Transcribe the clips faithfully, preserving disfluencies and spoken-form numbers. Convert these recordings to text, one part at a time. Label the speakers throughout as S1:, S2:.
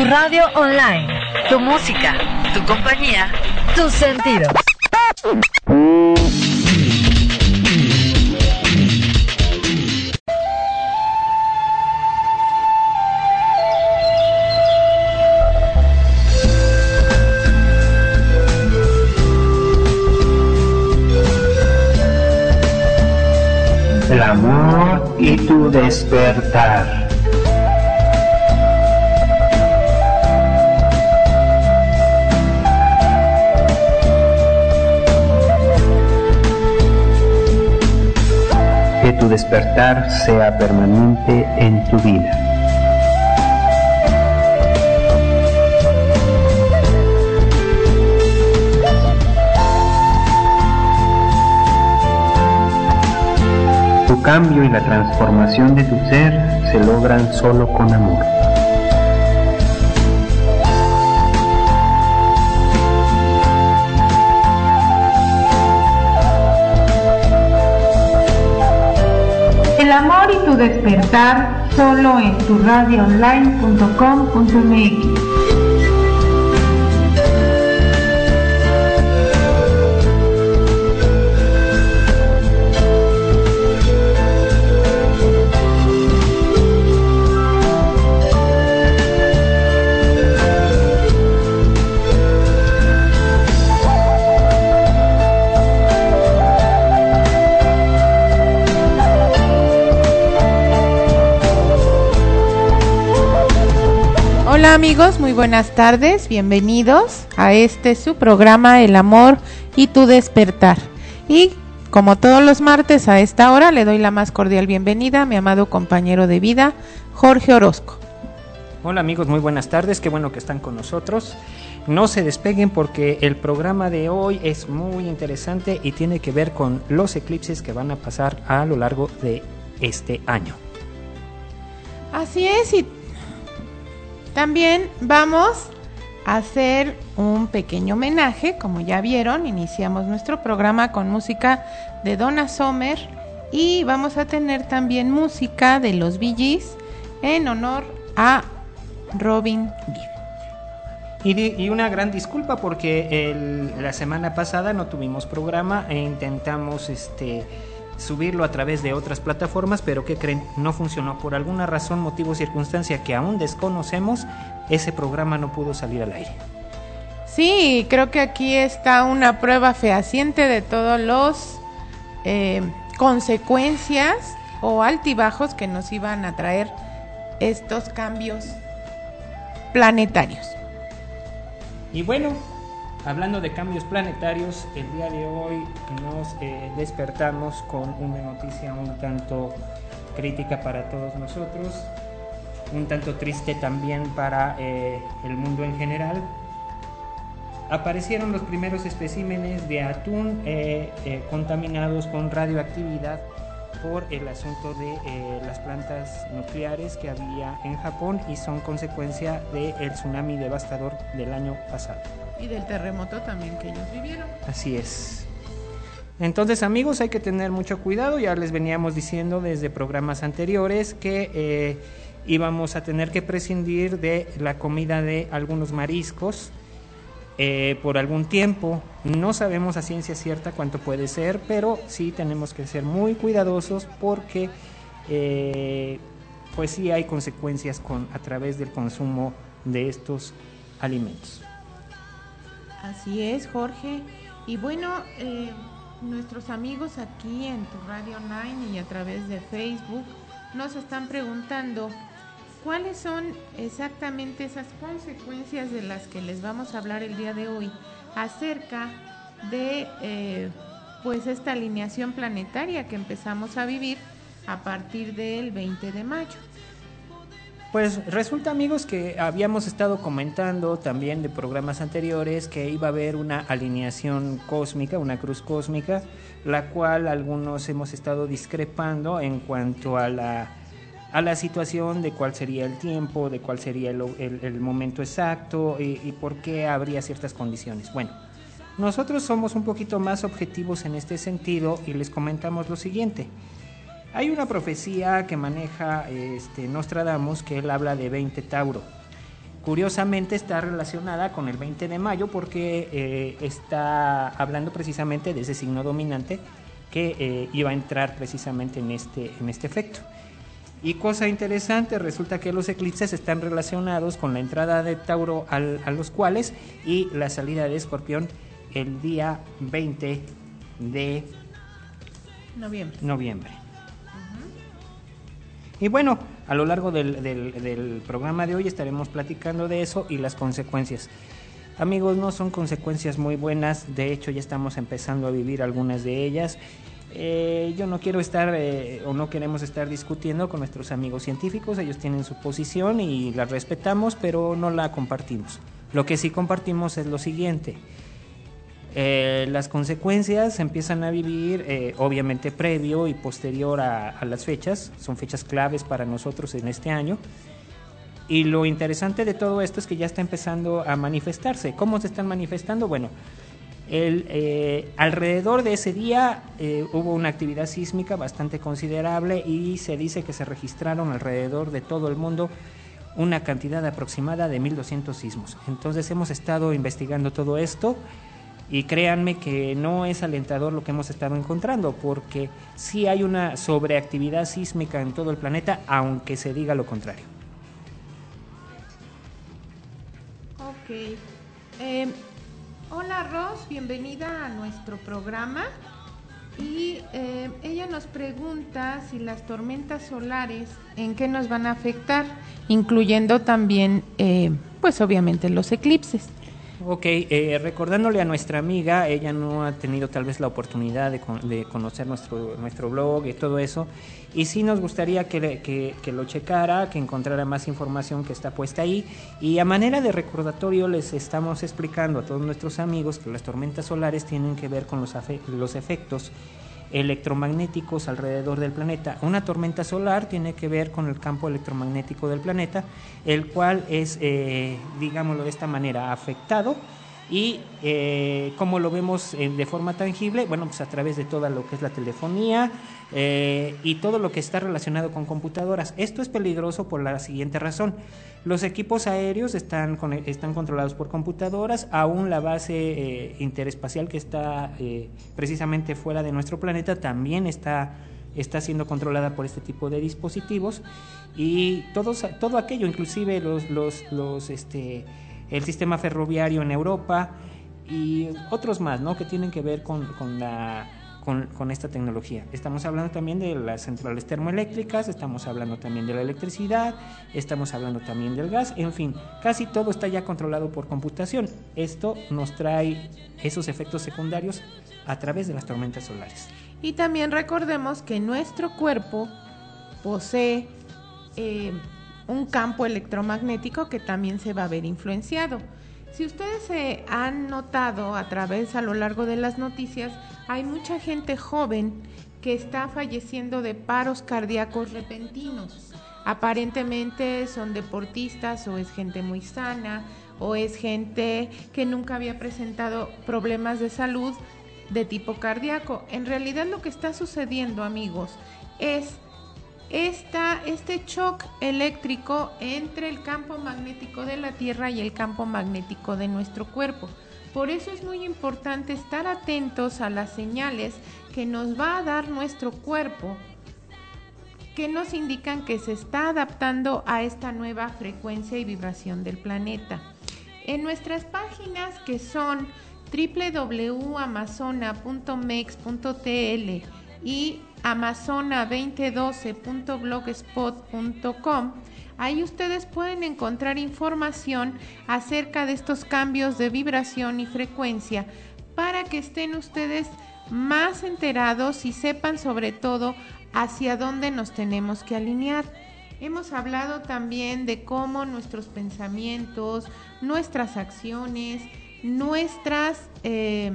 S1: Radio Online. Tu música, tu compañía, tus sentidos.
S2: El amor y tu despertar. Que tu despertar sea permanente en tu vida. Tu cambio y la transformación de tu ser se logran solo con amor.
S3: El amor y tu despertar solo en tu radio online punto com punto m x.
S4: Hola amigos, muy buenas tardes, bienvenidos a este su programa El amor y tu despertar. Y como todos los martes a esta hora le doy la más cordial bienvenida a mi amado compañero de vida, Jorge Orozco.
S5: Hola amigos, muy buenas tardes, qué bueno que están con nosotros. No se despeguen porque el programa de hoy es muy interesante y tiene que ver con los eclipses que van a pasar a lo largo de este año.
S4: Así es, y también vamos a hacer un pequeño homenaje, como ya vieron, iniciamos nuestro programa con música de Donna Summer y vamos a tener también música de los Bee Gees en honor a Robin Gibb.
S5: Y, y una gran disculpa porque el, la semana pasada no tuvimos programa e intentamos este subirlo a través de otras plataformas, pero ¿qué creen? No funcionó por alguna razón, motivo o circunstancia que aún desconocemos. Ese programa no pudo salir al aire.
S4: Sí, creo que aquí está una prueba fehaciente de todos los eh, consecuencias o altibajos que nos iban a traer estos cambios planetarios.
S5: Y bueno, hablando de cambios planetarios, el día de hoy nos eh, despertamos con una noticia un tanto crítica para todos nosotros, un tanto triste también para eh, el mundo en general. Aparecieron los primeros especímenes de atún eh, eh, contaminados con radioactividad por el asunto de eh, las plantas nucleares que había en Japón y son consecuencia del tsunami devastador del año pasado.
S4: Y del terremoto también que ellos vivieron.
S5: Así es. Entonces amigos, hay que tener mucho cuidado. Ya les veníamos diciendo desde programas anteriores que eh, íbamos a tener que prescindir de la comida de algunos mariscos eh, por algún tiempo. No sabemos a ciencia cierta cuánto puede ser, pero sí tenemos que ser muy cuidadosos porque eh, pues sí hay consecuencias con, a través del consumo de estos alimentos.
S4: Así es, Jorge. Y bueno, eh, nuestros amigos aquí en tu radio online y a través de Facebook nos están preguntando cuáles son exactamente esas consecuencias de las que les vamos a hablar el día de hoy acerca de eh, pues esta alineación planetaria que empezamos a vivir a partir del veinte de mayo.
S5: Pues resulta amigos que habíamos estado comentando también de programas anteriores que iba a haber una alineación cósmica, una cruz cósmica, la cual algunos hemos estado discrepando en cuanto a la, a la situación de cuál sería el tiempo, de cuál sería el, el, el momento exacto y, y por qué habría ciertas condiciones. Bueno, nosotros somos un poquito más objetivos en este sentido y les comentamos lo siguiente. Hay una profecía que maneja este, Nostradamus, que él habla de veinte Tauro. Curiosamente está relacionada con el veinte de mayo porque eh, está hablando precisamente de ese signo dominante que eh, iba a entrar precisamente en este, en este efecto. Y cosa interesante, resulta que los eclipses están relacionados con la entrada de Tauro al, a los cuales y la salida de Escorpión el día veinte de
S4: noviembre.
S5: noviembre. Y bueno, a lo largo del, del, del programa de hoy estaremos platicando de eso y las consecuencias. Amigos, no son consecuencias muy buenas, de hecho ya estamos empezando a vivir algunas de ellas. Eh, yo no quiero estar eh, o no queremos estar discutiendo con nuestros amigos científicos, ellos tienen su posición y la respetamos, pero no la compartimos. Lo que sí compartimos es lo siguiente. Eh, las consecuencias se empiezan a vivir eh, obviamente previo y posterior a, a las fechas, son fechas claves para nosotros en este año, y lo interesante de todo esto es que ya está empezando a manifestarse. ¿Cómo se están manifestando? Bueno, el, eh, alrededor de ese día eh, hubo una actividad sísmica bastante considerable y se dice que se registraron alrededor de todo el mundo una cantidad aproximada de mil doscientos sismos. Entonces hemos estado investigando todo esto. Y créanme que no es alentador lo que hemos estado encontrando, porque sí hay una sobreactividad sísmica en todo el planeta, aunque se diga lo contrario.
S4: Ok. Eh, hola Ros, bienvenida a nuestro programa. Y eh, ella nos pregunta si las tormentas solares, ¿en qué nos van a afectar? Incluyendo también, eh, pues obviamente los eclipses.
S5: Ok, eh, recordándole a nuestra amiga, ella no ha tenido tal vez la oportunidad de, con, de conocer nuestro, nuestro blog y todo eso, y sí nos gustaría que, que, que lo checara, que encontrara más información que está puesta ahí, y a manera de recordatorio les estamos explicando a todos nuestros amigos que las tormentas solares tienen que ver con los, afe- los efectos electromagnéticos alrededor del planeta. Una tormenta solar tiene que ver con el campo electromagnético del planeta, el cual es, eh, digámoslo de esta manera, afectado. Y eh, ¿cómo lo vemos eh, de forma tangible? Bueno, pues a través de toda lo que es la telefonía eh, y todo lo que está relacionado con computadoras. Esto es peligroso por la siguiente razón. Los equipos aéreos están, con, están controlados por computadoras, aún la base eh, interespacial que está eh, precisamente fuera de nuestro planeta también está, está siendo controlada por este tipo de dispositivos, y todos, todo aquello, inclusive los, los, los, este, el sistema ferroviario en Europa y otros más, ¿no?, que tienen que ver con, con la... Con, con esta tecnología. Estamos hablando también de las centrales termoeléctricas, estamos hablando también de la electricidad, estamos hablando también del gas, en fin, casi todo está ya controlado por computación. Esto nos trae esos efectos secundarios a través de las tormentas solares.
S4: Y también recordemos que nuestro cuerpo posee eh, un campo electromagnético que también se va a ver influenciado. Si ustedes se han notado a través a lo largo de las noticias, hay mucha gente joven que está falleciendo de paros cardíacos repentinos. Aparentemente son deportistas o es gente muy sana o es gente que nunca había presentado problemas de salud de tipo cardíaco. En realidad lo que está sucediendo, amigos, es Esta, este shock eléctrico entre el campo magnético de la Tierra y el campo magnético de nuestro cuerpo. Por eso es muy importante estar atentos a las señales que nos va a dar nuestro cuerpo, que nos indican que se está adaptando a esta nueva frecuencia y vibración del planeta. En nuestras páginas, que son doble u doble u doble u punto amazona punto mex punto t l y amazona veinte doce punto blogspot punto com, ahí ustedes pueden encontrar información acerca de estos cambios de vibración y frecuencia para que estén ustedes más enterados y sepan sobre todo hacia dónde nos tenemos que alinear. Hemos hablado también de cómo nuestros pensamientos, nuestras acciones, nuestras eh,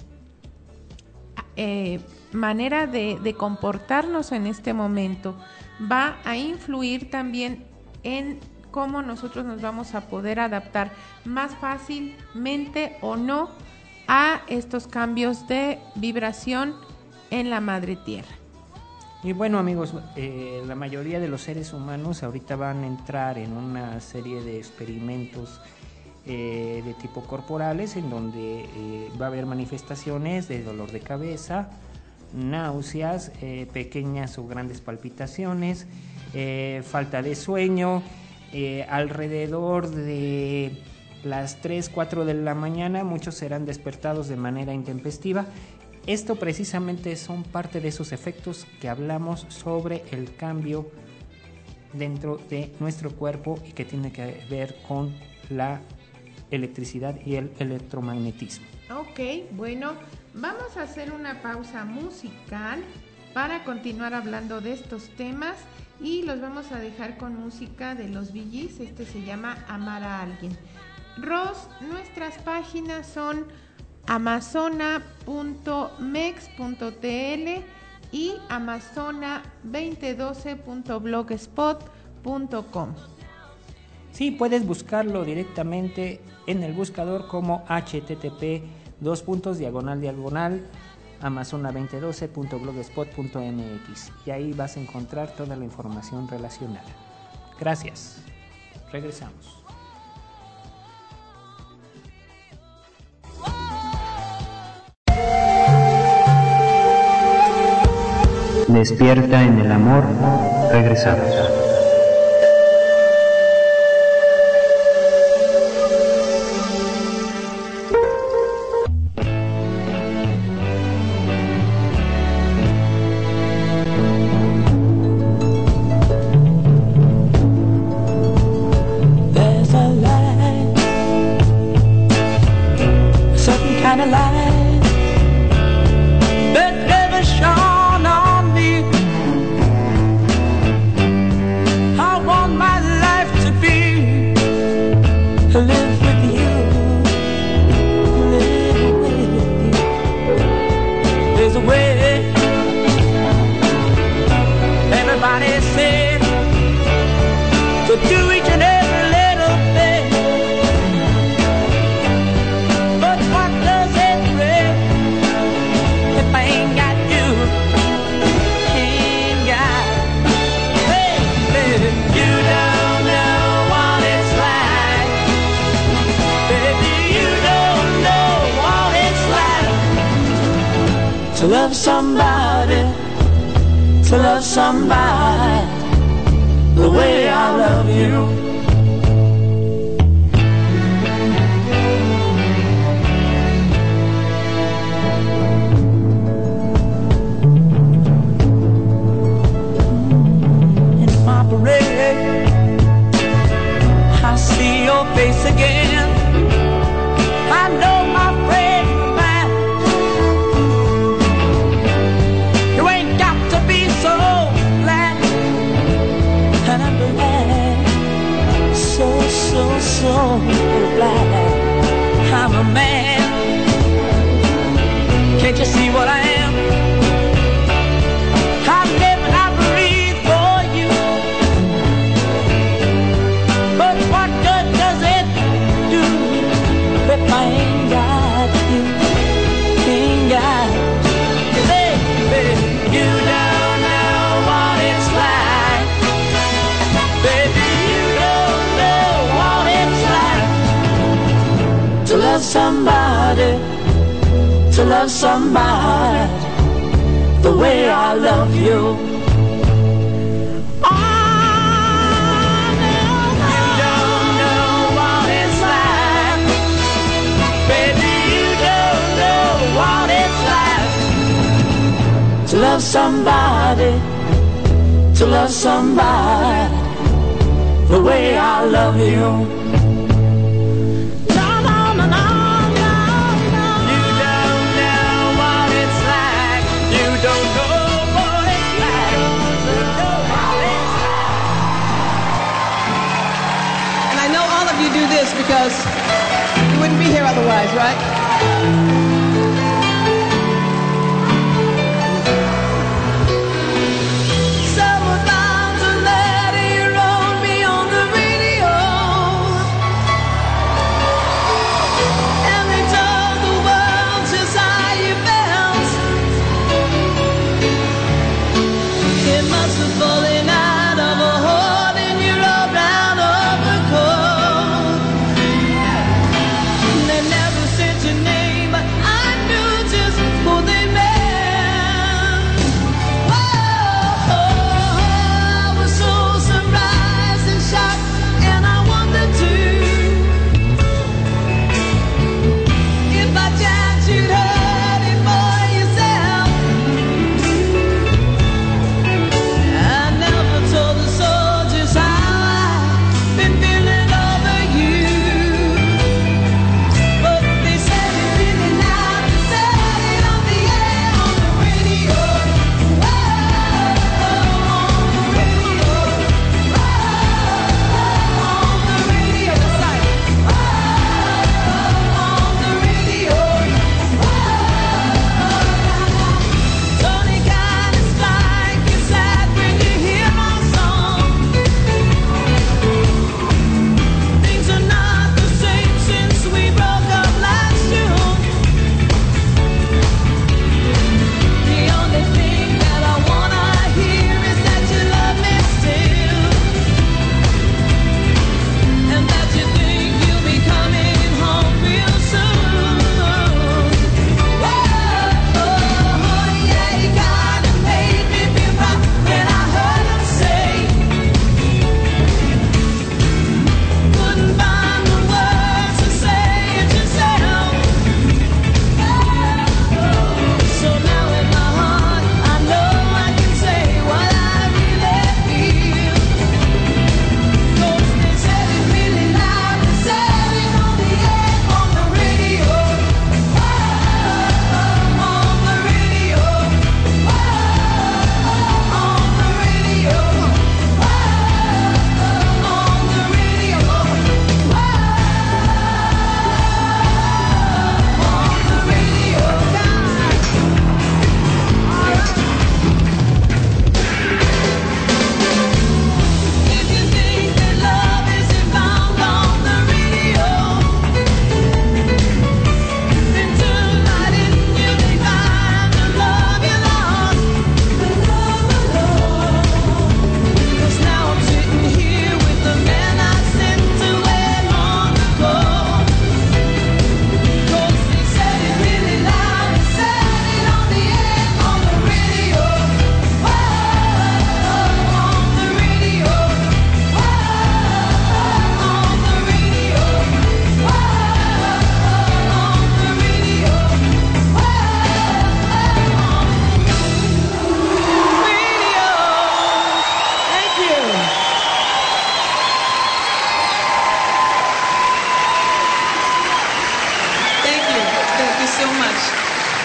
S4: eh, manera de, de comportarnos en este momento va a influir también en cómo nosotros nos vamos a poder adaptar más fácilmente o no a estos cambios de vibración en la madre tierra.
S5: Y bueno, amigos, eh, la mayoría de los seres humanos ahorita van a entrar en una serie de experimentos eh, de tipo corporales, en donde eh, va a haber manifestaciones de dolor de cabeza, náuseas, eh, pequeñas o grandes palpitaciones, eh, falta de sueño, eh, alrededor de las tres, cuatro de la mañana muchos serán despertados de manera intempestiva. Esto precisamente son parte de esos efectos que hablamos sobre el cambio dentro de nuestro cuerpo y que tiene que ver con la electricidad y el electromagnetismo.
S4: Ok, bueno, vamos a hacer una pausa musical para continuar hablando de estos temas y los vamos a dejar con música de los Bee Gees. Este se llama Amar a Alguien. Ros, nuestras páginas son amazona punto mex punto t l y amazona veinte doce punto blogspot punto com.
S5: Sí, puedes buscarlo directamente en el buscador como http dos puntos diagonal diagonal amazona veinte doce punto blogspot punto mx y ahí vas a encontrar toda la información relacionada. Gracias. Regresamos.
S2: Despierta en el amor, regresamos.
S6: There's a light, a certain kind of light that never shone on me. I want my life to be to live with you, live with you. There's a way. Everybody said to do each and every little thing, but what does it bring if I ain't got you? Ain't got, baby, you don't know what it's like. Baby, you don't know what it's like to love somebody, to love somebody the way I love you. In my parade, I see your face again. I know my friend of mine. You ain't got to be so glad, and I'm glad, so, so, so glad I'm a man. Can't you see what I am? I live and I breathe for you. But what good does it do if I ain't got you? Ain't got you, baby. You don't know what it's like. Baby, you don't know what it's like to love somebody, to love somebody the way I love you. Oh, no, you don't know what it's like. Baby, you don't know what it's like to love somebody, to love somebody the way I love you.
S7: Because you wouldn't be here otherwise, right? Someone found a letter you wrote me on the radio, and they told the world just how you felt.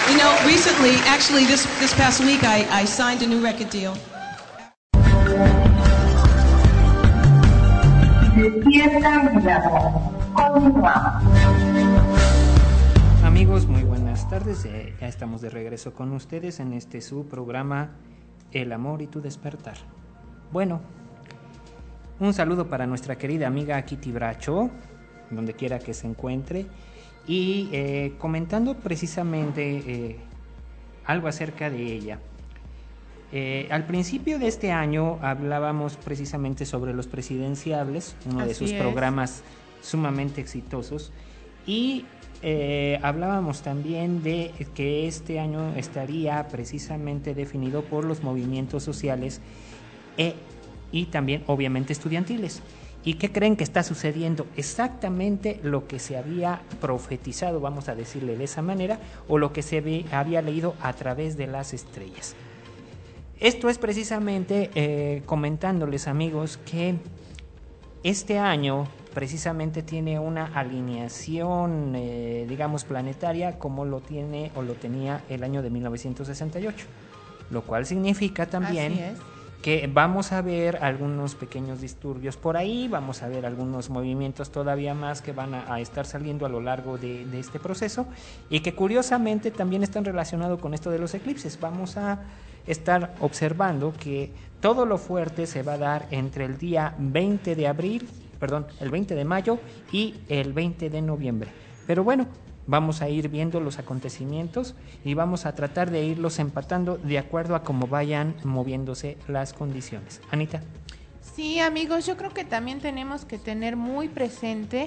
S8: You know, recently, actually this, this past week, I, I signed a new record deal.
S3: Despierta Mirador. Continuamos.
S5: Amigos, muy buenas tardes. Eh, ya estamos de regreso con ustedes en este su programa El amor y tu despertar. Bueno, un saludo para nuestra querida amiga Kitty Bracho, donde quiera que se encuentre, y eh, comentando precisamente eh, algo acerca de ella. Eh, al principio de este año hablábamos precisamente sobre los presidenciables, uno
S4: Así
S5: de sus
S4: es.
S5: programas sumamente exitosos, y eh, hablábamos también de que este año estaría precisamente definido por los movimientos sociales e, y también obviamente estudiantiles. ¿Y qué creen que está sucediendo? Exactamente lo que se había profetizado, vamos a decirle de esa manera, o lo que se ve, había leído a través de las estrellas. Esto es precisamente eh, comentándoles, amigos, que este año precisamente tiene una alineación, eh, digamos, planetaria como lo tiene o lo tenía el año de mil novecientos sesenta y ocho, lo cual significa también
S4: Así es.
S5: que vamos a ver algunos pequeños disturbios por ahí, vamos a ver algunos movimientos todavía más que van a, a estar saliendo a lo largo de, de este proceso, y que curiosamente también están relacionados con esto de los eclipses. Vamos a estar observando que todo lo fuerte se va a dar entre el día veinte de abril, perdón, el veinte de mayo y el veinte de noviembre. Pero bueno, vamos a ir viendo los acontecimientos y vamos a tratar de irlos empatando de acuerdo a cómo vayan moviéndose las condiciones. Anita.
S4: Sí, amigos, yo creo que también tenemos que tener muy presente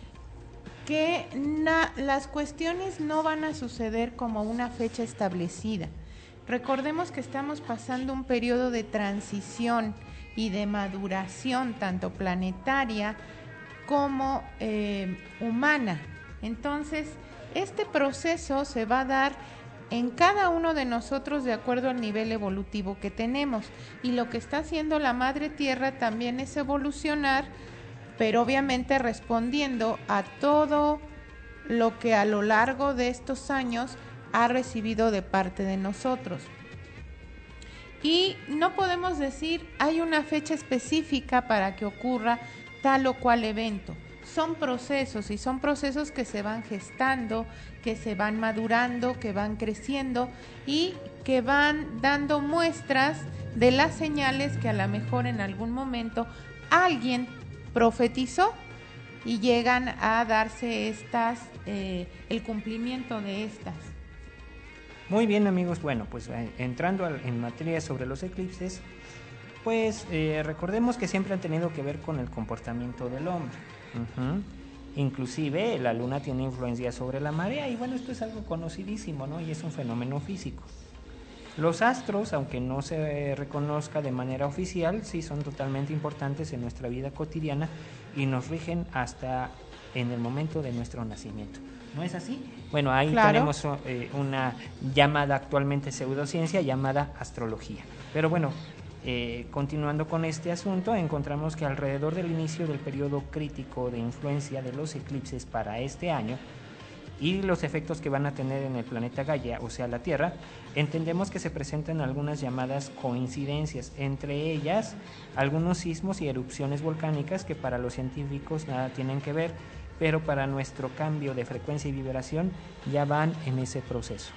S4: que na- las cuestiones no van a suceder como una fecha establecida. Recordemos que estamos pasando un periodo de transición y de maduración, tanto planetaria como eh, humana. Entonces, este proceso se va a dar en cada uno de nosotros de acuerdo al nivel evolutivo que tenemos. Y lo que está haciendo la Madre Tierra también es evolucionar, pero obviamente respondiendo a todo lo que a lo largo de estos años ha recibido de parte de nosotros. Y no podemos decir hay una fecha específica para que ocurra tal o cual evento. Son procesos, y son procesos que se van gestando, que se van madurando, que van creciendo y que van dando muestras de las señales que a lo mejor en algún momento alguien profetizó y llegan a darse estas, eh, el cumplimiento de estas.
S5: Muy bien, amigos, bueno, pues eh, entrando al, en materia sobre los eclipses, pues eh, recordemos que siempre han tenido que ver con el comportamiento del hombre. Uh-huh. Inclusive la luna tiene influencia sobre la marea, y bueno, esto es algo conocidísimo, ¿no? Y es un fenómeno físico. Los astros, aunque no se reconozca de manera oficial, sí son totalmente importantes en nuestra vida cotidiana y nos rigen hasta en el momento de nuestro nacimiento. ¿No es así? Bueno, ahí
S4: claro.
S5: tenemos eh, una llamada actualmente pseudociencia llamada astrología. Pero bueno, eh, continuando con este asunto, encontramos que alrededor del inicio del periodo crítico de influencia de los eclipses para este año y los efectos que van a tener en el planeta Gaia, o sea, la Tierra, entendemos que se presentan algunas llamadas coincidencias, entre ellas algunos sismos y erupciones volcánicas que para los científicos nada tienen que ver, pero para nuestro cambio de frecuencia y vibración ya van en ese proceso.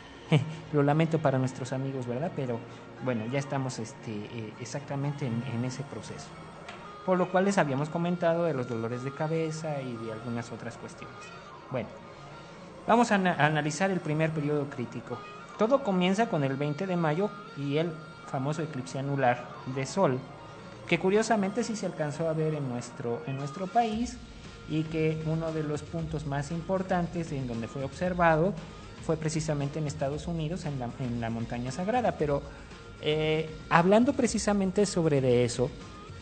S5: Lo lamento para nuestros amigos, ¿verdad? Pero bueno, ya estamos este, eh, exactamente en, en ese proceso. Por lo cual les habíamos comentado de los dolores de cabeza y de algunas otras cuestiones. Bueno, vamos a, ana- a analizar el primer periodo crítico. Todo comienza con el veinte de mayo y el famoso eclipse anular de Sol, que curiosamente sí se alcanzó a ver en nuestro, en nuestro país, y que uno de los puntos más importantes en donde fue observado fue precisamente en Estados Unidos, en la, en la montaña sagrada. Pero eh, hablando precisamente sobre de eso,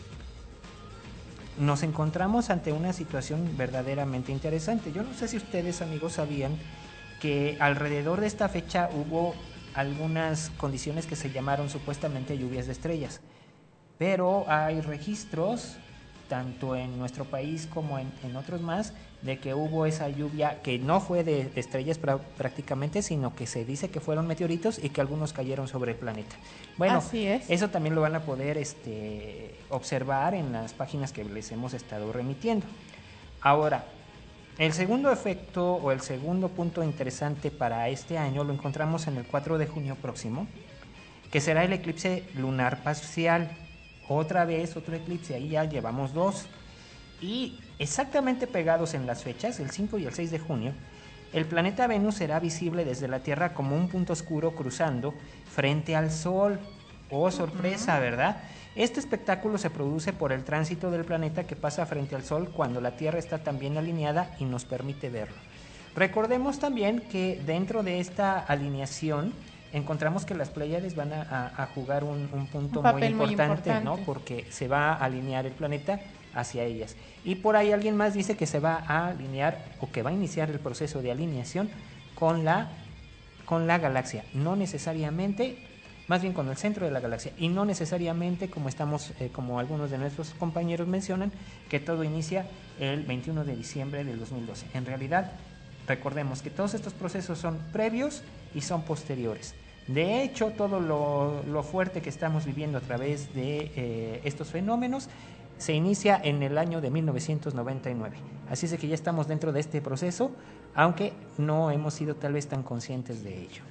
S5: nos encontramos ante una situación verdaderamente interesante. Yo no sé si ustedes, amigos, sabían que alrededor de esta fecha hubo algunas condiciones que se llamaron supuestamente lluvias de estrellas, pero hay registros tanto en nuestro país como en, en otros más, de que hubo esa lluvia que no fue de, de estrellas pra, prácticamente, sino que se dice que fueron meteoritos y que algunos cayeron sobre el planeta. Bueno,
S4: Así es.
S5: eso también lo van a poder este, observar en las páginas que les hemos estado remitiendo. Ahora, el segundo efecto o el segundo punto interesante para este año lo encontramos en el cuatro de junio próximo, que será el eclipse lunar parcial. Otra vez otro eclipse, ahí ya llevamos dos. Y exactamente pegados en las fechas, el cinco y el seis de junio, el planeta Venus será visible desde la Tierra como un punto oscuro cruzando frente al Sol. Oh, sorpresa, uh-huh. ¿verdad? Este espectáculo se produce por el tránsito del planeta que pasa frente al Sol cuando la Tierra está también alineada y nos permite verlo. Recordemos también que dentro de esta alineación encontramos que las Pléyades van a, a, a jugar un, un punto
S4: un
S5: muy importante,
S4: muy importante,
S5: ¿no? Porque se va a alinear el planeta hacia ellas. Y por ahí alguien más dice que se va a alinear o que va a iniciar el proceso de alineación con la, con la galaxia. No necesariamente, más bien con el centro de la galaxia. Y no necesariamente como estamos, eh, como algunos de nuestros compañeros mencionan, que todo inicia el veintiuno de diciembre del dos mil doce. En realidad, recordemos que todos estos procesos son previos y son posteriores. De hecho, todo lo, lo fuerte que estamos viviendo a través de eh, estos fenómenos se inicia en el año de mil novecientos noventa y nueve. Así es que ya estamos dentro de este proceso, aunque no hemos sido tal vez tan conscientes de ello.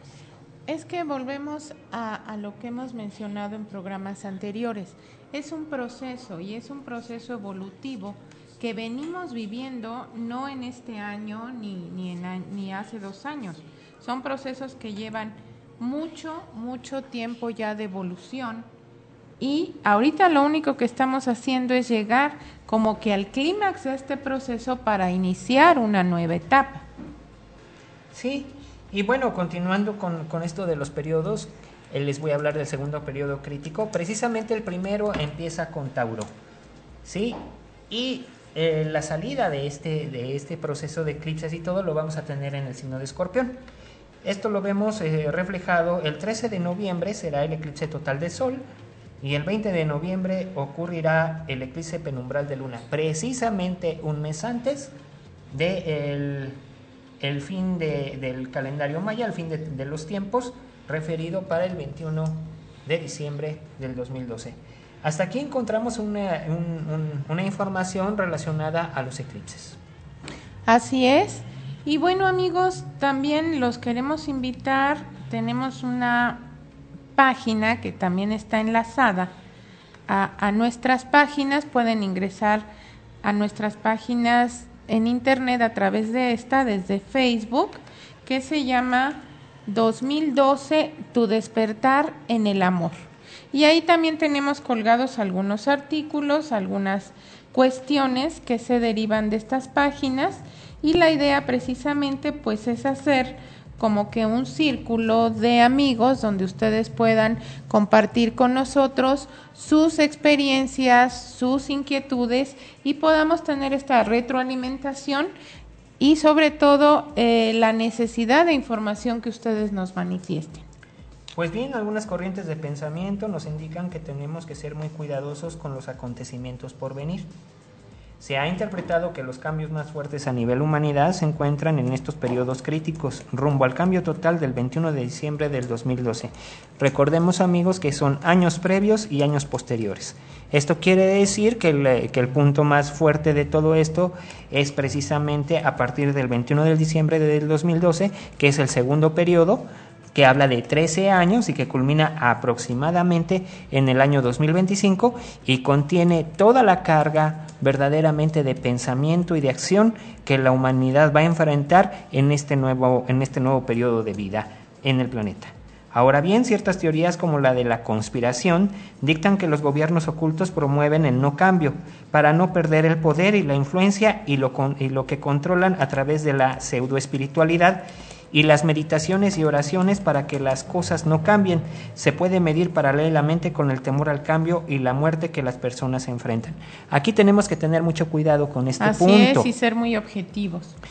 S4: Es que volvemos a, a lo que hemos mencionado en programas anteriores. Es un proceso y es un proceso evolutivo que venimos viviendo no en este año ni, ni, en, ni hace dos años. Son procesos que llevan mucho, mucho tiempo ya de evolución y ahorita lo único que estamos haciendo es llegar como que al clímax de este proceso para iniciar una nueva etapa.
S5: Sí, y bueno, continuando con, con esto de los periodos, eh, les voy a hablar del segundo periodo crítico. Precisamente el primero empieza con Tauro, ¿sí? Y eh, la salida de este, de este proceso de eclipses y todo lo vamos a tener en el signo de Escorpión. Esto lo vemos eh, reflejado el trece de noviembre, será el eclipse total de Sol, y el veinte de noviembre ocurrirá el eclipse penumbral de Luna, precisamente un mes antes del de el fin de, del calendario maya, el fin de, de los tiempos, referido para el veintiuno de diciembre del dos mil doce. Hasta aquí encontramos una, un, un, una información relacionada a los eclipses.
S4: Así es. Y bueno, amigos, también los queremos invitar, tenemos una página que también está enlazada a, a nuestras páginas, pueden ingresar a nuestras páginas en internet a través de esta, desde Facebook, que se llama dos mil doce, Tu despertar en el amor. Y ahí también tenemos colgados algunos artículos, algunas cuestiones que se derivan de estas páginas. Y la idea precisamente pues es hacer como que un círculo de amigos donde ustedes puedan compartir con nosotros sus experiencias, sus inquietudes y podamos tener esta retroalimentación y sobre todo eh, la necesidad de información que ustedes nos manifiesten.
S5: Pues bien, algunas corrientes de pensamiento nos indican que tenemos que ser muy cuidadosos con los acontecimientos por venir. Se ha interpretado que los cambios más fuertes a nivel humanidad se encuentran en estos periodos críticos, rumbo al cambio total del veintiuno de diciembre del dos mil doce. Recordemos, amigos, que son años previos y años posteriores. Esto quiere decir que el, que el punto más fuerte de todo esto es precisamente a partir del veintiuno de diciembre del dos mil doce, que es el segundo periodo, que habla de trece años y que culmina aproximadamente en el año dos mil veinticinco y contiene toda la carga verdaderamente de pensamiento y de acción que la humanidad va a enfrentar en este nuevo, en este nuevo periodo de vida en el planeta. Ahora bien, ciertas teorías como la de la conspiración dictan que los gobiernos ocultos promueven el no cambio para no perder el poder y la influencia y lo, y lo que controlan a través de la pseudoespiritualidad y las meditaciones y oraciones para que las cosas no cambien. Se puede medir paralelamente con el temor al cambio y la muerte que las personas enfrentan. Aquí tenemos que tener mucho cuidado con este
S4: Así
S5: punto.
S4: es, y ser muy objetivos.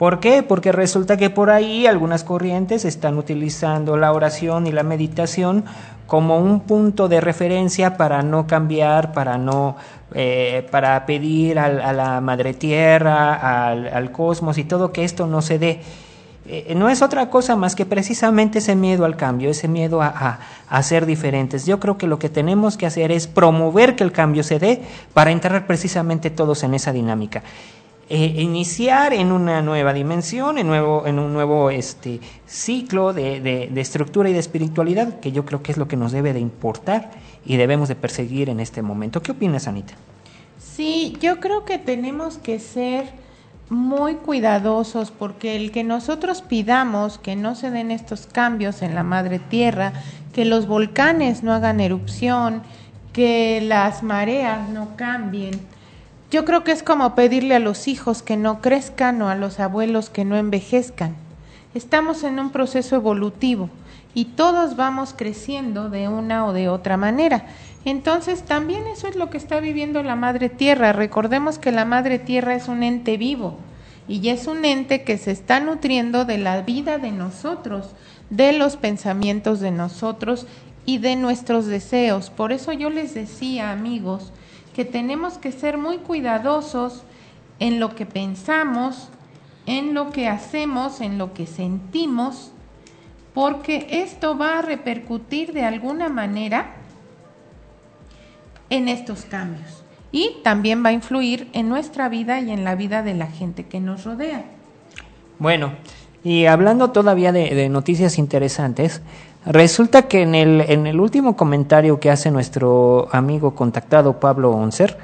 S5: ¿Por qué? Porque resulta que por ahí algunas corrientes están utilizando la oración y la meditación como un punto de referencia para no cambiar, para no, eh, para pedir al, a la madre tierra, al, al cosmos y todo, que esto no se dé. Eh, no es otra cosa más que precisamente ese miedo al cambio, ese miedo a, a, a ser diferentes. Yo creo que lo que tenemos que hacer es promover que el cambio se dé para entrar precisamente todos en esa dinámica. Eh, iniciar en una nueva dimensión, en, nuevo, en un nuevo este, ciclo de, de, de estructura y de espiritualidad, que yo creo que es lo que nos debe de importar y debemos de perseguir en este momento. ¿Qué opinas, Anita?
S4: Sí, yo creo que tenemos que ser muy cuidadosos, porque el que nosotros pidamos que no se den estos cambios en la madre tierra, que los volcanes no hagan erupción, que las mareas no cambien, yo creo que es como pedirle a los hijos que no crezcan o a los abuelos que no envejezcan. Estamos en un proceso evolutivo y todos vamos creciendo de una o de otra manera. Entonces también eso es lo que está viviendo la Madre Tierra. Recordemos que la Madre Tierra es un ente vivo y es un ente que se está nutriendo de la vida de nosotros, de los pensamientos de nosotros y de nuestros deseos. Por eso yo les decía, amigos, que tenemos que ser muy cuidadosos en lo que pensamos, en lo que hacemos, en lo que sentimos, porque esto va a repercutir de alguna manera en estos cambios y también va a influir en nuestra vida y en la vida de la gente que nos rodea.
S5: Bueno, y hablando todavía de, de noticias interesantes, resulta que en el, en el último comentario que hace nuestro amigo contactado Pablo Oncer,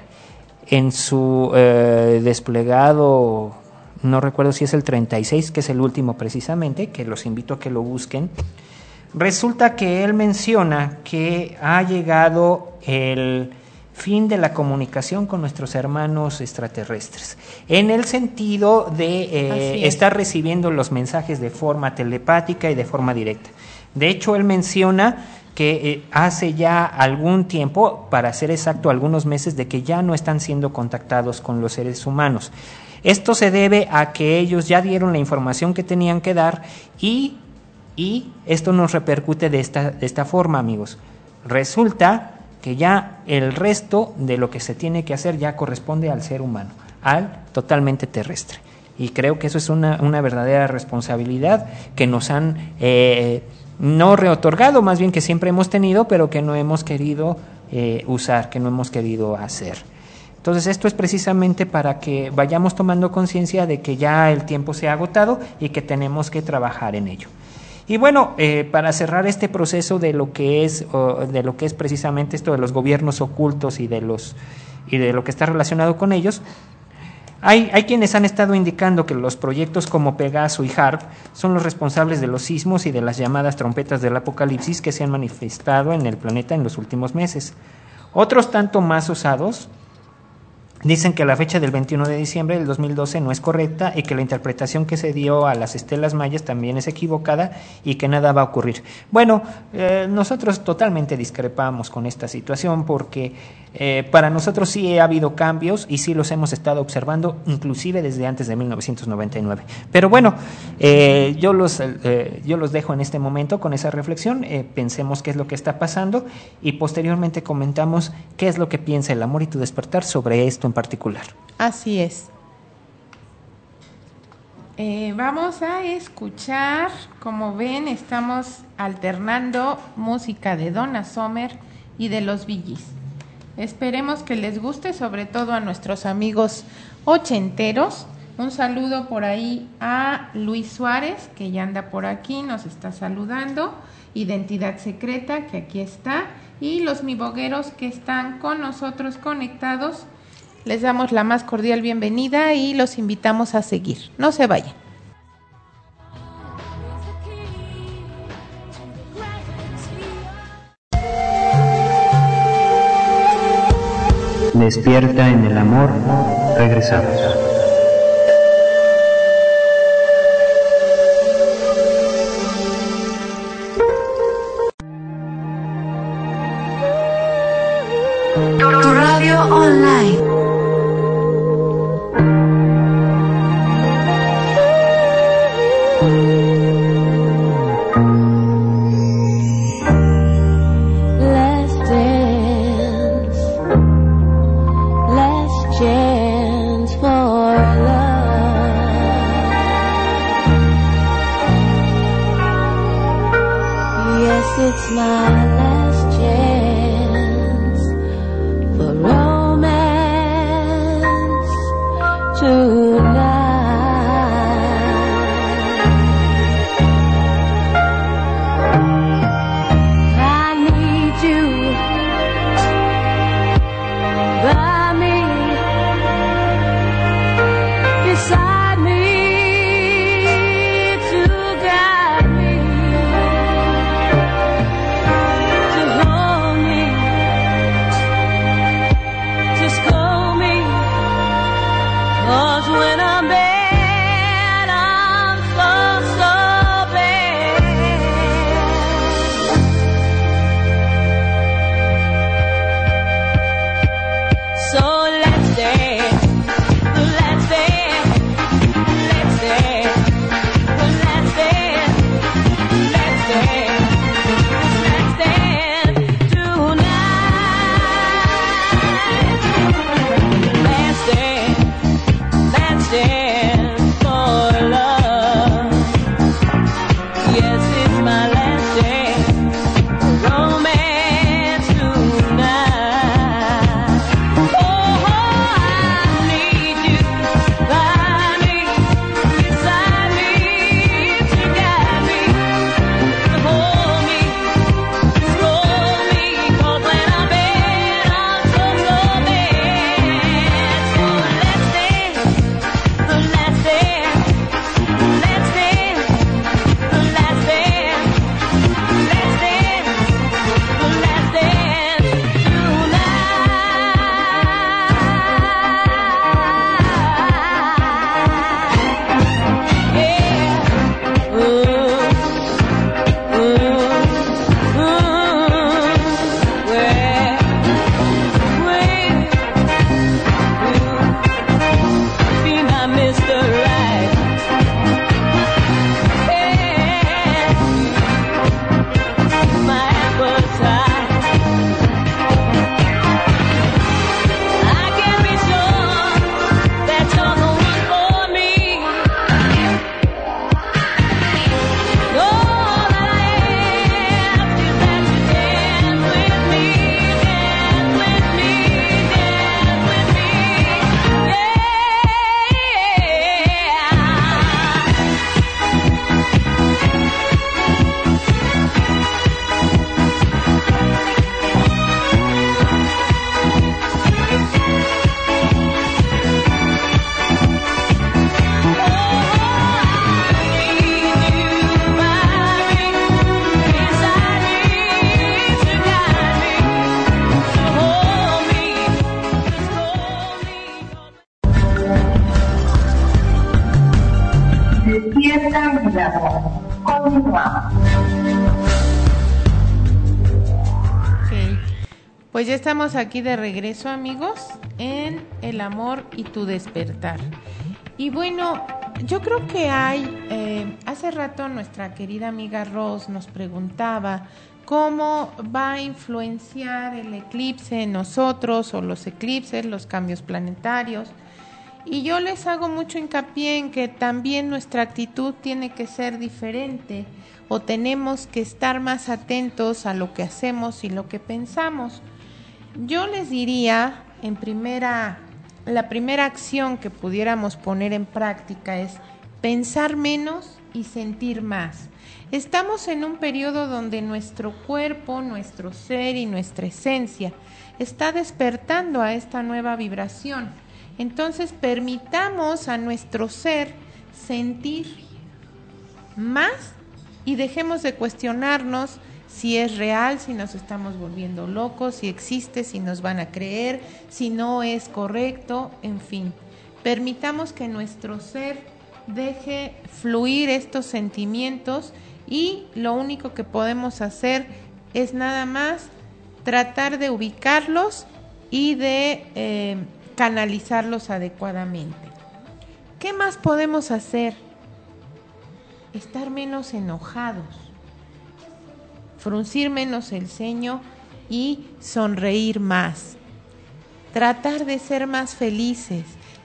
S5: en su eh, desplegado, no recuerdo si es el treinta y seis, que es el último precisamente, que los invito a que lo busquen, resulta que él menciona que ha llegado el fin de la comunicación con nuestros hermanos extraterrestres, en el sentido de eh, estar recibiendo los mensajes de forma telepática y de forma directa. De hecho, él menciona que eh, hace ya algún tiempo, para ser exacto, algunos meses, de que ya no están siendo contactados con los seres humanos. Esto se debe a que ellos ya dieron la información que tenían que dar y, y esto nos repercute de esta, de esta forma, amigos. Resulta que ya el resto de lo que se tiene que hacer ya corresponde al ser humano, al totalmente terrestre. Y creo que eso es una, una verdadera responsabilidad que nos han eh, no reotorgado, más bien que siempre hemos tenido, pero que no hemos querido eh, usar, que no hemos querido hacer. Entonces esto es precisamente para que vayamos tomando conciencia de que ya el tiempo se ha agotado y que tenemos que trabajar en ello. Y bueno, eh, para cerrar este proceso de lo que es uh, de lo que es precisamente esto de los gobiernos ocultos y de los y de lo que está relacionado con ellos, hay, hay quienes han estado indicando que los proyectos como Pegaso y HARP son los responsables de los sismos y de las llamadas trompetas del apocalipsis que se han manifestado en el planeta en los últimos meses. Otros tanto más osados dicen que la fecha del veintiuno de diciembre del dos mil doce no es correcta y que la interpretación que se dio a las estelas mayas también es equivocada y que nada va a ocurrir. Bueno, eh, nosotros totalmente discrepamos con esta situación porque eh, para nosotros sí ha habido cambios y sí los hemos estado observando inclusive desde antes de mil novecientos noventa y nueve. Pero bueno, eh, yo, los, eh, yo los dejo en este momento con esa reflexión, eh, pensemos qué es lo que está pasando y posteriormente comentamos qué es lo que piensa El Amor y tu Despertar sobre esto en particular.
S4: Así es. Eh, vamos a escuchar, como ven, estamos alternando música de Donna Summer y de los Bee Gees. Esperemos que les guste, sobre todo a nuestros amigos ochenteros. Un saludo por ahí a Luis Suárez, que ya anda por aquí, nos está saludando. Identidad Secreta, que aquí está. Y los mibogueros que están con nosotros conectados. Les damos la más cordial bienvenida y los invitamos a seguir. No se vayan.
S2: Despierta en el amor, regresamos.
S1: Tu radio online.
S6: it's my last chance for romance tonight. I need you by me, beside me, to guide me, to hold me, to scold me, 'cause when I'm bad, I'm so, so bad. So let's dance, let's dance, let's dance, let's dance, let's dance, let's dance tonight. Let's dance, let's dance for love. Yes, it's my last dance for romance tonight. Oh, I need you by me, beside me, to guide me, to hold me, to scold me, 'cause when I'm bad, I'm so, so bad. So let's dance, let's dance, let's dance, let's dance, let's dance, let's dance tonight. Yeah. Ooh, ooh, ooh, where, where, ooh, be my Mister Right. Yeah, my appetite. I can be sure that you're the one for me. All I ask is that you dance with me, dance with me, dance with me.
S3: Despierta Mirador. Continuamos.
S4: Ok. Pues ya estamos aquí de regreso, amigos, en El amor y tu despertar. Y bueno, yo creo que hay, eh, hace rato nuestra querida amiga Ros nos preguntaba cómo va a influenciar el eclipse en nosotros, o los eclipses, los cambios planetarios. Y yo les hago mucho hincapié en que también nuestra actitud tiene que ser diferente, o tenemos que estar más atentos a lo que hacemos y lo que pensamos. Yo les diría, en primera, la primera acción que pudiéramos poner en práctica es pensar menos y sentir más. Estamos en un periodo donde nuestro cuerpo, nuestro ser y nuestra esencia está despertando a esta nueva vibración. Entonces permitamos a nuestro ser sentir más y dejemos de cuestionarnos si es real, si nos estamos volviendo locos, si existe, si nos van a creer, si no es correcto, en fin. Permitamos que nuestro ser deje fluir estos sentimientos y lo único que podemos hacer es nada más tratar de ubicarlos y de eh, canalizarlos adecuadamente. ¿Qué más podemos hacer? Estar menos enojados, fruncir menos el ceño y sonreír más. Tratar de ser más felices.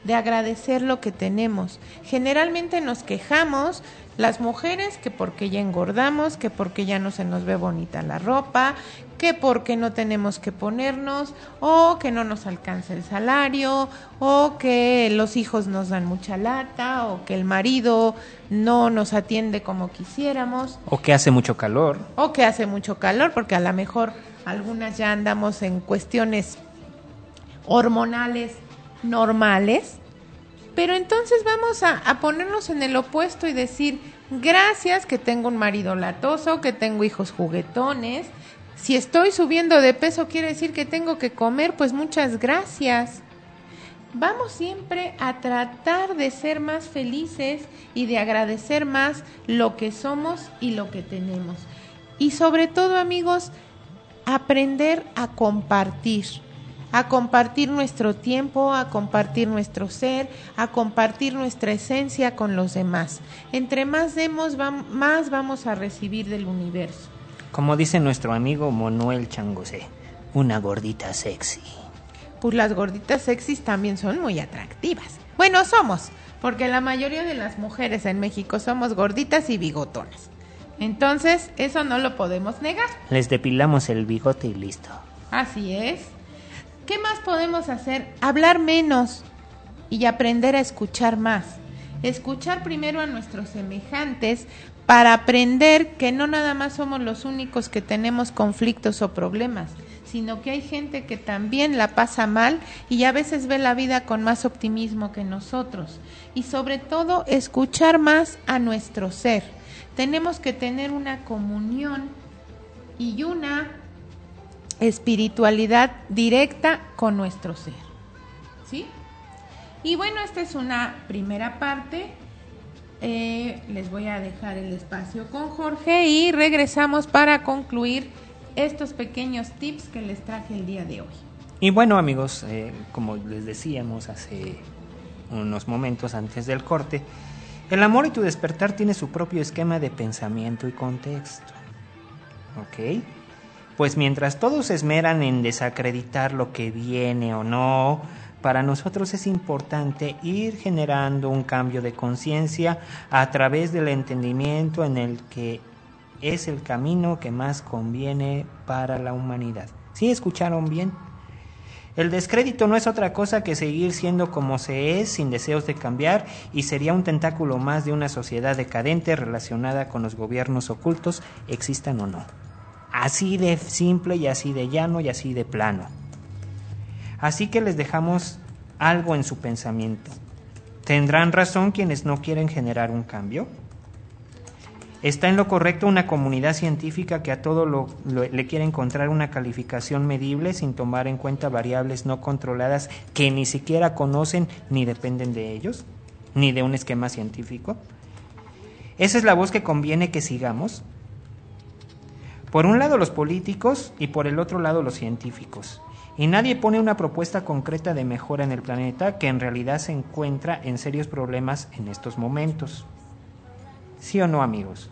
S4: de agradecer lo que tenemos. Generalmente nos quejamos las mujeres que porque ya engordamos, que porque ya no se nos ve bonita la ropa, que porque no tenemos que ponernos, o que no nos alcanza el salario, o que los hijos nos dan mucha lata, o que el marido no nos atiende como quisiéramos.
S5: O que hace mucho calor.
S4: O que hace mucho calor, porque a lo mejor algunas ya andamos en cuestiones hormonales normales. Pero entonces vamos a, a ponernos en el opuesto y decir, gracias que tengo un marido latoso, que tengo hijos juguetones. Si estoy subiendo de peso, quiere decir que tengo que comer, pues muchas gracias. Vamos siempre a tratar de ser más felices y de agradecer más lo que somos y lo que tenemos. Y sobre todo, amigos, aprender a compartir. A compartir nuestro tiempo, a compartir nuestro ser, a compartir nuestra esencia con los demás. Entre más demos, más vamos a recibir del universo.
S5: Como dice nuestro amigo Manuel Changosé, una gordita sexy.
S4: Pues las gorditas sexys también son muy atractivas. Bueno, somos, porque la mayoría de las mujeres en México somos gorditas y bigotonas. Entonces, eso no lo podemos negar.
S5: Les depilamos el bigote y listo.
S4: Así es. ¿Qué más podemos hacer? Hablar menos y aprender a escuchar más. Escuchar primero a nuestros semejantes para aprender que no nada más somos los únicos que tenemos conflictos o problemas, sino que hay gente que también la pasa mal y a veces ve la vida con más optimismo que nosotros. Y sobre todo, escuchar más a nuestro ser. Tenemos que tener una comunión y una espiritualidad directa con nuestro ser, ¿sí? Y bueno, esta es una primera parte. Eh, les voy a dejar el espacio con Jorge y regresamos para concluir estos pequeños tips que les traje el día de hoy.
S5: Y bueno, amigos, eh, como les decíamos hace unos momentos antes del corte, el amor y tu despertar tiene su propio esquema de pensamiento y contexto, ¿ok? Pues mientras todos se esmeran en desacreditar lo que viene o no, para nosotros es importante ir generando un cambio de conciencia a través del entendimiento en el que es el camino que más conviene para la humanidad. ¿Sí escucharon bien? El descrédito no es otra cosa que seguir siendo como se es, sin deseos de cambiar, y sería un tentáculo más de una sociedad decadente relacionada con los gobiernos ocultos, existan o no. Así de simple y así de llano y así de plano. Así que les dejamos algo en su pensamiento. ¿Tendrán razón quienes no quieren generar un cambio? ¿Está en lo correcto una comunidad científica que a todo lo, lo, le quiere encontrar una calificación medible sin tomar en cuenta variables no controladas que ni siquiera conocen ni dependen de ellos, ni de un esquema científico? ¿Esa es la voz que conviene que sigamos? Por un lado los políticos y por el otro lado los científicos. Y nadie pone una propuesta concreta de mejora en el planeta que en realidad se encuentra en serios problemas en estos momentos. ¿Sí o no, amigos?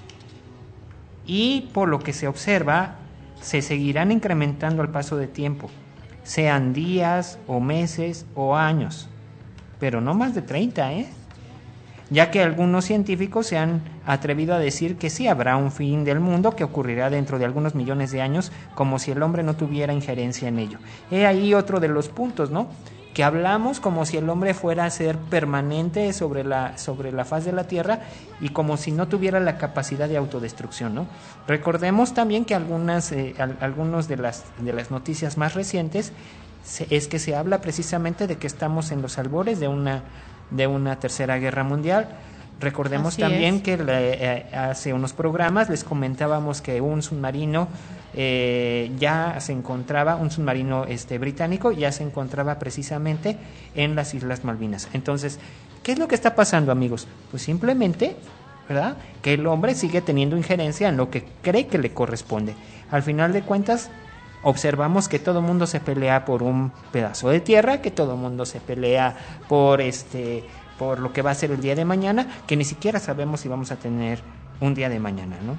S5: Y por lo que se observa, se seguirán incrementando al paso de tiempo, sean días o meses o años, pero no más de treinta, ¿eh? Ya que algunos científicos se han atrevido a decir que sí habrá un fin del mundo que ocurrirá dentro de algunos millones de años, como si el hombre no tuviera injerencia en ello. He ahí otro de los puntos, ¿no? Que hablamos como si el hombre fuera a ser permanente sobre la, sobre la faz de la Tierra y como si no tuviera la capacidad de autodestrucción, ¿no? Recordemos también que algunas, eh, al, algunos de las, de las noticias más recientes se, es que se habla precisamente de que estamos en los albores de una de una tercera guerra mundial. Recordemos Así también es. que le, eh, hace unos programas les comentábamos que un submarino eh, ya se encontraba, un submarino este, británico ya se encontraba precisamente en las Islas Malvinas. Entonces, ¿qué es lo que está pasando, amigos? Pues simplemente, ¿verdad?, que el hombre sigue teniendo injerencia en lo que cree que le corresponde. Al final de cuentas, observamos que todo el mundo se pelea por un pedazo de tierra, que todo el mundo se pelea por este por lo que va a ser el día de mañana, que ni siquiera sabemos si vamos a tener un día de mañana, ¿no?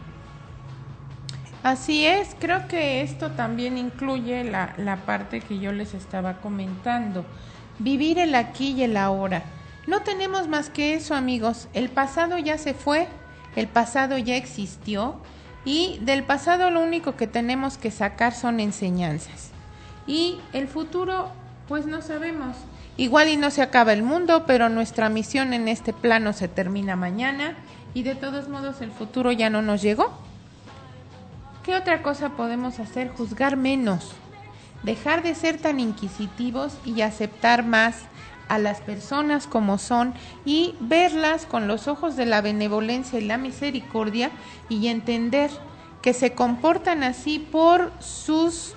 S4: Así es, creo que esto también incluye la, la parte que yo les estaba comentando. vivir el aquí y el ahora. No tenemos más que eso, amigos. El pasado ya se fue, el pasado ya existió y del pasado lo único que tenemos que sacar son enseñanzas. Y el futuro, pues no sabemos. Igual y no se acaba el mundo, pero nuestra misión en este plano se termina mañana y de todos modos el futuro ya no nos llegó. ¿Qué otra cosa podemos hacer? Juzgar menos, dejar de ser tan inquisitivos y aceptar más a las personas como son y verlas con los ojos de la benevolencia y la misericordia y entender que se comportan así por sus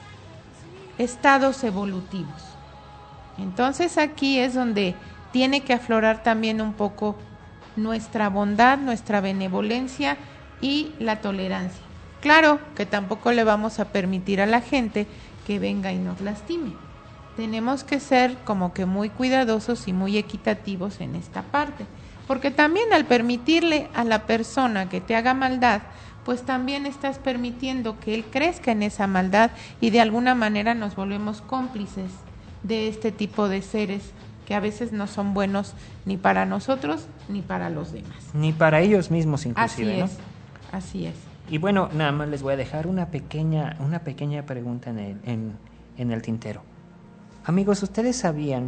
S4: estados evolutivos. Entonces aquí es donde tiene que aflorar también un poco nuestra bondad, nuestra benevolencia y la tolerancia. Claro que tampoco le vamos a permitir a la gente que venga y nos lastime. Tenemos que ser como que muy cuidadosos y muy equitativos en esta parte, porque también al permitirle a la persona que te haga maldad, pues también estás permitiendo que él crezca en esa maldad y de alguna manera nos volvemos cómplices de este tipo de seres que a veces no son buenos ni para nosotros ni para los demás.
S5: Ni para ellos mismos inclusive,
S4: así es,
S5: ¿no?
S4: Así es.
S5: Y bueno, nada más les voy a dejar una pequeña, una pequeña pregunta en el, en, en el tintero. Amigos, ¿ustedes sabían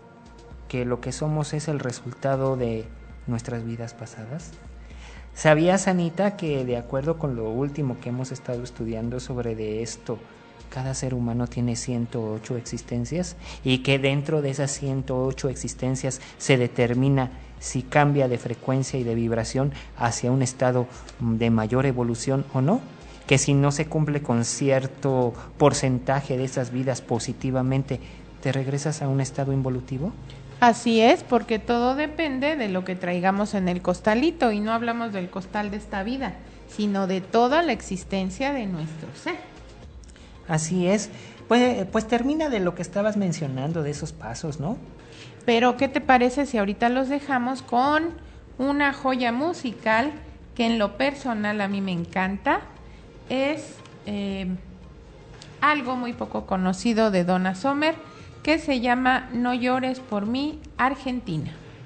S5: que lo que somos es el resultado de nuestras vidas pasadas? ¿Sabías, Anita, que de acuerdo con lo último que hemos estado estudiando sobre de esto, cada ser humano tiene ciento ocho existencias y que dentro de esas ciento ocho existencias se determina si cambia de frecuencia y de vibración hacia un estado de mayor evolución o no? Que si no se cumple con cierto porcentaje de esas vidas positivamente, ¿te regresas a un estado involutivo?
S4: Así es, porque todo depende de lo que traigamos en el costalito y no hablamos del costal de esta vida, sino de toda la existencia de nuestro ser.
S5: Así es, pues, pues termina de lo que estabas mencionando, de esos pasos, ¿no?
S4: Pero, ¿qué te parece si ahorita los dejamos con una joya musical que en lo personal a mí me encanta? Es eh, algo muy poco conocido de Donna Summer que se llama No llores por mí, Argentina.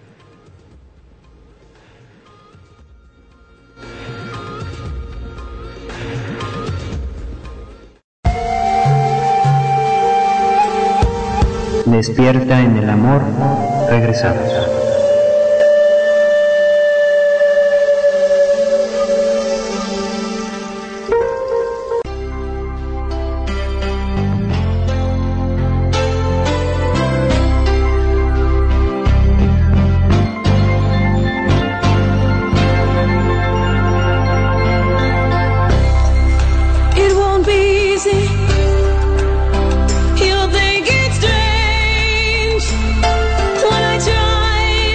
S2: Despierta en el amor, regresamos.
S7: You'll think it's strange when I try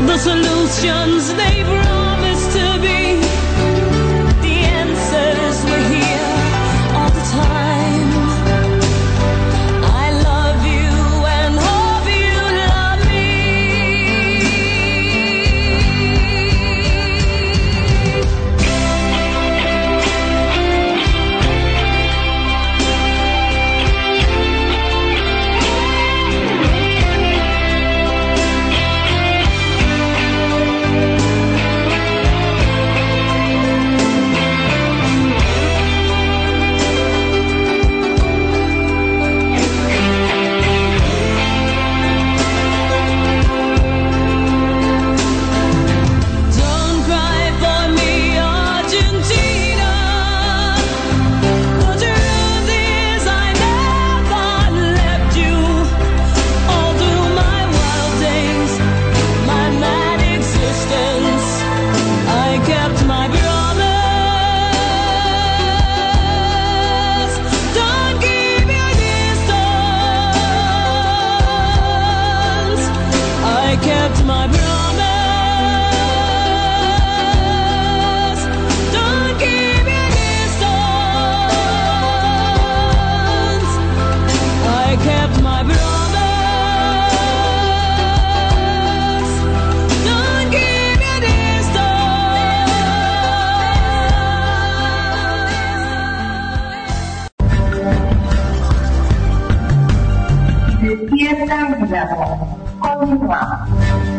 S6: the solutions they promised to be. The answers were here all the time. I love you and hope you love me. Don't cry for me, Argentina. The truth is I never left you. All through my wild days, my mad existence, I kept my promise. Don't keep your distance. I kept my promise. Don't keep your distance. I kept my promise. Don't keep your distance.
S3: Despierta Milagro. Continuamos.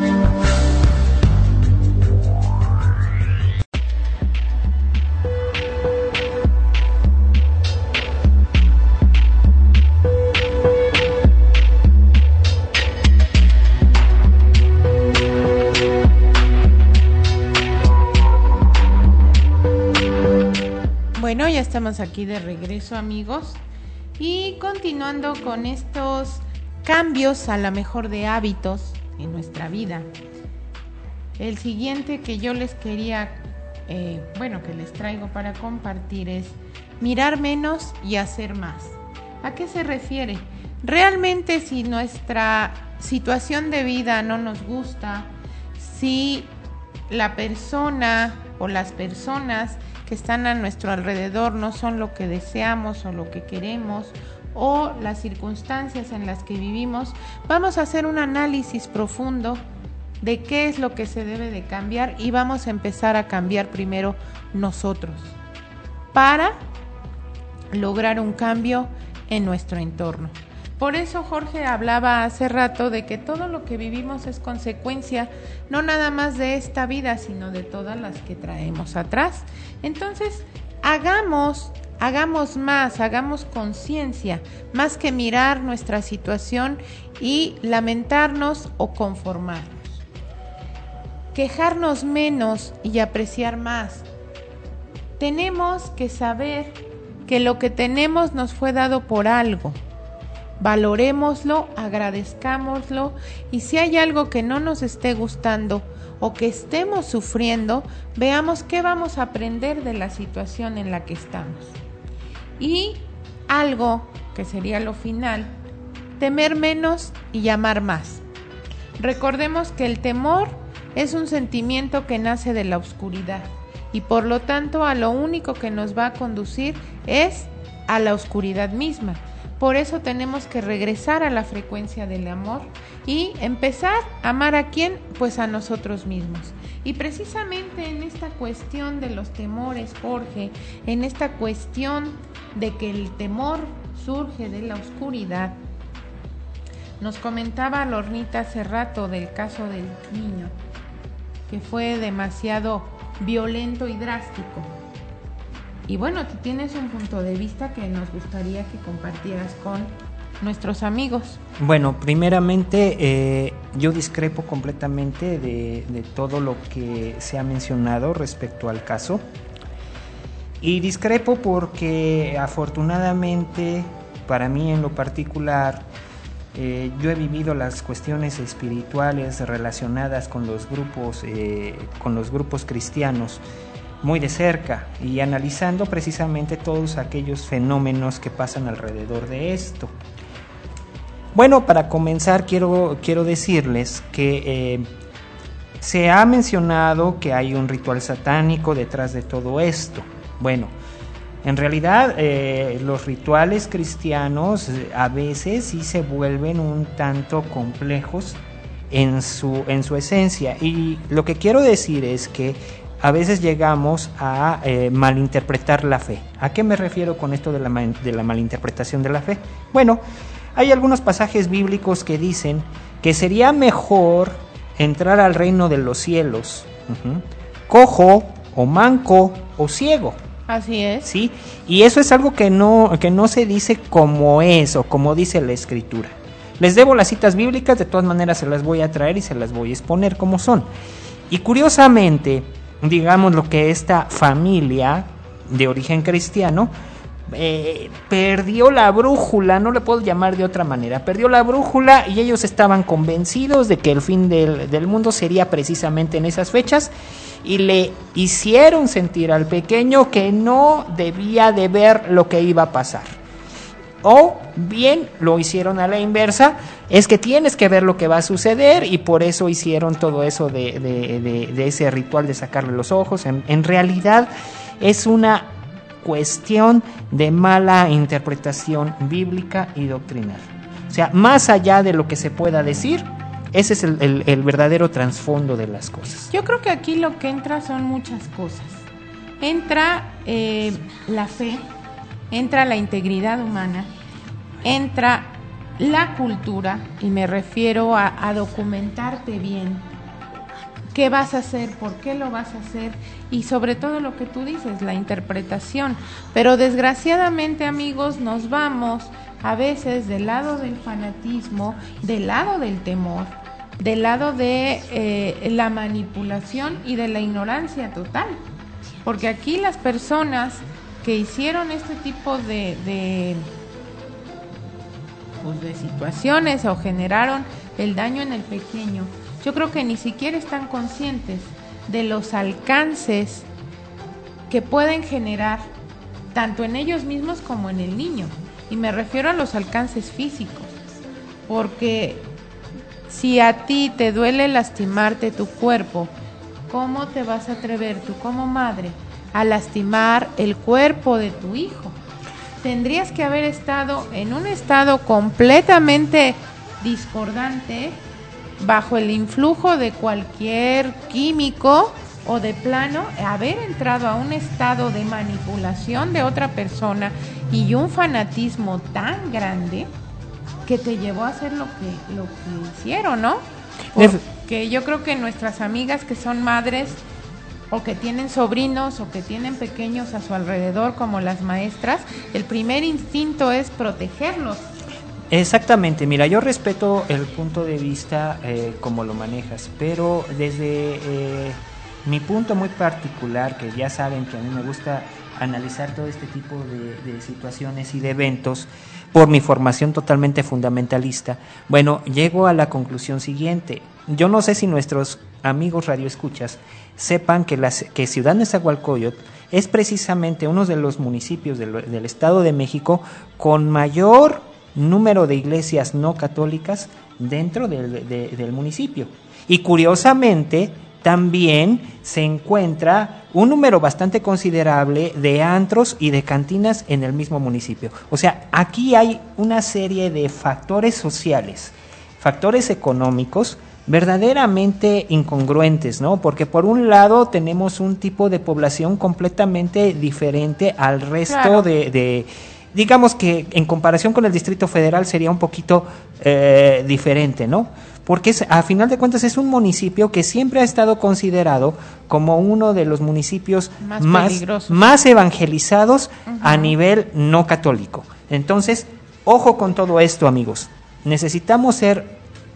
S4: Bueno, ya estamos aquí de regreso, amigos, y continuando con estos cambios a la mejor de hábitos en nuestra vida. El siguiente que yo les quería, eh, bueno, que les traigo para compartir es mirar menos y hacer más. ¿A qué se refiere? Realmente, si nuestra situación de vida no nos gusta, si la persona o las personas que están a nuestro alrededor no son lo que deseamos o lo que queremos, o las circunstancias en las que vivimos, vamos a hacer un análisis profundo de qué es lo que se debe de cambiar y vamos a empezar a cambiar primero nosotros para lograr un cambio en nuestro entorno. Por eso Jorge hablaba hace rato de que todo lo que vivimos es consecuencia no nada más de esta vida, sino de todas las que traemos atrás. Entonces, hagamos, hagamos más, hagamos conciencia, más que mirar nuestra situación y lamentarnos o conformarnos. Quejarnos menos y apreciar más. Tenemos que saber que lo que tenemos nos fue dado por algo. Valorémoslo, agradezcámoslo, y si hay algo que no nos esté gustando o que estemos sufriendo, veamos qué vamos a aprender de la situación en la que estamos. Y algo que sería lo final, temer menos y amar más. Recordemos que el temor es un sentimiento que nace de la oscuridad y por lo tanto a lo único que nos va a conducir es a la oscuridad misma. Por eso tenemos que regresar a la frecuencia del amor y empezar a amar a quién, pues a nosotros mismos. Y precisamente en esta cuestión de los temores, Jorge, en esta cuestión de que el temor surge de la oscuridad, nos comentaba Lornita hace rato del caso del niño, que fue demasiado violento y drástico. Y bueno, tú tienes un punto de vista que nos gustaría que compartieras con nuestros amigos.
S5: Bueno, primeramente eh, yo discrepo completamente de, de todo lo que se ha mencionado respecto al caso. Y discrepo porque afortunadamente, para mí en lo particular, eh, yo he vivido las cuestiones espirituales relacionadas con los grupos, eh, con los grupos cristianos muy de cerca y analizando precisamente todos aquellos fenómenos que pasan alrededor de esto. Bueno, para comenzar quiero, quiero decirles que eh, Se ha mencionado que hay un ritual satánico detrás de todo esto. Bueno, en realidad eh, los rituales cristianos eh, a veces sí se vuelven un tanto complejos en su, en su esencia, y lo que quiero decir es que a veces llegamos a eh, malinterpretar la fe. ¿A qué me refiero con esto de la, de la malinterpretación de la fe? Bueno, hay algunos pasajes bíblicos que dicen que sería mejor entrar al reino de los cielos uh-huh, cojo o manco o ciego.
S4: Así es.
S5: Sí, y eso es algo que no, que no se dice como es o como dice la Escritura. Les debo las citas bíblicas, de todas maneras se las voy a traer y se las voy a exponer como son. Y curiosamente, digamos lo que esta familia de origen cristiano eh, perdió la brújula, no le puedo llamar de otra manera, perdió la brújula y ellos estaban convencidos de que el fin del, del mundo sería precisamente en esas fechas, y le hicieron sentir al pequeño que no debía de ver lo que iba a pasar. O bien lo hicieron a la inversa, es que tienes que ver lo que va a suceder, y por eso hicieron todo eso de, de, de, de ese ritual de sacarle los ojos. En, en realidad es una cuestión de mala interpretación bíblica y doctrinal. O sea, más allá de lo que se pueda decir, ese es el, el, el verdadero trasfondo de las cosas.
S4: Yo creo que aquí lo que entra son muchas cosas. Entra eh, la fe, entra la integridad humana, entra la cultura, y me refiero a, a documentarte bien. ¿Qué vas a hacer? ¿Por qué lo vas a hacer? Y sobre todo lo que tú dices, la interpretación. Pero desgraciadamente, amigos, nos vamos a veces del lado del fanatismo, del lado del temor, del lado de eh, la manipulación y de la ignorancia total. Porque aquí las personas que hicieron este tipo de, de, pues de situaciones o generaron el daño en el pequeño, yo creo que ni siquiera están conscientes de los alcances que pueden generar tanto en ellos mismos como en el niño. Y me refiero a los alcances físicos, porque si a ti te duele lastimarte tu cuerpo, ¿cómo te vas a atrever tú como madre a lastimar el cuerpo de tu hijo? Tendrías que haber estado en un estado completamente discordante, bajo el influjo de cualquier químico, o de plano haber entrado a un estado de manipulación de otra persona y un fanatismo tan grande que te llevó a hacer lo que lo que hicieron, ¿no? Porque yo creo que nuestras amigas que son madres, o que tienen sobrinos, o que tienen pequeños a su alrededor, como las maestras, el primer instinto es protegerlos.
S5: Exactamente, mira, yo respeto el punto de vista eh, como lo manejas, pero desde eh, mi punto muy particular, que ya saben que a mí me gusta analizar todo este tipo de, de situaciones y de eventos por mi formación totalmente fundamentalista, bueno, llego a la conclusión siguiente. Yo no sé si nuestros amigos radioescuchas sepan que, las, que Ciudad Nezahualcóyotl es precisamente uno de los municipios del, del Estado de México con mayor número de iglesias no católicas dentro del, de, del municipio. Y curiosamente también se encuentra un número bastante considerable de antros y de cantinas en el mismo municipio. O sea, aquí hay una serie de factores sociales, factores económicos verdaderamente incongruentes, ¿no? Porque por un lado tenemos un tipo de población completamente diferente al resto claro. de, de digamos que en comparación con el Distrito Federal sería un poquito eh, diferente, ¿no? Porque es, a final de cuentas es un municipio que siempre ha estado considerado como uno de los municipios más, más, más evangelizados uh-huh. a nivel no católico. Entonces, ojo con todo esto, amigos. Necesitamos ser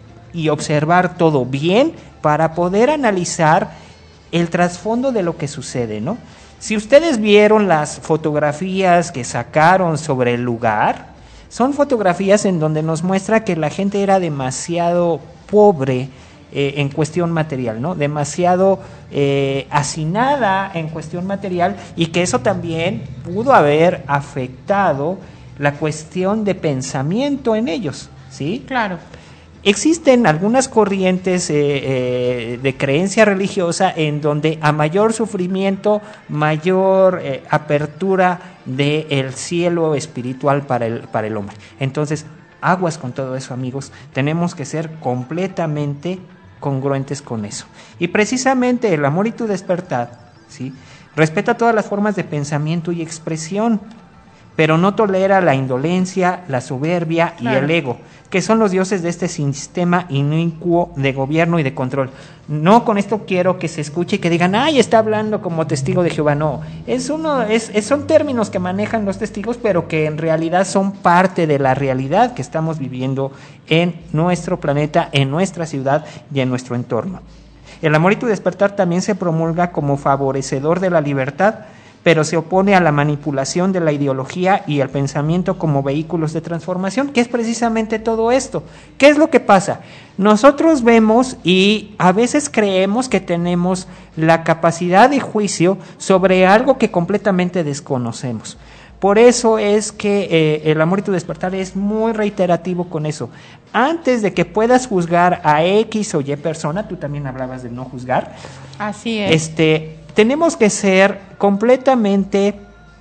S5: y observar todo bien para poder analizar el trasfondo de lo que sucede, ¿no? Si ustedes vieron las fotografías que sacaron sobre el lugar, son fotografías en donde nos muestra que la gente era demasiado pobre eh, en cuestión material, ¿no? Demasiado eh, hacinada en cuestión material, y que eso también pudo haber afectado la cuestión de pensamiento en ellos, ¿sí?
S4: Claro.
S5: Existen algunas corrientes eh, eh, de creencia religiosa en donde a mayor sufrimiento, mayor eh, apertura del cielo espiritual para el, para el hombre. Entonces, aguas con todo eso, amigos. Tenemos que ser completamente congruentes con eso. Y precisamente el amor y tu despertar, ¿sí?, respeta todas las formas de pensamiento y expresión, pero no tolera la indolencia, la soberbia claro. y el ego, que son los dioses de este sistema inicuo de gobierno y de control. No con esto quiero que se escuche y que digan, ay, está hablando como testigo de Jehová. No, es uno, es, es, son términos que manejan los testigos, pero que en realidad son parte de la realidad que estamos viviendo en nuestro planeta, en nuestra ciudad y en nuestro entorno. El amor y tu despertar también se promulga como favorecedor de la libertad, pero se opone a la manipulación de la ideología y el pensamiento como vehículos de transformación, que es precisamente todo esto. ¿Qué es lo que pasa? Nosotros vemos y a veces creemos que tenemos la capacidad de juicio sobre algo que completamente desconocemos. Por eso es que eh, el amor y tu despertar es muy reiterativo con eso. Antes de que puedas juzgar a X o Y persona, tú también hablabas de no juzgar.
S4: Así es.
S5: Este, tenemos que ser completamente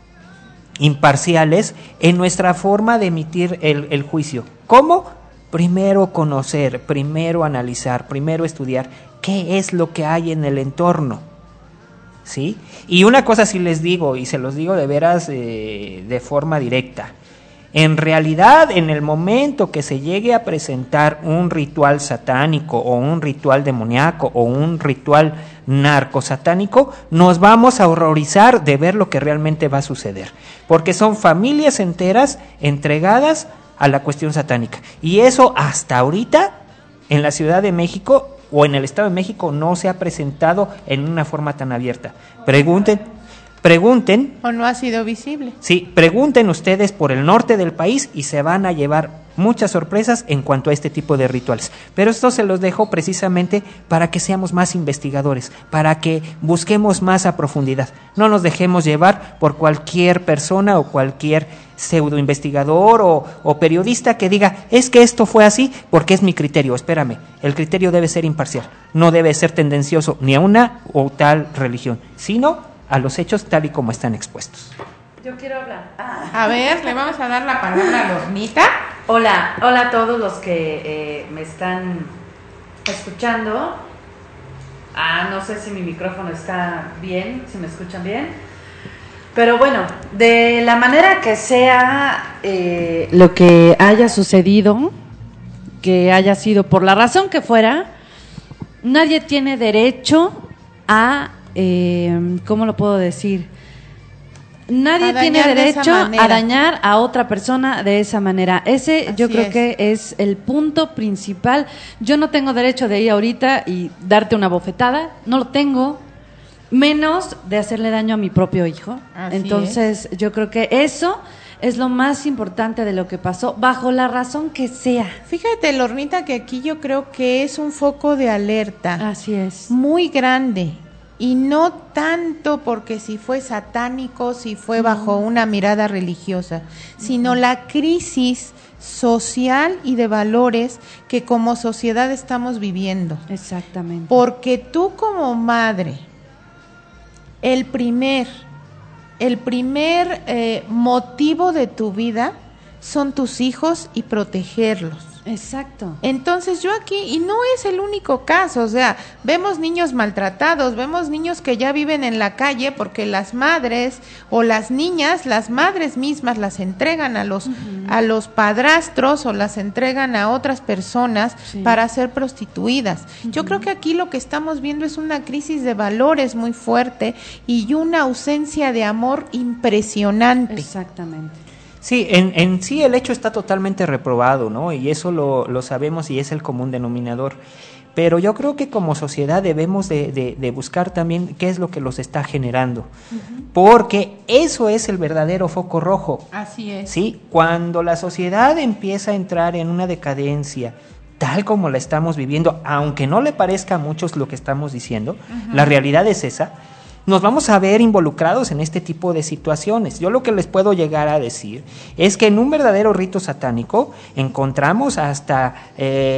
S5: imparciales en nuestra forma de emitir el, el juicio. ¿Cómo? Primero conocer, primero analizar, primero estudiar qué es lo que hay en el entorno. ¿Sí? Y una cosa sí les digo, y se los digo de veras eh, de forma directa. En realidad, en el momento que se llegue a presentar un ritual satánico o un ritual demoníaco o un ritual narcosatánico, nos vamos a horrorizar de ver lo que realmente va a suceder. Porque son familias enteras entregadas a la cuestión satánica. Y eso hasta ahorita, en la Ciudad de México o en el Estado de México, no se ha presentado en una forma tan abierta. Pregunten, pregunten.
S4: ¿O no ha sido visible?
S5: Sí, pregunten ustedes por el norte del país y se van a llevar muchas sorpresas en cuanto a este tipo de rituales. Pero esto se los dejo precisamente para que seamos más investigadores, para que busquemos más a profundidad. No nos dejemos llevar por cualquier persona o cualquier pseudo investigador o, o periodista que diga, es que esto fue así porque es mi criterio. Espérame, el criterio debe ser imparcial, no debe ser tendencioso ni a una o tal religión, sino a los hechos tal y como están expuestos.
S1: Yo quiero hablar. Ah.
S4: A ver, le vamos a dar la palabra a Lornita.
S1: Hola, hola a todos los que eh, me están escuchando. Ah, no sé si mi micrófono está bien, si me escuchan bien. Pero bueno, de la manera que sea eh, lo que haya sucedido, que haya sido por la razón que fuera, nadie tiene derecho a, eh, ¿cómo lo puedo decir? Nadie tiene derecho a dañar a otra persona de esa manera. Ese Así yo creo es. que es el punto principal. Yo no tengo derecho de ir ahorita y darte una bofetada, no lo tengo, menos de hacerle daño a mi propio hijo. Así Entonces es. yo creo que eso es lo más importante de lo que pasó, bajo la razón que sea.
S4: Fíjate, Lornita, que aquí yo creo que es un foco de alerta.
S1: Así es.
S4: Muy grande. Y no tanto porque si fue satánico, si fue bajo una mirada religiosa, sino la crisis social y de valores que como sociedad estamos viviendo.
S1: Exactamente.
S4: Porque tú como madre, el primer, el primer eh, motivo de tu vida son tus hijos y protegerlos.
S1: Exacto.
S4: Entonces yo aquí, y no es el único caso, o sea, vemos niños maltratados, vemos niños que ya viven en la calle porque las madres o las niñas, las madres mismas las entregan a los, uh-huh. a los padrastros o las entregan a otras personas sí. para ser prostituidas. Uh-huh. Yo creo que aquí lo que estamos viendo es una crisis de valores muy fuerte y una ausencia de amor impresionante.
S1: Exactamente.
S5: Sí, en, en sí el hecho está totalmente reprobado, ¿no? Y eso lo, lo sabemos y es el común denominador. Pero yo creo que como sociedad debemos de, de, de buscar también qué es lo que los está generando. Uh-huh. Porque eso es el verdadero foco rojo.
S4: Así es.
S5: Sí, cuando la sociedad empieza a entrar en una decadencia, tal como la estamos viviendo, aunque no le parezca a muchos lo que estamos diciendo, uh-huh. la realidad es esa. Nos vamos a ver involucrados en este tipo de situaciones. Yo lo que les puedo llegar a decir es que en un verdadero rito satánico encontramos hasta eh,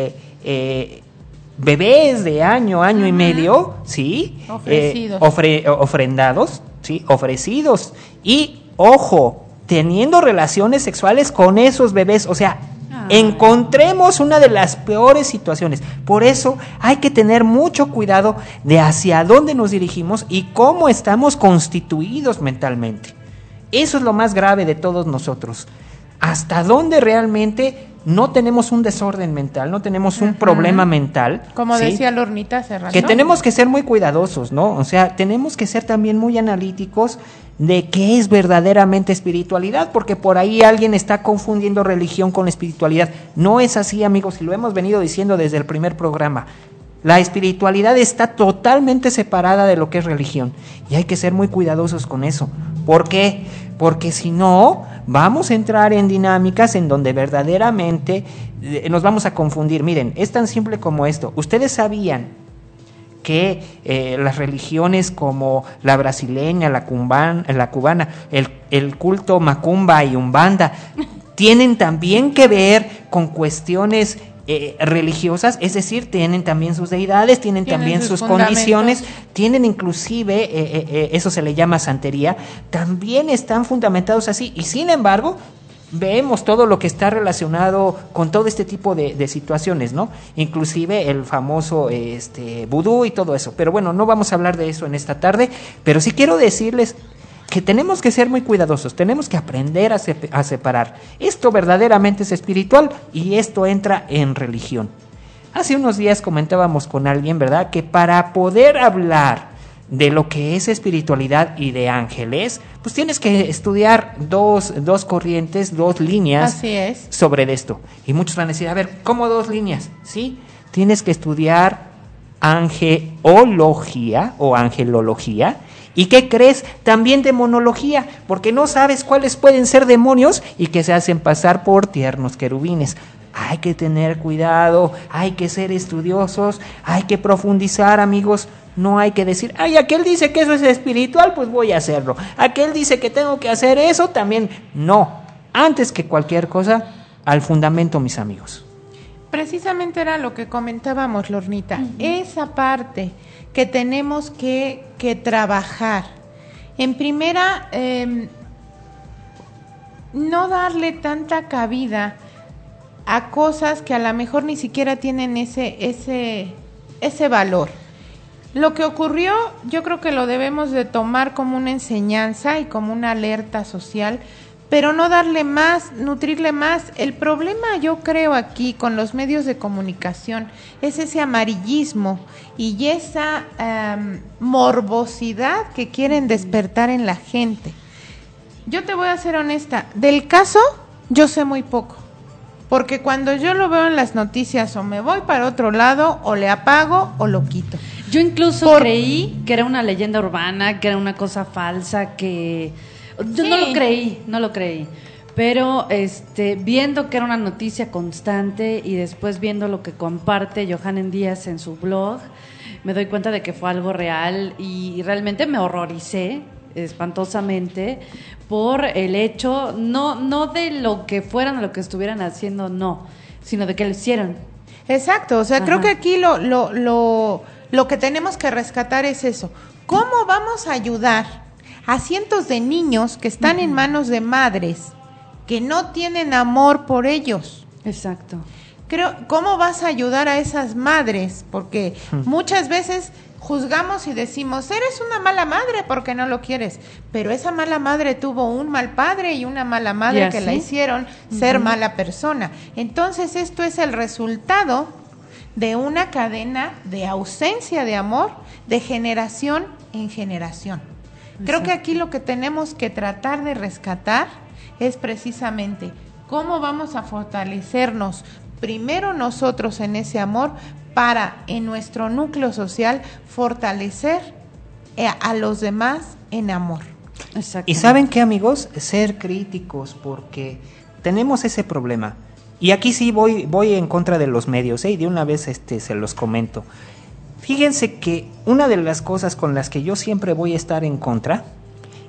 S5: eh, bebés de año, año uh-huh. y medio, ¿sí?
S4: Ofrecidos.
S5: Eh, ofre, ofrendados, ¿sí? Ofrecidos. Y, ojo, teniendo relaciones sexuales con esos bebés, o sea, Ay. encontremos una de las peores situaciones. Por eso hay que tener mucho cuidado de hacia dónde nos dirigimos y cómo estamos constituidos mentalmente. Eso es lo más grave de todos nosotros. Hasta dónde realmente no tenemos un desorden mental, no tenemos un uh-huh. problema mental.
S4: Como
S5: ¿sí?
S4: decía Lornita hace rato.
S5: Que tenemos que ser muy cuidadosos, ¿no? O sea, tenemos que ser también muy analíticos de qué es verdaderamente espiritualidad, porque por ahí alguien está confundiendo religión con espiritualidad. No es así, amigos, y lo hemos venido diciendo desde el primer programa. La espiritualidad está totalmente separada de lo que es religión, y hay que ser muy cuidadosos con eso. ¿Por qué? Porque si no, vamos a entrar en dinámicas en donde verdaderamente eh, nos vamos a confundir. Miren, es tan simple como esto. ¿Ustedes sabían que eh, las religiones como la brasileña, la, cumban, la cubana, el, el culto macumba y umbanda, tienen también que ver con cuestiones Eh, religiosas? Es decir, tienen también sus deidades, tienen, tienen también sus, sus condiciones, tienen inclusive, eh, eh, eh, eso se le llama santería, también están fundamentados así, y sin embargo, vemos todo lo que está relacionado con todo este tipo de, de situaciones, ¿no? Inclusive el famoso este, vudú y todo eso. Pero bueno, no vamos a hablar de eso en esta tarde, pero sí quiero decirles que tenemos que ser muy cuidadosos, tenemos que aprender a, se, a separar. Esto verdaderamente es espiritual y esto entra en religión. Hace unos días comentábamos con alguien, ¿verdad?, que para poder hablar de lo que es espiritualidad y de ángeles, pues tienes que estudiar dos, dos corrientes, dos líneas
S4: Así es.
S5: sobre esto. Y muchos van a decir, a ver, ¿cómo dos líneas? Sí, tienes que estudiar angelología o angelología. ¿Y qué crees? También demonología, porque no sabes cuáles pueden ser demonios y que se hacen pasar por tiernos querubines. Hay que tener cuidado, hay que ser estudiosos, hay que profundizar, amigos. No hay que decir, ay, aquel dice que eso es espiritual, pues voy a hacerlo. Aquel dice que tengo que hacer eso, también. No, antes que cualquier cosa, al fundamento, mis amigos.
S4: Precisamente era lo que comentábamos, Lornita, uh-huh. esa parte que tenemos que, que trabajar. En primera, eh, no darle tanta cabida a cosas que a lo mejor ni siquiera tienen ese, ese, ese valor. Lo que ocurrió, yo creo que lo debemos de tomar como una enseñanza y como una alerta social, pero no darle más, nutrirle más. El problema, yo creo, aquí con los medios de comunicación es ese amarillismo y esa um, morbosidad que quieren despertar en la gente. Yo te voy a ser honesta, del caso yo sé muy poco, porque cuando yo lo veo en las noticias o me voy para otro lado o le apago o lo quito.
S1: Yo incluso
S4: Por...
S1: creí que era una leyenda urbana, que era una cosa falsa, que... Yo sí. no lo creí, no lo creí, pero este, viendo que era una noticia constante y después viendo lo que comparte Johanan Díaz en su blog, me doy cuenta de que fue algo real y realmente me horroricé espantosamente por el hecho, no, no de lo que fueran o lo que estuvieran haciendo, no, sino de que lo hicieron.
S4: Exacto, o sea, Ajá. creo que aquí lo, lo, lo, lo que tenemos que rescatar es eso. ¿Cómo vamos a ayudar a cientos de niños que están uh-huh. en manos de madres que no tienen amor por ellos?
S1: Exacto.
S4: Creo, ¿cómo vas a ayudar a esas madres? Porque uh-huh. muchas veces juzgamos y decimos, eres una mala madre porque no lo quieres, pero esa mala madre tuvo un mal padre y una mala madre que la hicieron uh-huh. ser mala persona. Entonces esto es el resultado de una cadena de ausencia de amor de generación en generación. Creo Exacto. que aquí lo que tenemos que tratar de rescatar es precisamente cómo vamos a fortalecernos primero nosotros en ese amor para en nuestro núcleo social fortalecer a los demás en amor.
S5: Y ¿saben qué, amigos? Ser críticos, porque tenemos ese problema. Y aquí sí voy, voy en contra de los medios, ¿eh? Y de una vez este, se los comento. Fíjense que una de las cosas con las que yo siempre voy a estar en contra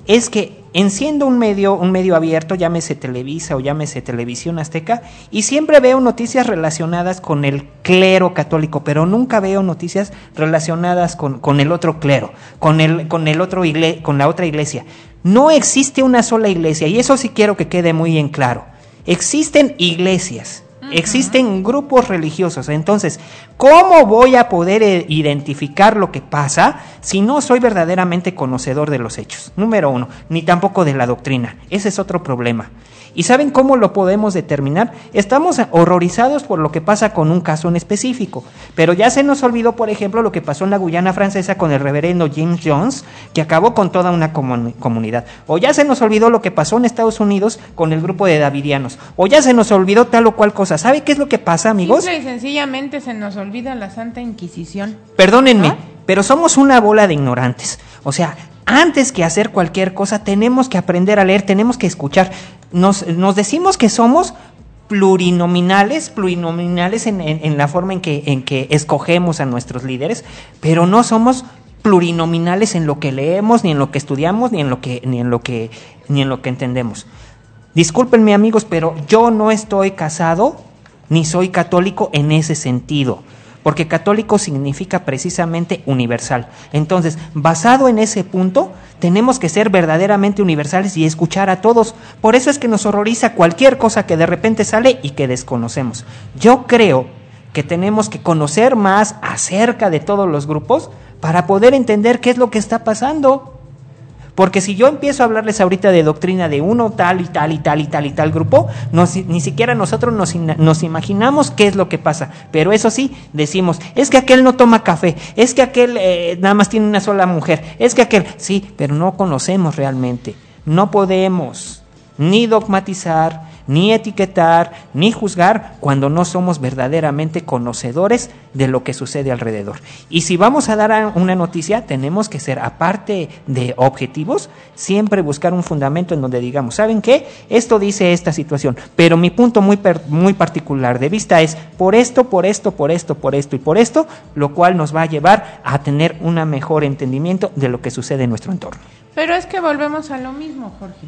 S5: es que enciendo un medio, un medio abierto, llámese Televisa o llámese Televisión Azteca, y siempre veo noticias relacionadas con el clero católico, pero nunca veo noticias relacionadas con, con el otro clero, con el, con el otro igle, con la otra iglesia. No existe una sola iglesia, y eso sí quiero que quede muy en claro. Existen iglesias. Existen grupos religiosos. Entonces, ¿cómo voy a poder identificar lo que pasa si no soy verdaderamente conocedor de los hechos? Número uno, ni tampoco de la doctrina. Ese es otro problema. ¿Y saben cómo lo podemos determinar? Estamos horrorizados por lo que pasa con un caso en específico, pero ya se nos olvidó, por ejemplo, lo que pasó en la Guyana Francesa con el reverendo James Jones, que acabó con toda una comun- comunidad. O ya se nos olvidó lo que pasó en Estados Unidos con el grupo de davidianos. O ya se nos olvidó tal o cual cosa. ¿Sabe qué es lo que pasa, amigos?
S4: Simple y sencillamente se nos olvida la Santa Inquisición.
S5: Perdónenme,
S4: ¿Ah?
S5: pero somos una bola de ignorantes. O sea, antes que hacer cualquier cosa, tenemos que aprender a leer, tenemos que escuchar. Nos, nos decimos que somos plurinominales, plurinominales en, en, en la forma en que, en que escogemos a nuestros líderes, pero no somos plurinominales en lo que leemos, ni en lo que estudiamos, ni en lo que, ni en lo que, ni en lo que entendemos. Discúlpenme, amigos, pero yo no estoy casado ni soy católico en ese sentido, porque católico significa precisamente universal. Entonces, basado en ese punto, tenemos que ser verdaderamente universales y escuchar a todos. Por eso es que nos horroriza cualquier cosa que de repente sale y que desconocemos. Yo creo que tenemos que conocer más acerca de todos los grupos para poder entender qué es lo que está pasando. Porque si yo empiezo a hablarles ahorita de doctrina de uno tal y tal y tal y tal y tal grupo, no, ni siquiera nosotros nos, nos imaginamos qué es lo que pasa. Pero eso sí, decimos, es que aquel no toma café, es que aquel eh, nada más tiene una sola mujer, es que aquel, sí, pero no conocemos realmente. No podemos ni dogmatizar, ni etiquetar, ni juzgar cuando no somos verdaderamente conocedores de lo que sucede alrededor. Y si vamos a dar una noticia, tenemos que ser, aparte de objetivos, siempre buscar un fundamento en donde digamos, ¿saben qué? Esto dice esta situación, pero mi punto muy, per, muy particular de vista es por esto, por esto, por esto, por esto y por esto, lo cual nos va a llevar a tener un mejor entendimiento de lo que sucede en nuestro entorno.
S4: Pero es que volvemos a lo mismo, Jorge.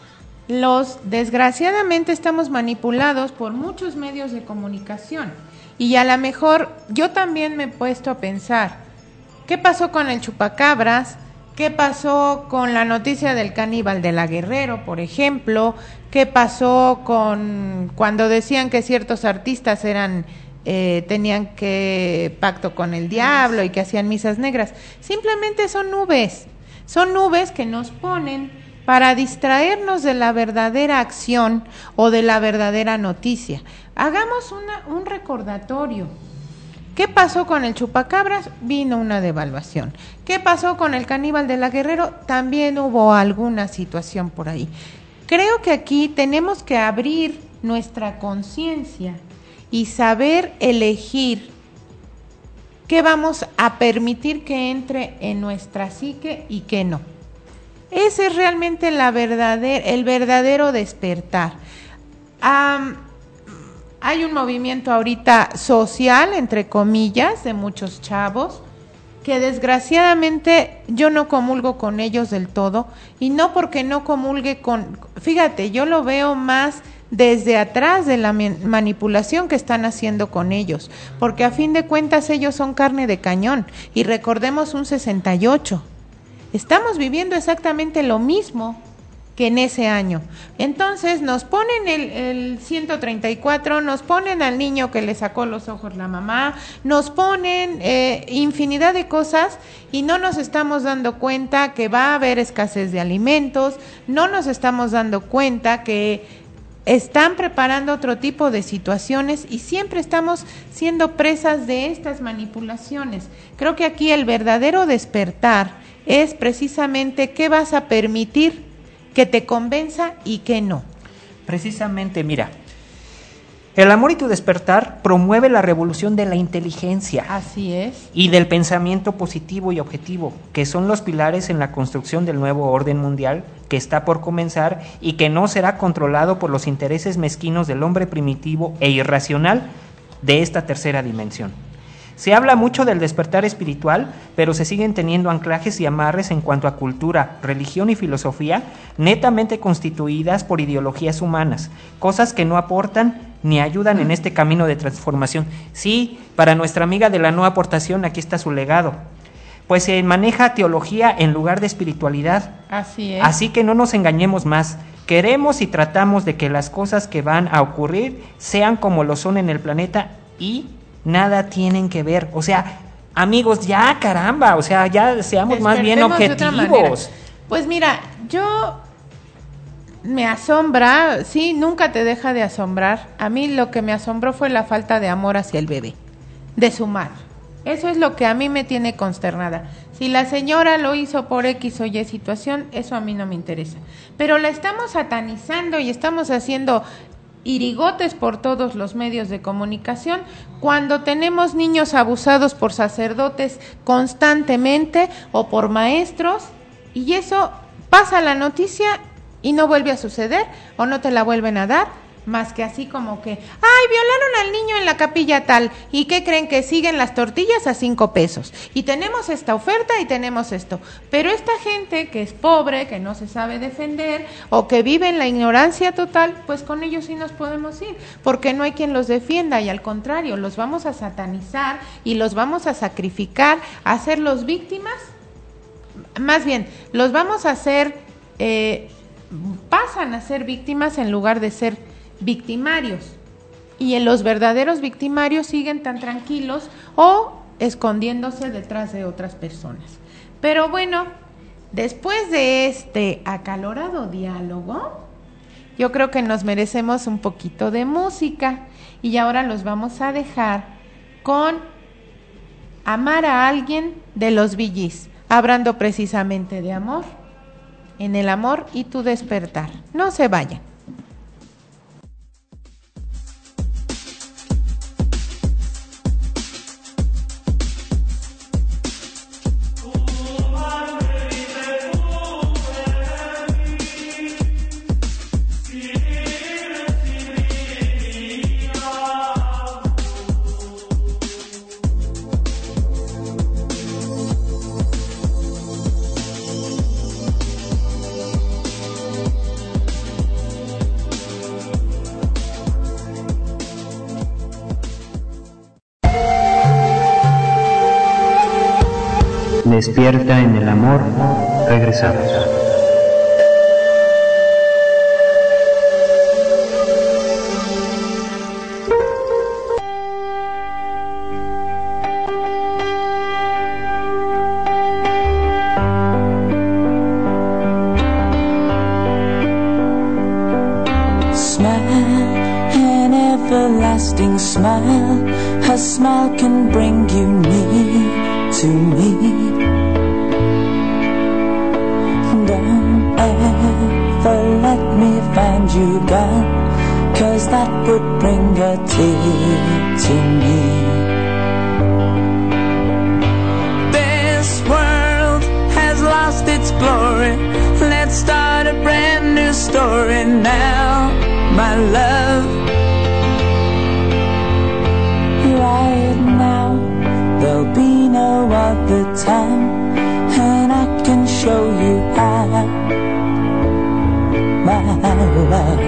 S4: Los, desgraciadamente, estamos manipulados por muchos medios de comunicación. Y a lo mejor yo también me he puesto a pensar, ¿qué pasó con el chupacabras? ¿Qué pasó con la noticia del caníbal de la Guerrero, por ejemplo? ¿Qué pasó con cuando decían que ciertos artistas eran eh, tenían que pacto con el diablo y que hacían misas negras? Simplemente son nubes, son nubes que nos ponen para distraernos de la verdadera acción o de la verdadera noticia. Hagamos una, un recordatorio. ¿Qué pasó con el chupacabras? Vino una devaluación. ¿Qué pasó con el caníbal de la Guerrero? También hubo alguna situación por ahí. Creo que aquí tenemos que abrir nuestra conciencia y saber elegir qué vamos a permitir que entre en nuestra psique y qué no. Ese es realmente la verdadera, el verdadero despertar. Um, hay un movimiento ahorita social, entre comillas, de muchos chavos, que desgraciadamente yo no comulgo con ellos del todo, y no porque no comulgue con, fíjate, yo lo veo más desde atrás de la manipulación que están haciendo con ellos, porque a fin de cuentas ellos son carne de cañón, y recordemos un sesenta y ocho. Estamos viviendo exactamente lo mismo que en ese año. Entonces nos ponen el, el ciento treinta y cuatro, nos ponen al niño que le sacó los ojos la mamá, nos ponen eh, infinidad de cosas y no nos estamos dando cuenta que va a haber escasez de alimentos, no nos estamos dando cuenta que están preparando otro tipo de situaciones y siempre estamos siendo presas de estas manipulaciones. Creo que aquí el verdadero despertar es precisamente qué vas a permitir que te convenza y qué no.
S5: Precisamente, mira, el amor y tu despertar promueve la revolución de la inteligencia.
S4: Así es.
S5: Y del pensamiento positivo y objetivo, que son los pilares en la construcción del nuevo orden mundial que está por comenzar y que no será controlado por los intereses mezquinos del hombre primitivo e irracional de esta tercera dimensión. Se habla mucho del despertar espiritual, pero se siguen teniendo anclajes y amarres en cuanto a cultura, religión y filosofía, netamente constituidas por ideologías humanas, cosas que no aportan ni ayudan en este camino de transformación. Sí, para nuestra amiga de la no aportación, aquí está su legado. Pues se maneja teología en lugar de espiritualidad.
S4: Así es.
S5: Así que no nos engañemos más. Queremos y tratamos de que las cosas que van a ocurrir sean como lo son en el planeta y nada tienen que ver. O sea, amigos, ya caramba, o sea, ya seamos más bien objetivos.
S4: Pues mira, yo me asombra, sí, nunca te deja de asombrar. A mí lo que me asombró fue la falta de amor hacia el bebé, de su madre. Eso es lo que a mí me tiene consternada. Si la señora lo hizo por X o Y situación, eso a mí no me interesa. Pero la estamos satanizando y estamos haciendo irigotes por todos los medios de comunicación cuando tenemos niños abusados por sacerdotes constantemente o por maestros, y eso pasa la noticia y no vuelve a suceder o no te la vuelven a dar. Más que así como que, ay, violaron al niño en la capilla tal, ¿y qué creen? Que siguen las tortillas a cinco pesos, y tenemos esta oferta y tenemos esto, pero esta gente que es pobre, que no se sabe defender, o que vive en la ignorancia total, pues con ellos sí nos podemos ir, porque no hay quien los defienda, y al contrario, los vamos a satanizar, y los vamos a sacrificar, a hacerlos víctimas, más bien, los vamos a hacer, eh, pasan a ser víctimas en lugar de ser victimarios, y en los verdaderos victimarios siguen tan tranquilos o escondiéndose detrás de otras personas. Pero bueno, después de este acalorado diálogo, yo creo que nos merecemos un poquito de música, y ahora los vamos a dejar con Amar a alguien de los Bee Gees, hablando precisamente de amor, en el amor y tu despertar. No se vayan.
S2: Despierta en el amor, regresamos.
S6: Everlasting smile, a smile can bring you near to me. Don't ever let me find you gone, 'cause that would bring a tear to me. This world has lost its glory, let's start a brand new story now, my love. Right now, there'll be no other time, and I can show you how, my love.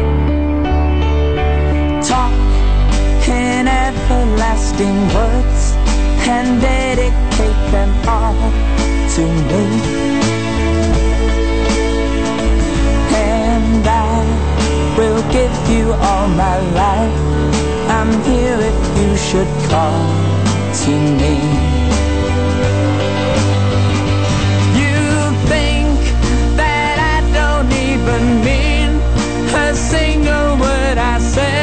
S6: Talk in everlasting words and dedicate them all to me, and I will give you all my life. I'm here if you should call to me. You think that I don't even mean a single word I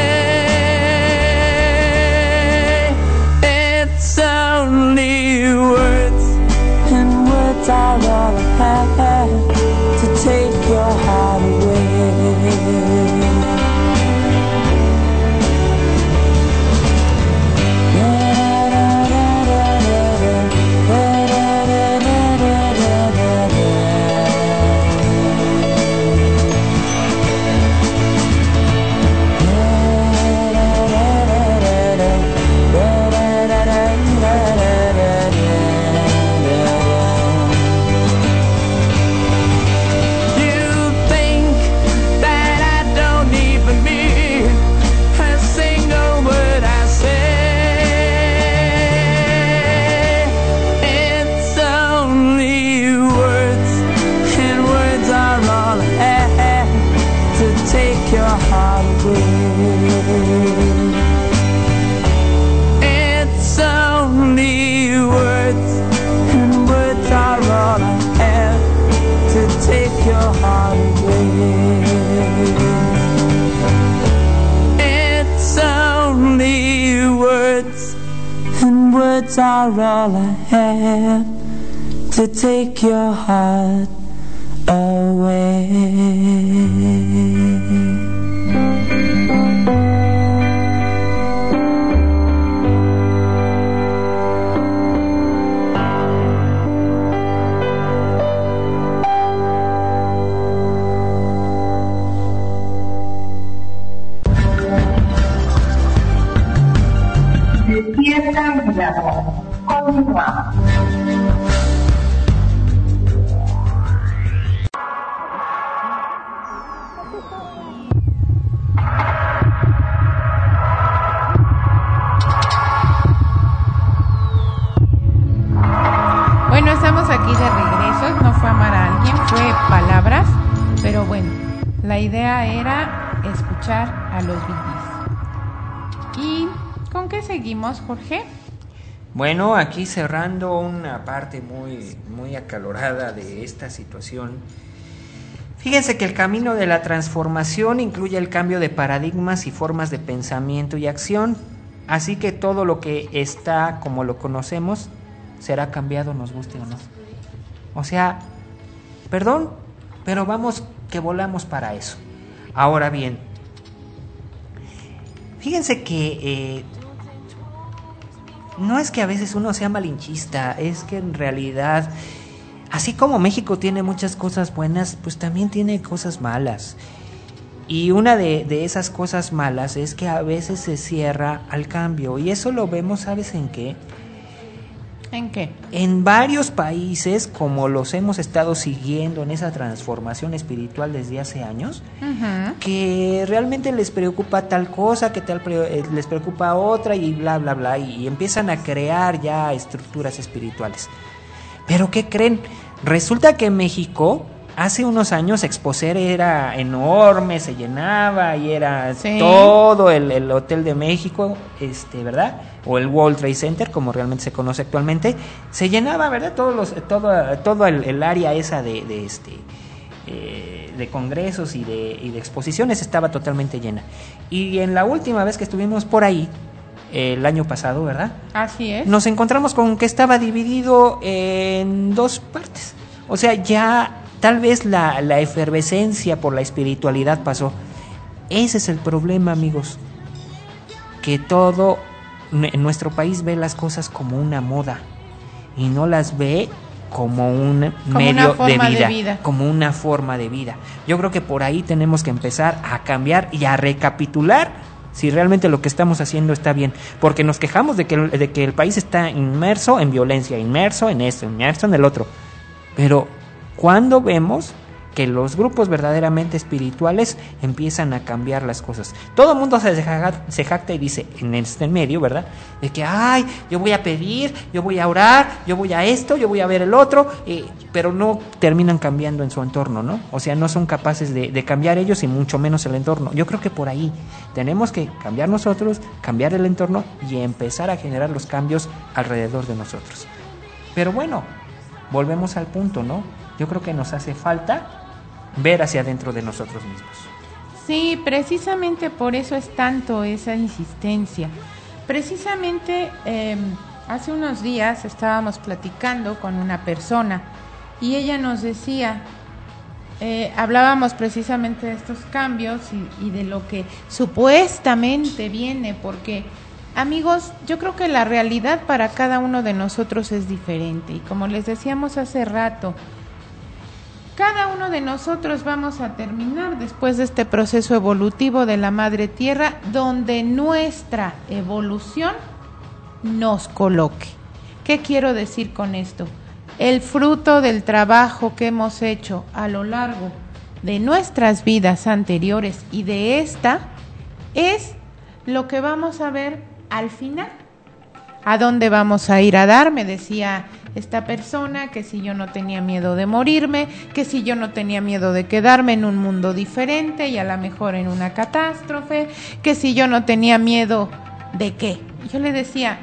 S6: say. It's only words, and words are all I have to take your heart away. Da da words are all I have to take your heart away.
S3: Despierta mi amor. Continuamos.
S4: Bueno, estamos aquí de regreso. No fue amar a alguien, fue palabras. Pero bueno, la idea era escuchar a los Bee Gees. ¿Y con qué seguimos, Jorge?
S5: Bueno, aquí cerrando una parte muy, muy acalorada de esta situación. Fíjense que el camino de la transformación incluye el cambio de paradigmas y formas de pensamiento y acción. Así que todo lo que está como lo conocemos será cambiado, nos guste o no. O sea, perdón, pero vamos que volamos para eso. Ahora bien, fíjense que eh, no es que a veces uno sea malinchista, es que en realidad, así como México tiene muchas cosas buenas, pues también tiene cosas malas. Y una de, de esas cosas malas es que a veces se cierra al cambio. Y eso lo vemos, ¿sabes en qué?
S4: ¿En qué?
S5: En varios países, como los hemos estado siguiendo en esa transformación espiritual desde hace años, uh-huh. que realmente les preocupa tal cosa, que tal pre- les preocupa otra y bla, bla, bla, y, y empiezan a crear ya estructuras espirituales. ¿Pero qué creen? Resulta que en México, hace unos años, Exposer era enorme, se llenaba y era sí. todo el, el Hotel de México, este, ¿verdad? O el World Trade Center, como realmente se conoce actualmente, se llenaba, ¿verdad? Todos los, todo, todo el, el área esa de, de este eh, de congresos y de, y de exposiciones estaba totalmente llena. Y en la última vez que estuvimos por ahí, eh, el año pasado, ¿verdad?
S4: Así es.
S5: Nos encontramos con que estaba dividido en dos partes. O sea, ya tal vez la, la efervescencia por la espiritualidad pasó. Ese es el problema, amigos, que todo en nuestro país ve las cosas como una moda y no las ve como un
S4: como
S5: medio
S4: una
S5: de, vida,
S4: de vida,
S5: como una forma de vida. Yo creo que por ahí tenemos que empezar a cambiar y a recapitular si realmente lo que estamos haciendo está bien, porque nos quejamos de que, de que el país está inmerso en violencia, inmerso en esto, inmerso en el otro, pero ¿cuándo vemos que los grupos verdaderamente espirituales empiezan a cambiar las cosas? Todo el mundo se, se jacta y dice en este medio, ¿verdad? De que, ay, yo voy a pedir, yo voy a orar, yo voy a esto, yo voy a ver el otro, eh, pero no terminan cambiando en su entorno, ¿no? O sea, no son capaces de, de cambiar ellos y mucho menos el entorno. Yo creo que por ahí tenemos que cambiar nosotros, cambiar el entorno y empezar a generar los cambios alrededor de nosotros. Pero bueno, volvemos al punto, ¿no? Yo creo que nos hace falta ver hacia adentro de nosotros mismos.
S4: Sí, precisamente por eso es tanto esa insistencia. Precisamente eh, hace unos días estábamos platicando con una persona y ella nos decía, eh, hablábamos precisamente de estos cambios y, y de lo que supuestamente viene, porque amigos, yo creo que la realidad para cada uno de nosotros es diferente y como les decíamos hace rato, cada uno de nosotros vamos a terminar después de este proceso evolutivo de la Madre Tierra, donde nuestra evolución nos coloque. ¿Qué quiero decir con esto? El fruto del trabajo que hemos hecho a lo largo de nuestras vidas anteriores y de esta es lo que vamos a ver al final. ¿A dónde vamos a ir a dar? Me decía esta persona que si yo no tenía miedo de morirme, que si yo no tenía miedo de quedarme en un mundo diferente y a lo mejor en una catástrofe, que si yo no tenía miedo de qué. Yo le decía,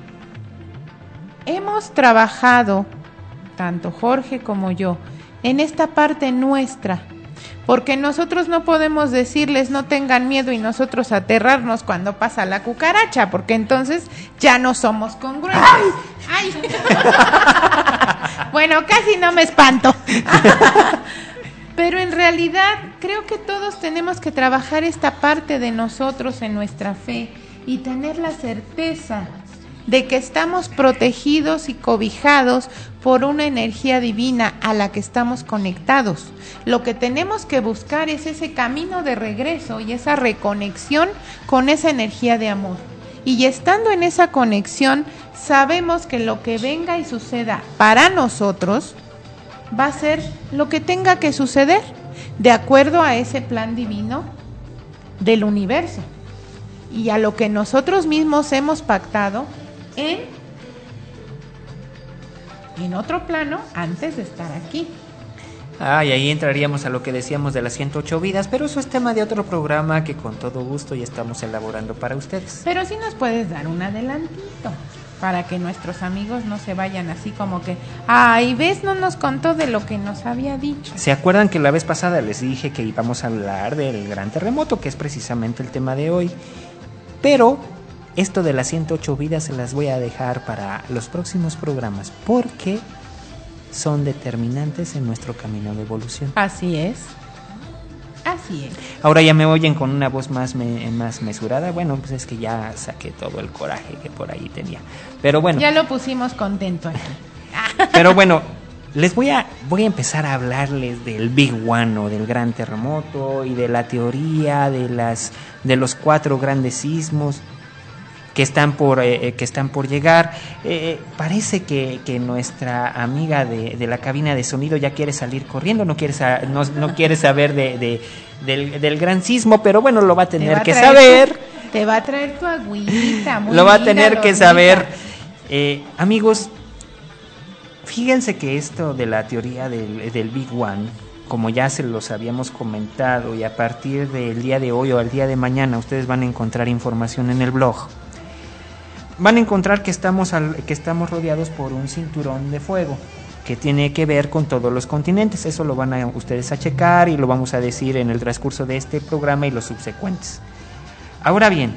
S4: hemos trabajado, tanto Jorge como yo, en esta parte nuestra porque nosotros no podemos decirles no tengan miedo y nosotros aterrarnos cuando pasa la cucaracha, porque entonces ya no somos congruentes. ¡Ay! ¡Ay! Bueno, casi no me espanto. Pero en realidad creo que todos tenemos que trabajar esta parte de nosotros en nuestra fe y tener la certeza de que estamos protegidos y cobijados por una energía divina a la que estamos conectados. Lo que tenemos que buscar es ese camino de regreso y esa reconexión con esa energía de amor. Y estando en esa conexión, sabemos que lo que venga y suceda para nosotros va a ser lo que tenga que suceder, de acuerdo a ese plan divino del universo y a lo que nosotros mismos hemos pactado en, en otro plano antes de estar aquí.
S5: Ah, y ahí entraríamos a lo que decíamos de las ciento ocho vidas, pero eso es tema de otro programa que con todo gusto ya estamos elaborando para ustedes.
S4: Pero sí nos puedes dar un adelantito para que nuestros amigos no se vayan así como que, ay, ves, no nos contó de lo que nos había dicho.
S5: ¿Se acuerdan que la vez pasada les dije que íbamos a hablar del gran terremoto, que es precisamente el tema de hoy? Pero esto de las ciento ocho vidas se las voy a dejar para los próximos programas, porque son determinantes en nuestro camino de evolución.
S4: Así es. Así es.
S5: Ahora ya me oyen con una voz más, me, más mesurada. Bueno, pues es que ya saqué todo el coraje que por ahí tenía. Pero bueno.
S4: Ya lo pusimos contento aquí.
S5: Pero bueno, les voy a, voy a empezar a hablarles del Big One o del gran terremoto y de la teoría de, las, de los cuatro grandes sismos que están por, eh, que están por llegar. Eh, parece que, que nuestra amiga de, de la cabina de sonido ya quiere salir corriendo, no quiere, sa- no, no quiere saber de, de, del, del gran sismo, pero bueno, lo va a tener
S4: va a
S5: que
S4: traer
S5: saber.
S4: Tu, te va a traer tu agüita. Muy
S5: Lo va a
S4: linda,
S5: tener que
S4: Lornita.
S5: saber. Eh, amigos, fíjense que esto de la teoría del, del Big One, como ya se los habíamos comentado, y a partir del día de hoy o al día de mañana ustedes van a encontrar información en el blog, van a encontrar que estamos, al, que estamos rodeados por un cinturón de fuego que tiene que ver con todos los continentes. Eso lo van a ustedes a checar y lo vamos a decir en el transcurso de este programa y los subsecuentes. Ahora bien,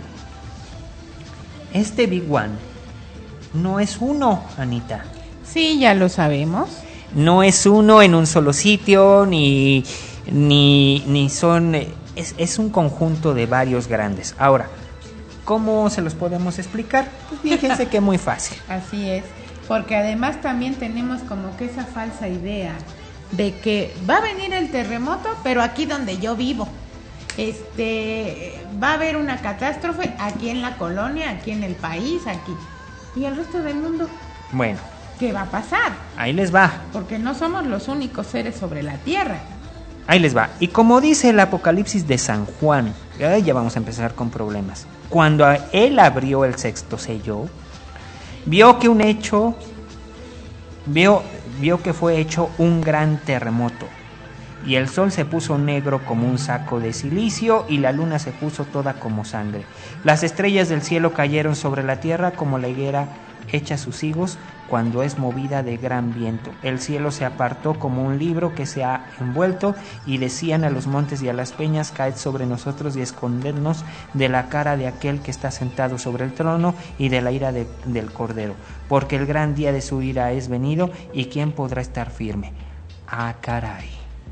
S5: este Big One no es uno, Anita.
S4: Sí, ya lo sabemos.
S5: No es uno en un solo sitio, ni, ni, ni son... Es, es un conjunto de varios grandes. Ahora, ¿cómo se los podemos explicar? Pues fíjense que es muy fácil.
S4: Así es, porque además también tenemos como que esa falsa idea de que va a venir el terremoto, pero aquí donde yo vivo. Este, va a haber una catástrofe aquí en la colonia, aquí en el país, aquí. ¿Y el resto del mundo?
S5: Bueno,
S4: ¿Qué va a pasar?
S5: ahí les va.
S4: Porque no somos los únicos seres sobre la tierra.
S5: Ahí les va. Y como dice el Apocalipsis de San Juan, ay, ya vamos a empezar con problemas. Cuando él abrió el sexto sello, vio que un hecho, vio, vio que fue hecho un gran terremoto. Y el sol se puso negro como un saco de silicio y la luna se puso toda como sangre. Las estrellas del cielo cayeron sobre la tierra como la higuera echa sus higos cuando es movida de gran viento. El cielo se apartó como un libro que se ha envuelto y decían a los montes y a las peñas: caed sobre nosotros y escondernos de la cara de aquel que está sentado sobre el trono y de la ira de, del Cordero, porque el gran día de su ira es venido y ¿quién podrá estar firme? Ah, caray.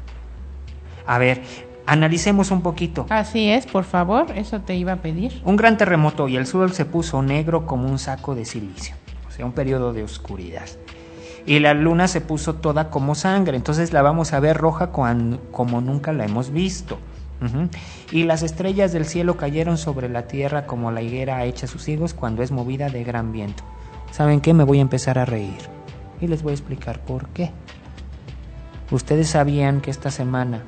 S5: A ver, analicemos un poquito.
S4: Así es, por favor, eso te iba a pedir.
S5: Un gran terremoto y el sol se puso negro como un saco de silicio, o sea, un periodo de oscuridad. Y la luna se puso toda como sangre, entonces la vamos a ver roja cuando, como nunca la hemos visto. Uh-huh. Y las estrellas del cielo cayeron sobre la tierra como la higuera echa sus higos cuando es movida de gran viento. ¿Saben qué? Me voy a empezar a reír y les voy a explicar por qué. ¿Ustedes sabían que esta semana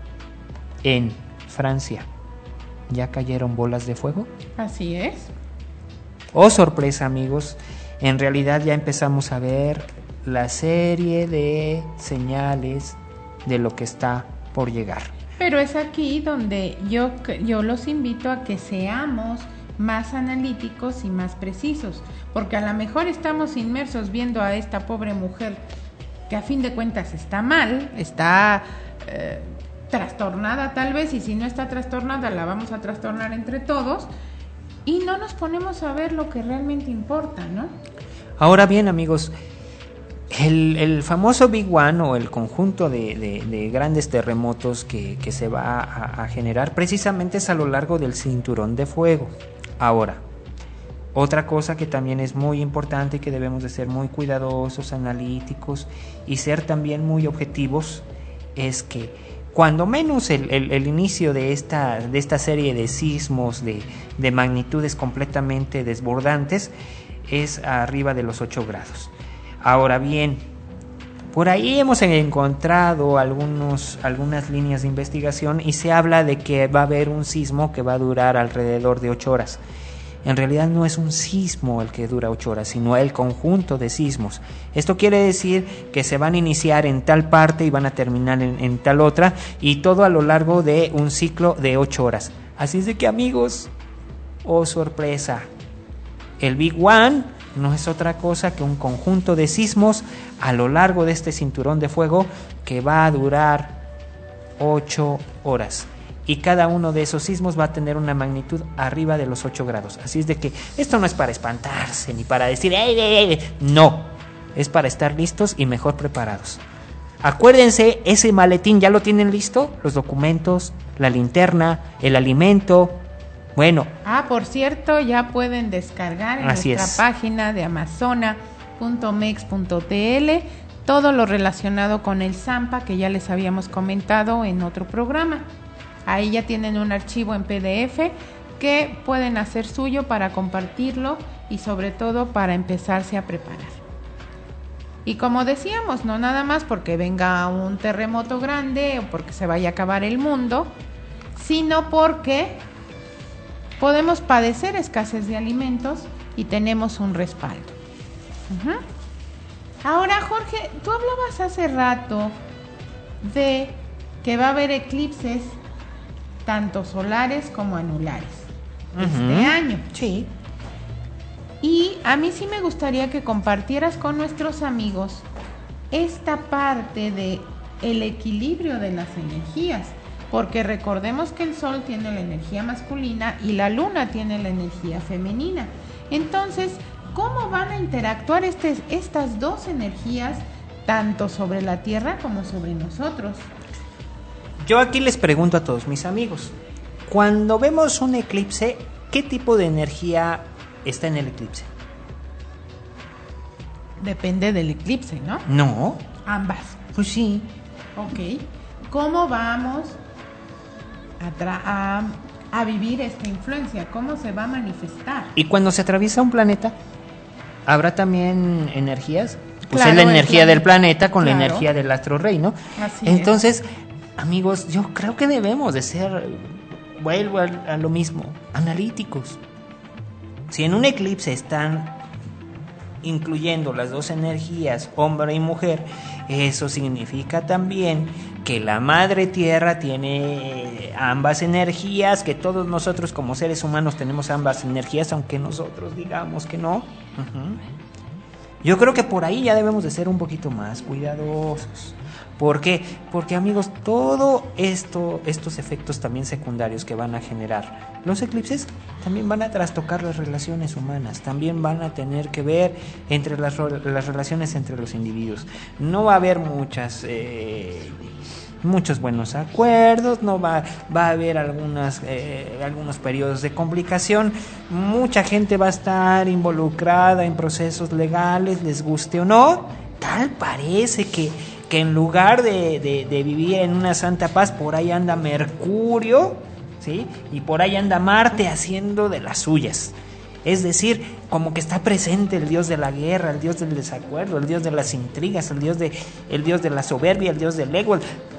S5: en Francia ya cayeron bolas de fuego?
S4: Así es.
S5: Oh, sorpresa, amigos. En realidad ya empezamos a ver la serie de señales de lo que está por llegar.
S4: Pero es aquí donde yo, yo los invito a que seamos más analíticos y más precisos, porque a lo mejor estamos inmersos viendo a esta pobre mujer que a fin de cuentas está mal, está... Eh, trastornada tal vez, y si no está trastornada la vamos a trastornar entre todos y no nos ponemos a ver lo que realmente importa, ¿no?
S5: Ahora bien, amigos, el, el famoso Big One o el conjunto de, de, de grandes terremotos que, que se va a, a generar precisamente es a lo largo del cinturón de fuego. Ahora, otra cosa que también es muy importante y que debemos de ser muy cuidadosos, analíticos y ser también muy objetivos es que cuando menos el, el, el inicio de esta, de esta serie de sismos de, de magnitudes completamente desbordantes es arriba de los ocho grados. Ahora bien, por ahí hemos encontrado algunos, algunas líneas de investigación y se habla de que va a haber un sismo que va a durar alrededor de ocho horas. En realidad no es un sismo el que dura ocho horas, sino el conjunto de sismos. Esto quiere decir que se van a iniciar en tal parte y van a terminar en, en tal otra, y todo a lo largo de un ciclo de ocho horas. Así es de que, amigos, oh sorpresa, el Big One no es otra cosa que un conjunto de sismos a lo largo de este cinturón de fuego que va a durar ocho horas. Y cada uno de esos sismos va a tener una magnitud arriba de los ocho grados. Así es de que esto no es para espantarse ni para decir ¡ey, ey, ey! No, es para estar listos y mejor preparados. Acuérdense, ese maletín ya lo tienen listo, los documentos, la linterna, el alimento. Bueno.
S4: Ah, por cierto, ya pueden descargar en
S5: Así
S4: nuestra
S5: es.
S4: página de amazona punto mex punto t l todo lo relacionado con el Zampa que ya les habíamos comentado en otro programa. Ahí ya tienen un archivo en P D F que pueden hacer suyo para compartirlo y sobre todo para empezarse a preparar. Y como decíamos, no nada más porque venga un terremoto grande o porque se vaya a acabar el mundo, sino porque podemos padecer escasez de alimentos y tenemos un respaldo. Uh-huh. Ahora, Jorge, tú hablabas hace rato de que va a haber eclipses tanto solares como anulares uh-huh. este año.
S5: Sí.
S4: Y a mí sí me gustaría que compartieras con nuestros amigos esta parte de el equilibrio de las energías, porque recordemos que el sol tiene la energía masculina y la luna tiene la energía femenina. Entonces, ¿cómo van a interactuar este, estas dos energías tanto sobre la Tierra como sobre nosotros?
S5: Yo aquí les pregunto a todos mis amigos, cuando vemos un eclipse, ¿qué tipo de energía está en el eclipse?
S4: Depende del eclipse, ¿no?
S5: No.
S4: Ambas.
S5: Pues sí.
S4: Ok. ¿Cómo vamos a, tra- a, a vivir esta influencia? ¿Cómo se va a manifestar?
S5: Y cuando se atraviesa un planeta, ¿habrá también energías? Pues
S4: Claro,
S5: es la
S4: el
S5: energía
S4: plan-
S5: del planeta con
S4: claro.
S5: la energía del astro rey, ¿no?
S4: Así
S5: Entonces, amigos, yo creo que debemos de ser, vuelvo a, a lo mismo, analíticos. Si en un eclipse están incluyendo las dos energías, hombre y mujer, eso significa también que la madre tierra tiene ambas energías, que todos nosotros como seres humanos tenemos ambas energías, aunque nosotros digamos que no. Uh-huh. Yo creo que por ahí ya debemos de ser un poquito más cuidadosos. ¿Por qué? Porque, amigos, todo esto, estos efectos también secundarios que van a generar los eclipses también van a trastocar las relaciones humanas, también van a tener que ver entre las, las relaciones entre los individuos. No va a haber muchas eh, muchos buenos acuerdos, no va, va a haber algunas eh, algunos periodos de complicación, mucha gente va a estar involucrada en procesos legales, les guste o no. Tal parece que que en lugar de, de, de vivir en una santa paz, por ahí anda Mercurio, ¿sí? Y por ahí anda Marte haciendo de las suyas. Es decir, como que está presente el dios de la guerra, el dios del desacuerdo, el dios de las intrigas, el dios de, el dios de la soberbia, el dios del ego.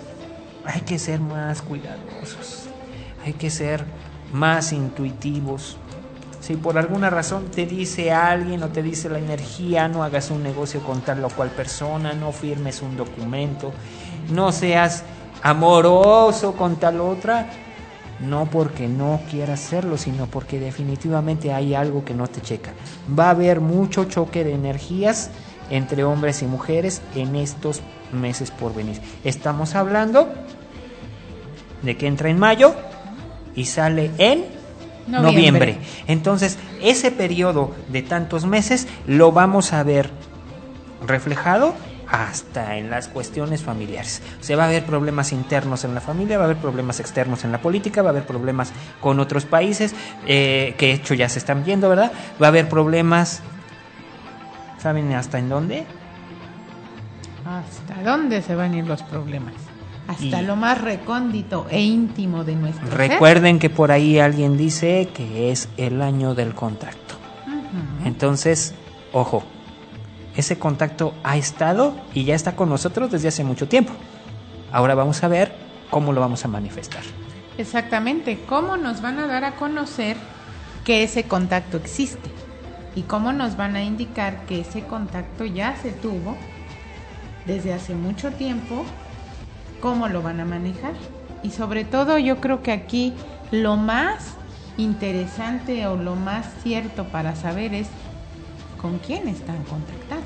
S5: Hay que ser más cuidadosos, hay que ser más intuitivos. Si por alguna razón te dice alguien o te dice la energía, no hagas un negocio con tal o cual persona, no firmes un documento, no seas amoroso con tal otra, no porque no quieras hacerlo, sino porque definitivamente hay algo que no te checa. Va a haber mucho choque de energías entre hombres y mujeres en estos meses por venir. Estamos hablando de que entra en mayo y sale en noviembre. noviembre. Entonces, ese periodo de tantos meses lo vamos a ver reflejado hasta en las cuestiones familiares. O sea, va a haber problemas internos en la familia, va a haber problemas externos en la política, va a haber problemas con otros países, eh, que de hecho ya se están viendo, ¿verdad? Va a haber problemas, ¿saben hasta en dónde?
S4: ¿Hasta dónde se van a ir los problemas? Hasta
S5: Y
S4: lo más recóndito e íntimo de nuestro ser.
S5: recuerden que por ahí alguien dice que es el año del contacto.
S4: Ujú.
S5: Entonces, ojo, ese contacto ha estado y ya está con nosotros desde hace mucho tiempo. Ahora vamos a ver cómo lo vamos a manifestar.
S4: Exactamente, cómo nos van a dar a conocer que ese contacto existe y cómo nos van a indicar que ese contacto ya se tuvo desde hace mucho tiempo, cómo lo van a manejar. Y sobre todo yo creo que aquí lo más interesante o lo más cierto para saber es con quién están contactados.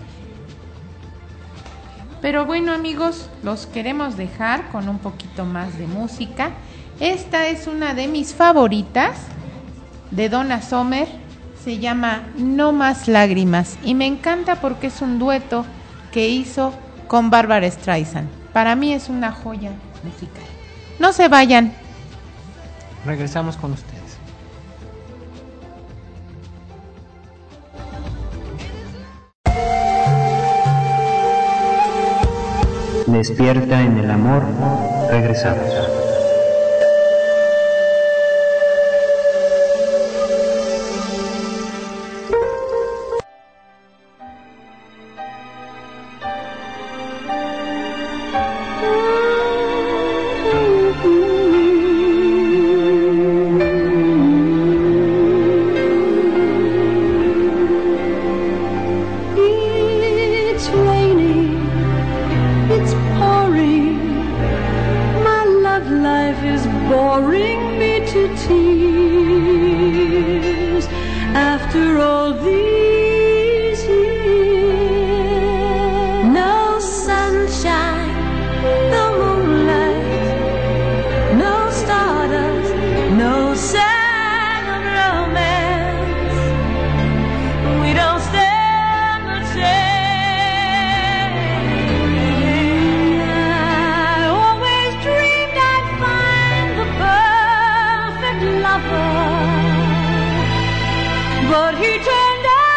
S4: Pero bueno, amigos, los queremos dejar con un poquito más de música. Esta es una de mis favoritas de Donna Summer, se llama No Más Lágrimas y me encanta porque es un dueto que hizo con Barbara Streisand. Para mí es una joya musical. No se vayan.
S5: Regresamos con ustedes.
S2: Despierta en el amor, regresamos.
S7: It's raining, it's pouring, my love life is boring me to tears. After all these years, no sunshine, no moonlight, no stardust, no sign of romance. We don't stand a chance. I always dreamed I'd find the perfect lover, but he turned out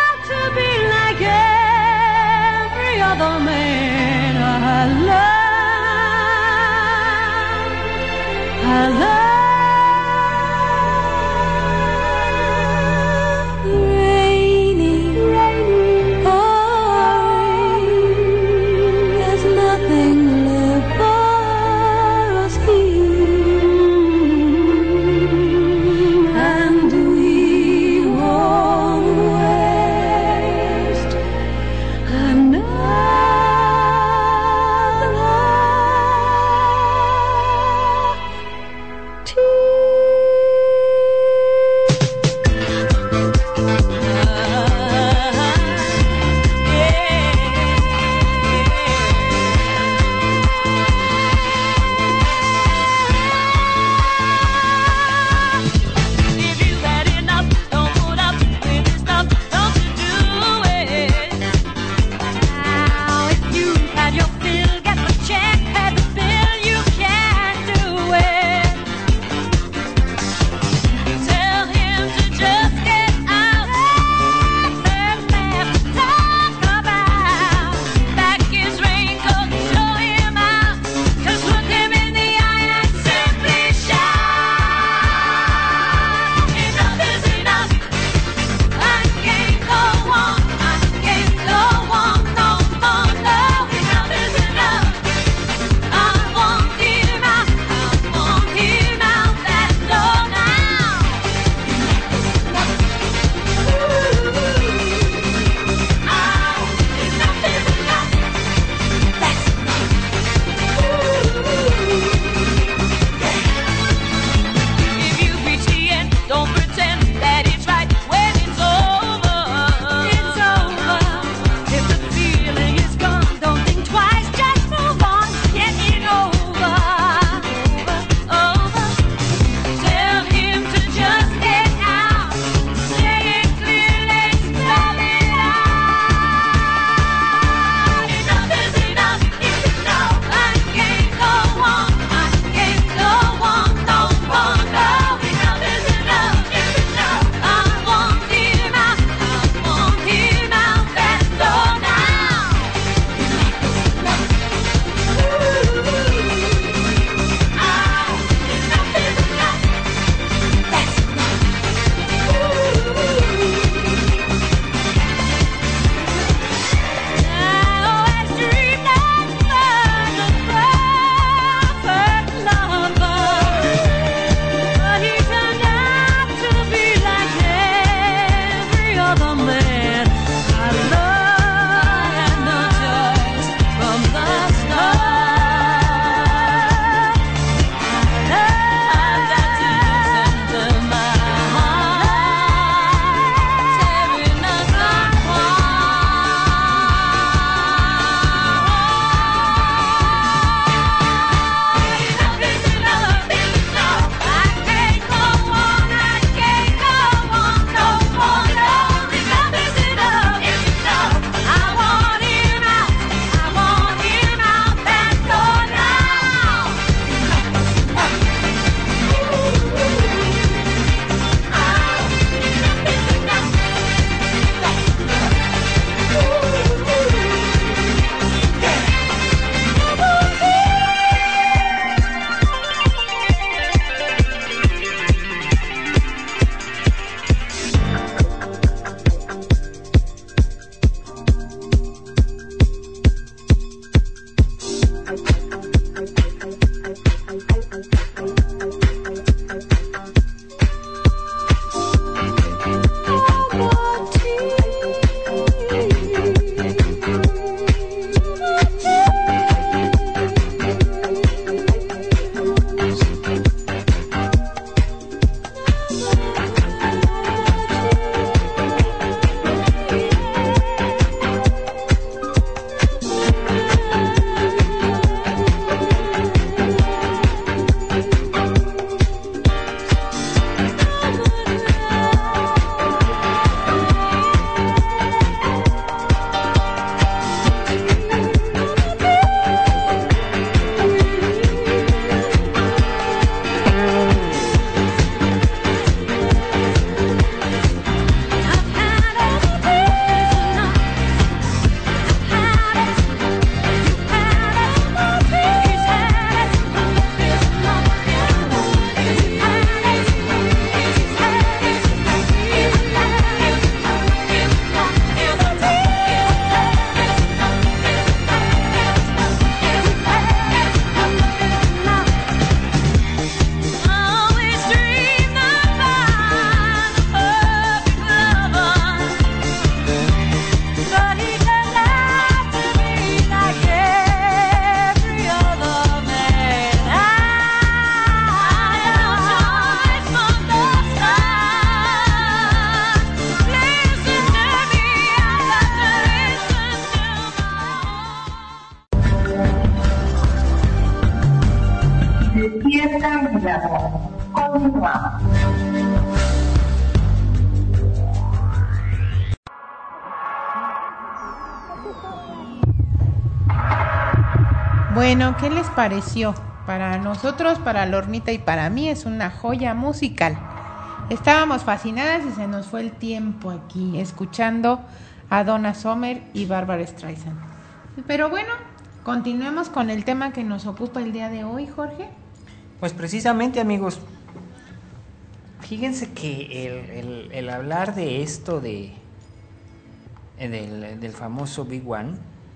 S3: Despierta Mirador. Continuamos.
S4: Bueno, ¿qué les pareció? Para nosotros, para Lornita y para mí es una joya musical. Estábamos fascinadas y se nos fue el tiempo aquí escuchando a Donna Summer y Barbra Streisand. Pero bueno, continuemos con el tema que nos ocupa el día de hoy, Jorge.
S5: Pues precisamente, amigos, fíjense que el, el, el hablar de esto de del, del famoso Big One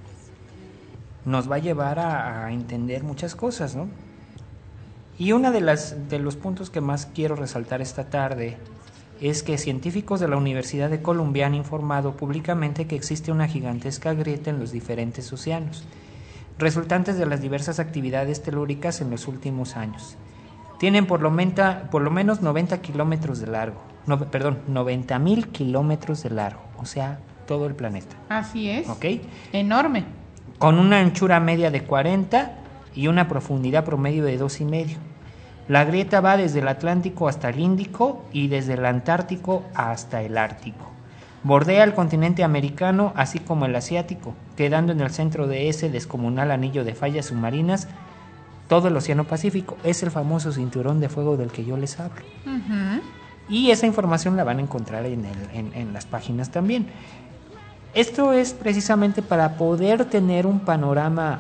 S5: nos va a llevar a, a entender muchas cosas, ¿no? Y uno de, las, de los puntos que más quiero resaltar esta tarde es que científicos de la Universidad de Columbia han informado públicamente que existe una gigantesca grieta en los diferentes océanos, resultantes de las diversas actividades telúricas en los últimos años. Tienen por lo, menta, por lo menos noventa kilómetros de largo, no, perdón, noventa mil kilómetros de largo, o sea, todo el planeta.
S4: Así es.
S5: ¿Ok?
S4: Enorme.
S5: Con una anchura media de cuarenta y una profundidad promedio de dos y medio. La grieta va desde el Atlántico hasta el Índico y desde el Antártico hasta el Ártico. Bordea el continente americano así como el asiático, quedando en el centro de ese descomunal anillo de fallas submarinas todo el Océano Pacífico. Es el famoso cinturón de fuego del que yo les hablo.
S4: Uh-huh.
S5: Y esa información la van a encontrar en, el, en, en las páginas también. Esto es precisamente para poder tener un panorama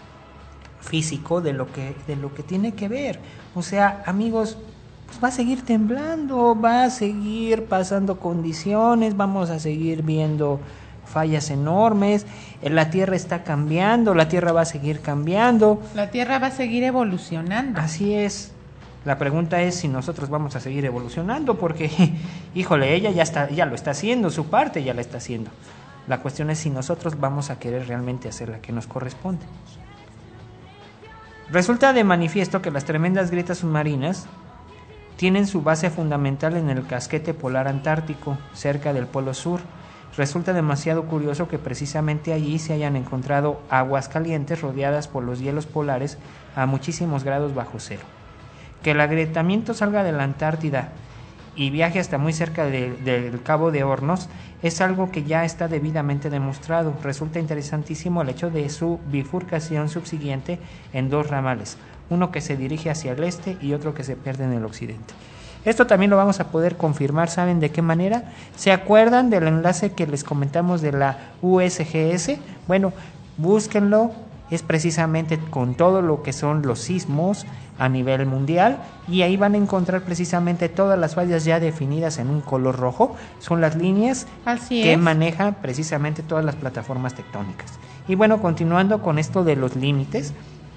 S5: físico de lo que de lo que tiene que ver. O sea, amigos, pues va a seguir temblando, va a seguir pasando condiciones, vamos a seguir viendo fallas enormes, la Tierra está cambiando, la Tierra va a seguir cambiando.
S4: La Tierra va a seguir evolucionando.
S5: Así es. La pregunta es si nosotros vamos a seguir evolucionando, porque, híjole, ella ya está, ya lo está haciendo, su parte ya la está haciendo. La cuestión es si nosotros vamos a querer realmente hacer la que nos corresponde. Resulta de manifiesto que las tremendas grietas submarinas tienen su base fundamental en el casquete polar antártico, cerca del Polo Sur. Resulta demasiado curioso que precisamente allí se hayan encontrado aguas calientes rodeadas por los hielos polares a muchísimos grados bajo cero. Que el agrietamiento salga de la Antártida y viaje hasta muy cerca de, del Cabo de Hornos es algo que ya está debidamente demostrado. Resulta interesantísimo el hecho de su bifurcación subsiguiente en dos ramales, uno que se dirige hacia el este y otro que se pierde en el occidente. Esto también lo vamos a poder confirmar. ¿Saben de qué manera? ¿Se acuerdan del enlace que les comentamos de la U S G S? Bueno, búsquenlo. Es precisamente con todo lo que son los sismos a nivel mundial, y ahí van a encontrar precisamente todas las fallas ya definidas en un color rojo. Son las líneas
S4: Así
S5: que
S4: es.
S5: manejan precisamente todas las plataformas tectónicas. Y bueno, continuando con esto de los límites,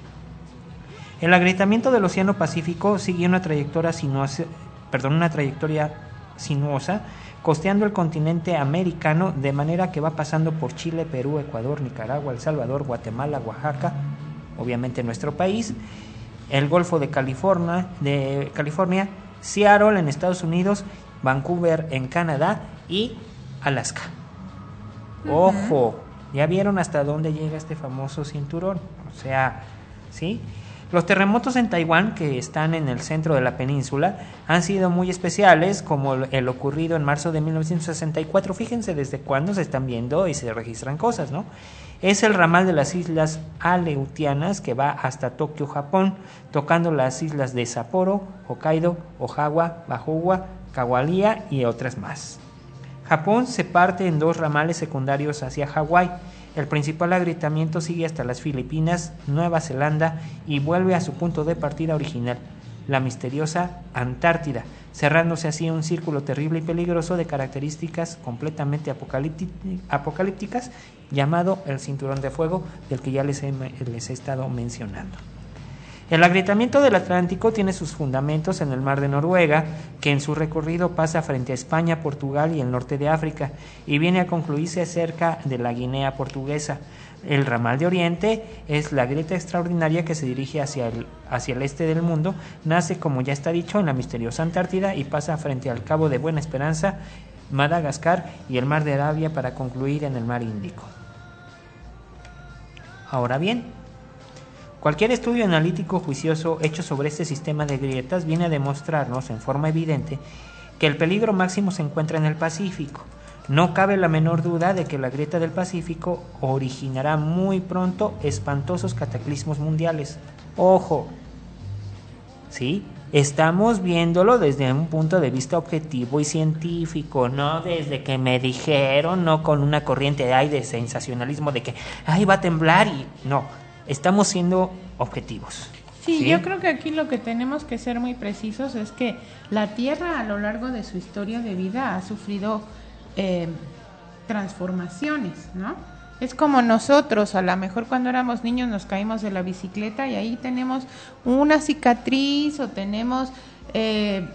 S5: el agrietamiento del Océano Pacífico sigue una trayectoria sinuosa, perdón, una trayectoria sinuosa, costeando el continente americano, de manera que va pasando por Chile, Perú, Ecuador, Nicaragua, El Salvador, Guatemala, Oaxaca, obviamente nuestro país, el Golfo de California, de California, Seattle en Estados Unidos, Vancouver en Canadá y Alaska. Uh-huh. Ojo, ya vieron hasta dónde llega este famoso cinturón. O sea, ¿sí? Los terremotos en Taiwán, que están en el centro de la península, han sido muy especiales, como el ocurrido en marzo de mil novecientos sesenta y cuatro. Fíjense desde cuándo se están viendo y se registran cosas, ¿no? Es el ramal de las islas Aleutianas que va hasta Tokio, Japón, tocando las islas de Sapporo, Hokkaido, Ojawa, Bajua, Kawalia y otras más. Japón se parte en dos ramales secundarios hacia Hawái. El principal agrietamiento sigue hasta las Filipinas, Nueva Zelanda y vuelve a su punto de partida original, la misteriosa Antártida, cerrándose así un círculo terrible y peligroso de características completamente apocalípticas llamado el cinturón de fuego, del que ya les he, les he estado mencionando. El agrietamiento del Atlántico tiene sus fundamentos en el mar de Noruega, que en su recorrido pasa frente a España, Portugal y el norte de África, y viene a concluirse cerca de la Guinea portuguesa. El ramal de Oriente es la grieta extraordinaria que se dirige hacia el, hacia el este del mundo, nace, como ya está dicho, en la misteriosa Antártida y pasa frente al Cabo de Buena Esperanza, Madagascar y el mar de Arabia para concluir en el mar Índico. Ahora bien, Cualquier estudio analítico juicioso hecho sobre este sistema de grietas viene a demostrarnos en forma evidente que el peligro máximo se encuentra en el Pacífico. No cabe la menor duda de que la grieta del Pacífico originará muy pronto espantosos cataclismos mundiales. ¡Ojo! ¿Sí? Estamos viéndolo desde un punto de vista objetivo y científico, no desde que me dijeron, no con una corriente de aire de sensacionalismo de que ¡ay, va a temblar! Y no, estamos siendo objetivos.
S4: Sí,
S5: ¿sí?
S4: Yo creo que aquí lo que tenemos que ser muy precisos es que la Tierra a lo largo de su historia de vida ha sufrido eh, transformaciones, ¿no? Es como nosotros, a lo mejor cuando éramos niños nos caímos de la bicicleta y ahí tenemos una cicatriz o tenemos eh,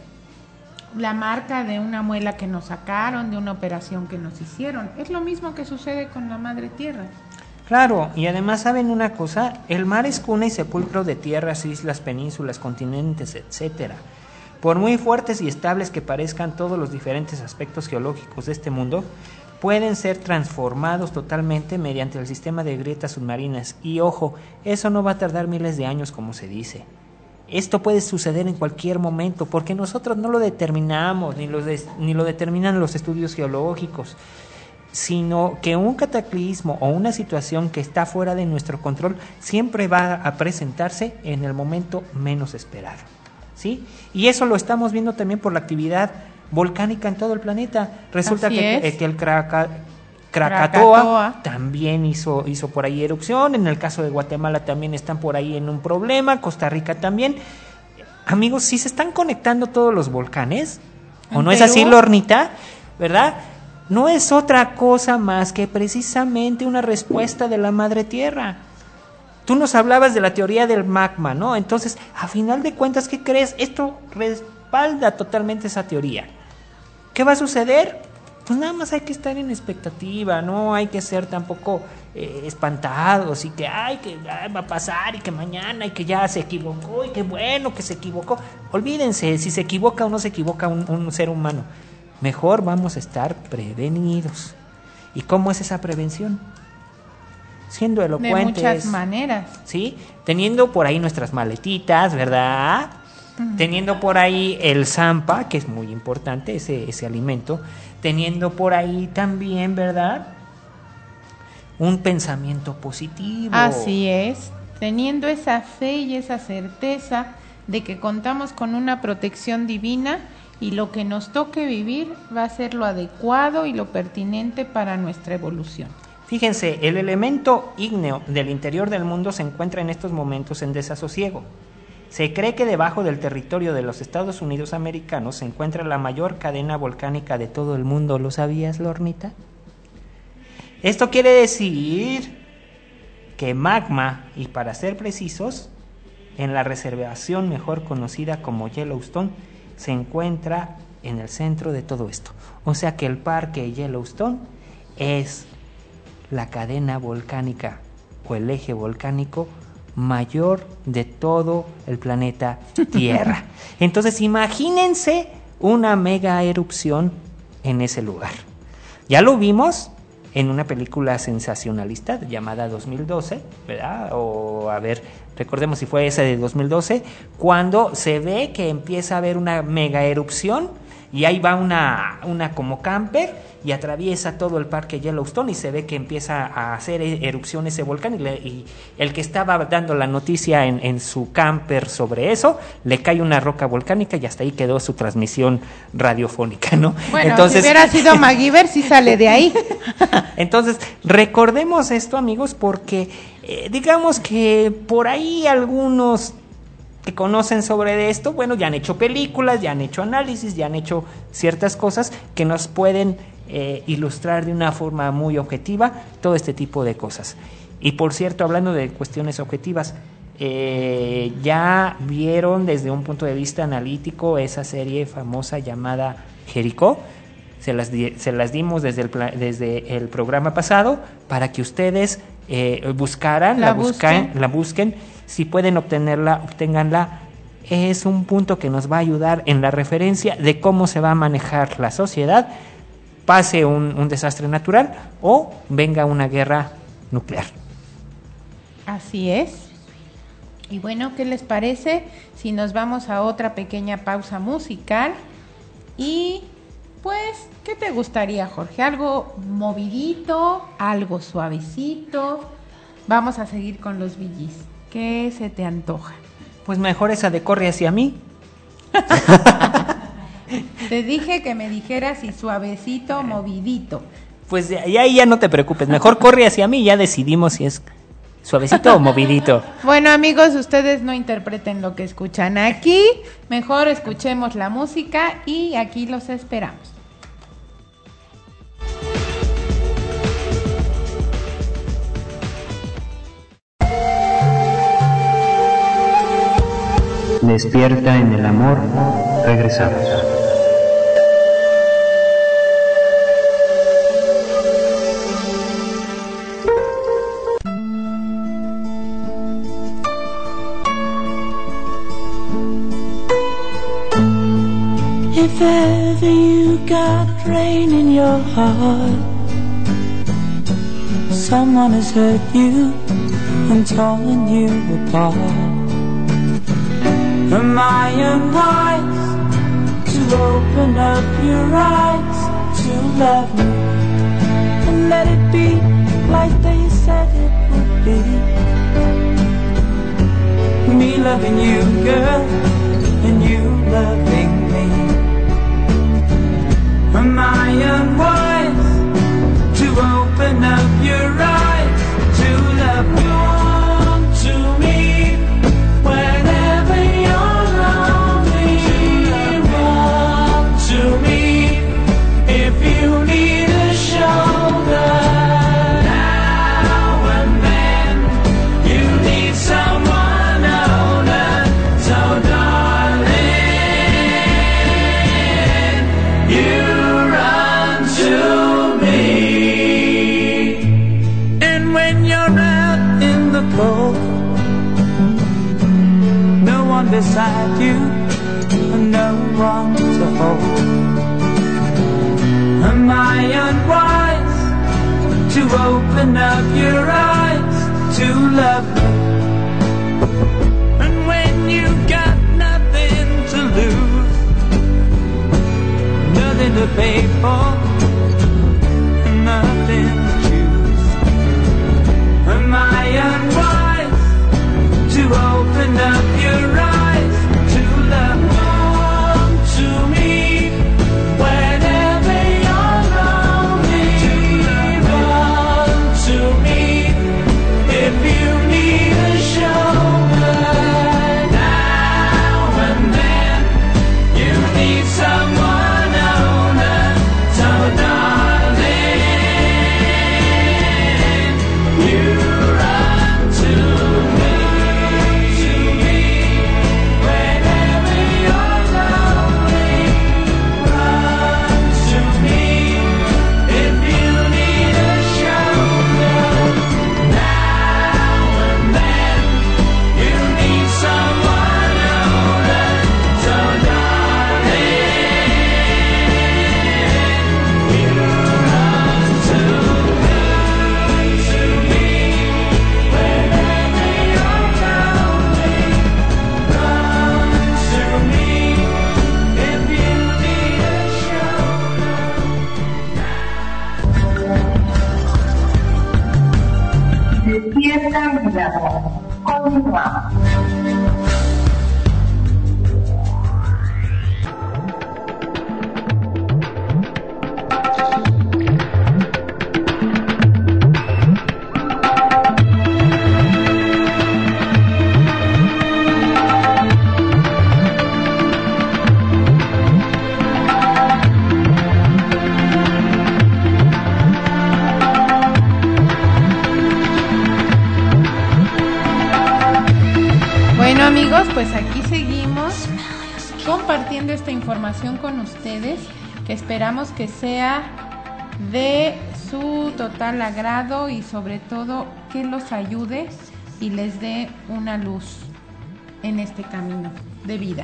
S4: la marca de una muela que nos sacaron, de una operación que nos hicieron. Es lo mismo que sucede con la Madre Tierra.
S5: Claro, y además saben una cosa, el mar es cuna y sepulcro de tierras, islas, penínsulas, continentes, etcétera. Por muy fuertes y estables que parezcan todos los diferentes aspectos geológicos de este mundo, pueden ser transformados totalmente mediante el sistema de grietas submarinas. Y ojo, eso no va a tardar miles de años como se dice. Esto puede suceder en cualquier momento, porque nosotros no lo determinamos, ni lo, de, ni lo determinan los estudios geológicos, sino que un cataclismo o una situación que está fuera de nuestro control siempre va a presentarse en el momento menos esperado, ¿sí? Y eso lo estamos viendo también por la actividad volcánica en todo el planeta. Resulta que, que el Kraka, Krakatoa, Krakatoa también hizo, hizo por ahí erupción. En el caso de Guatemala también están por ahí en un problema, Costa Rica también. Amigos, si se están conectando todos los volcanes, ¿o no es así, Lornita? ¿Verdad? No es otra cosa más que precisamente una respuesta de la Madre Tierra. Tú nos hablabas de la teoría del magma, ¿no? Entonces, a final de cuentas, ¿qué crees? Esto respalda totalmente esa teoría. ¿Qué va a suceder? Pues nada más hay que estar en expectativa, no hay que ser tampoco eh, espantados y que ay, que ay, va a pasar y que mañana y que ya se equivocó y que bueno que se equivocó. Olvídense si se equivoca o no se equivoca un, un ser humano. Mejor vamos a estar prevenidos. ¿Y cómo es esa prevención? Siendo elocuentes.
S4: De muchas maneras.
S5: ¿Sí? Teniendo por ahí nuestras maletitas, ¿verdad? Uh-huh. Teniendo por ahí el zampa, que es muy importante, ese, ese alimento. Teniendo por ahí también, ¿verdad? Un pensamiento positivo.
S4: Así es. Teniendo esa fe y esa certeza de que contamos con una protección divina y lo que nos toque vivir va a ser lo adecuado y lo pertinente para nuestra evolución.
S5: Fíjense, el elemento ígneo del interior del mundo se encuentra en estos momentos en desasosiego. Se cree que debajo del territorio de los Estados Unidos americanos se encuentra la mayor cadena volcánica de todo el mundo. ¿Lo sabías, Lornita? Esto quiere decir que magma, y para ser precisos, en la reservación mejor conocida como Yellowstone, se encuentra en el centro de todo esto. O sea que el parque Yellowstone es la cadena volcánica o el eje volcánico mayor de todo el planeta Tierra. Entonces imagínense una mega erupción en ese lugar. Ya lo vimos en una película sensacionalista llamada dos mil doce, ¿verdad? O a ver, recordemos si fue esa de dos mil doce, cuando se ve que empieza a haber una mega erupción y ahí va una, una como camper y atraviesa todo el parque Yellowstone y se ve que empieza a hacer erupción ese volcán y, le, y el que estaba dando la noticia en, en su camper sobre eso, le cae una roca volcánica y hasta ahí quedó su transmisión radiofónica, ¿no?
S4: Bueno,
S5: entonces,
S4: si hubiera sido MacGyver, sí sale de ahí.
S5: Entonces, recordemos esto, amigos, porque eh, digamos que por ahí algunos que conocen sobre esto, bueno, ya han hecho películas, ya han hecho análisis, ya han hecho ciertas cosas que nos pueden eh, ilustrar de una forma muy objetiva todo este tipo de cosas. Y por cierto, hablando de cuestiones objetivas, eh, ya vieron desde un punto de vista analítico esa serie famosa llamada Jericó. Se las, di, se las dimos desde el, desde el programa pasado para que ustedes eh, buscaran, la, la, busquen. buscan, la busquen. Si pueden obtenerla, obténganla. Es un punto que nos va a ayudar en la referencia de cómo se va a manejar la sociedad, pase un, un desastre natural o venga una guerra nuclear.
S4: Así es. Y bueno, ¿qué les parece si nos vamos a otra pequeña pausa musical? Y pues, ¿qué te gustaría, Jorge? ¿Algo movidito? ¿Algo suavecito? Vamos a seguir con los Bee Gees. ¿Qué se te antoja?
S5: Pues mejor esa de Corre hacia mí.
S4: Te dije que me dijeras si suavecito o movidito.
S5: Pues y ahí ya no te preocupes, mejor Corre hacia mí y ya decidimos si es suavecito o movidito.
S4: Bueno, amigos, ustedes no interpreten lo que escuchan aquí, mejor escuchemos la música y aquí los esperamos.
S2: Despierta en el amor, regresamos.
S6: If ever you got rain in your heart, someone has hurt you and torn you apart. Am I unwise to open up your eyes to love me and let it be like they said it would be? Me loving you, girl, and you loving me. Am I unwise to open up your eyes to love me? Come to me whenever you're lonely. Run to me if you need a shoulder. Now and then you need someone older. So darling, you to me. And when you're out in the cold, no one beside you and no one to hold. Am I unwise to open up your eyes to love me? And when you got nothing to lose, nothing to pay for, nothing to choose, am I unwise to open up your eyes to love me? Come to me whenever you're lonely. Run to me if you need a shoulder. Now and then you need someone older. So darling, you run to me, to me whenever you're lonely. Run to me if you need a shoulder. Now and then you need someone older. So darling, you run to me, to me whenever you're lonely. Run to me if you need a
S3: Despierta en el amor. Continuamos.
S4: Bueno, amigos, pues aquí seguimos compartiendo esta información con ustedes, que esperamos que sea de su total agrado y sobre todo que los ayude y les dé una luz en este camino de vida.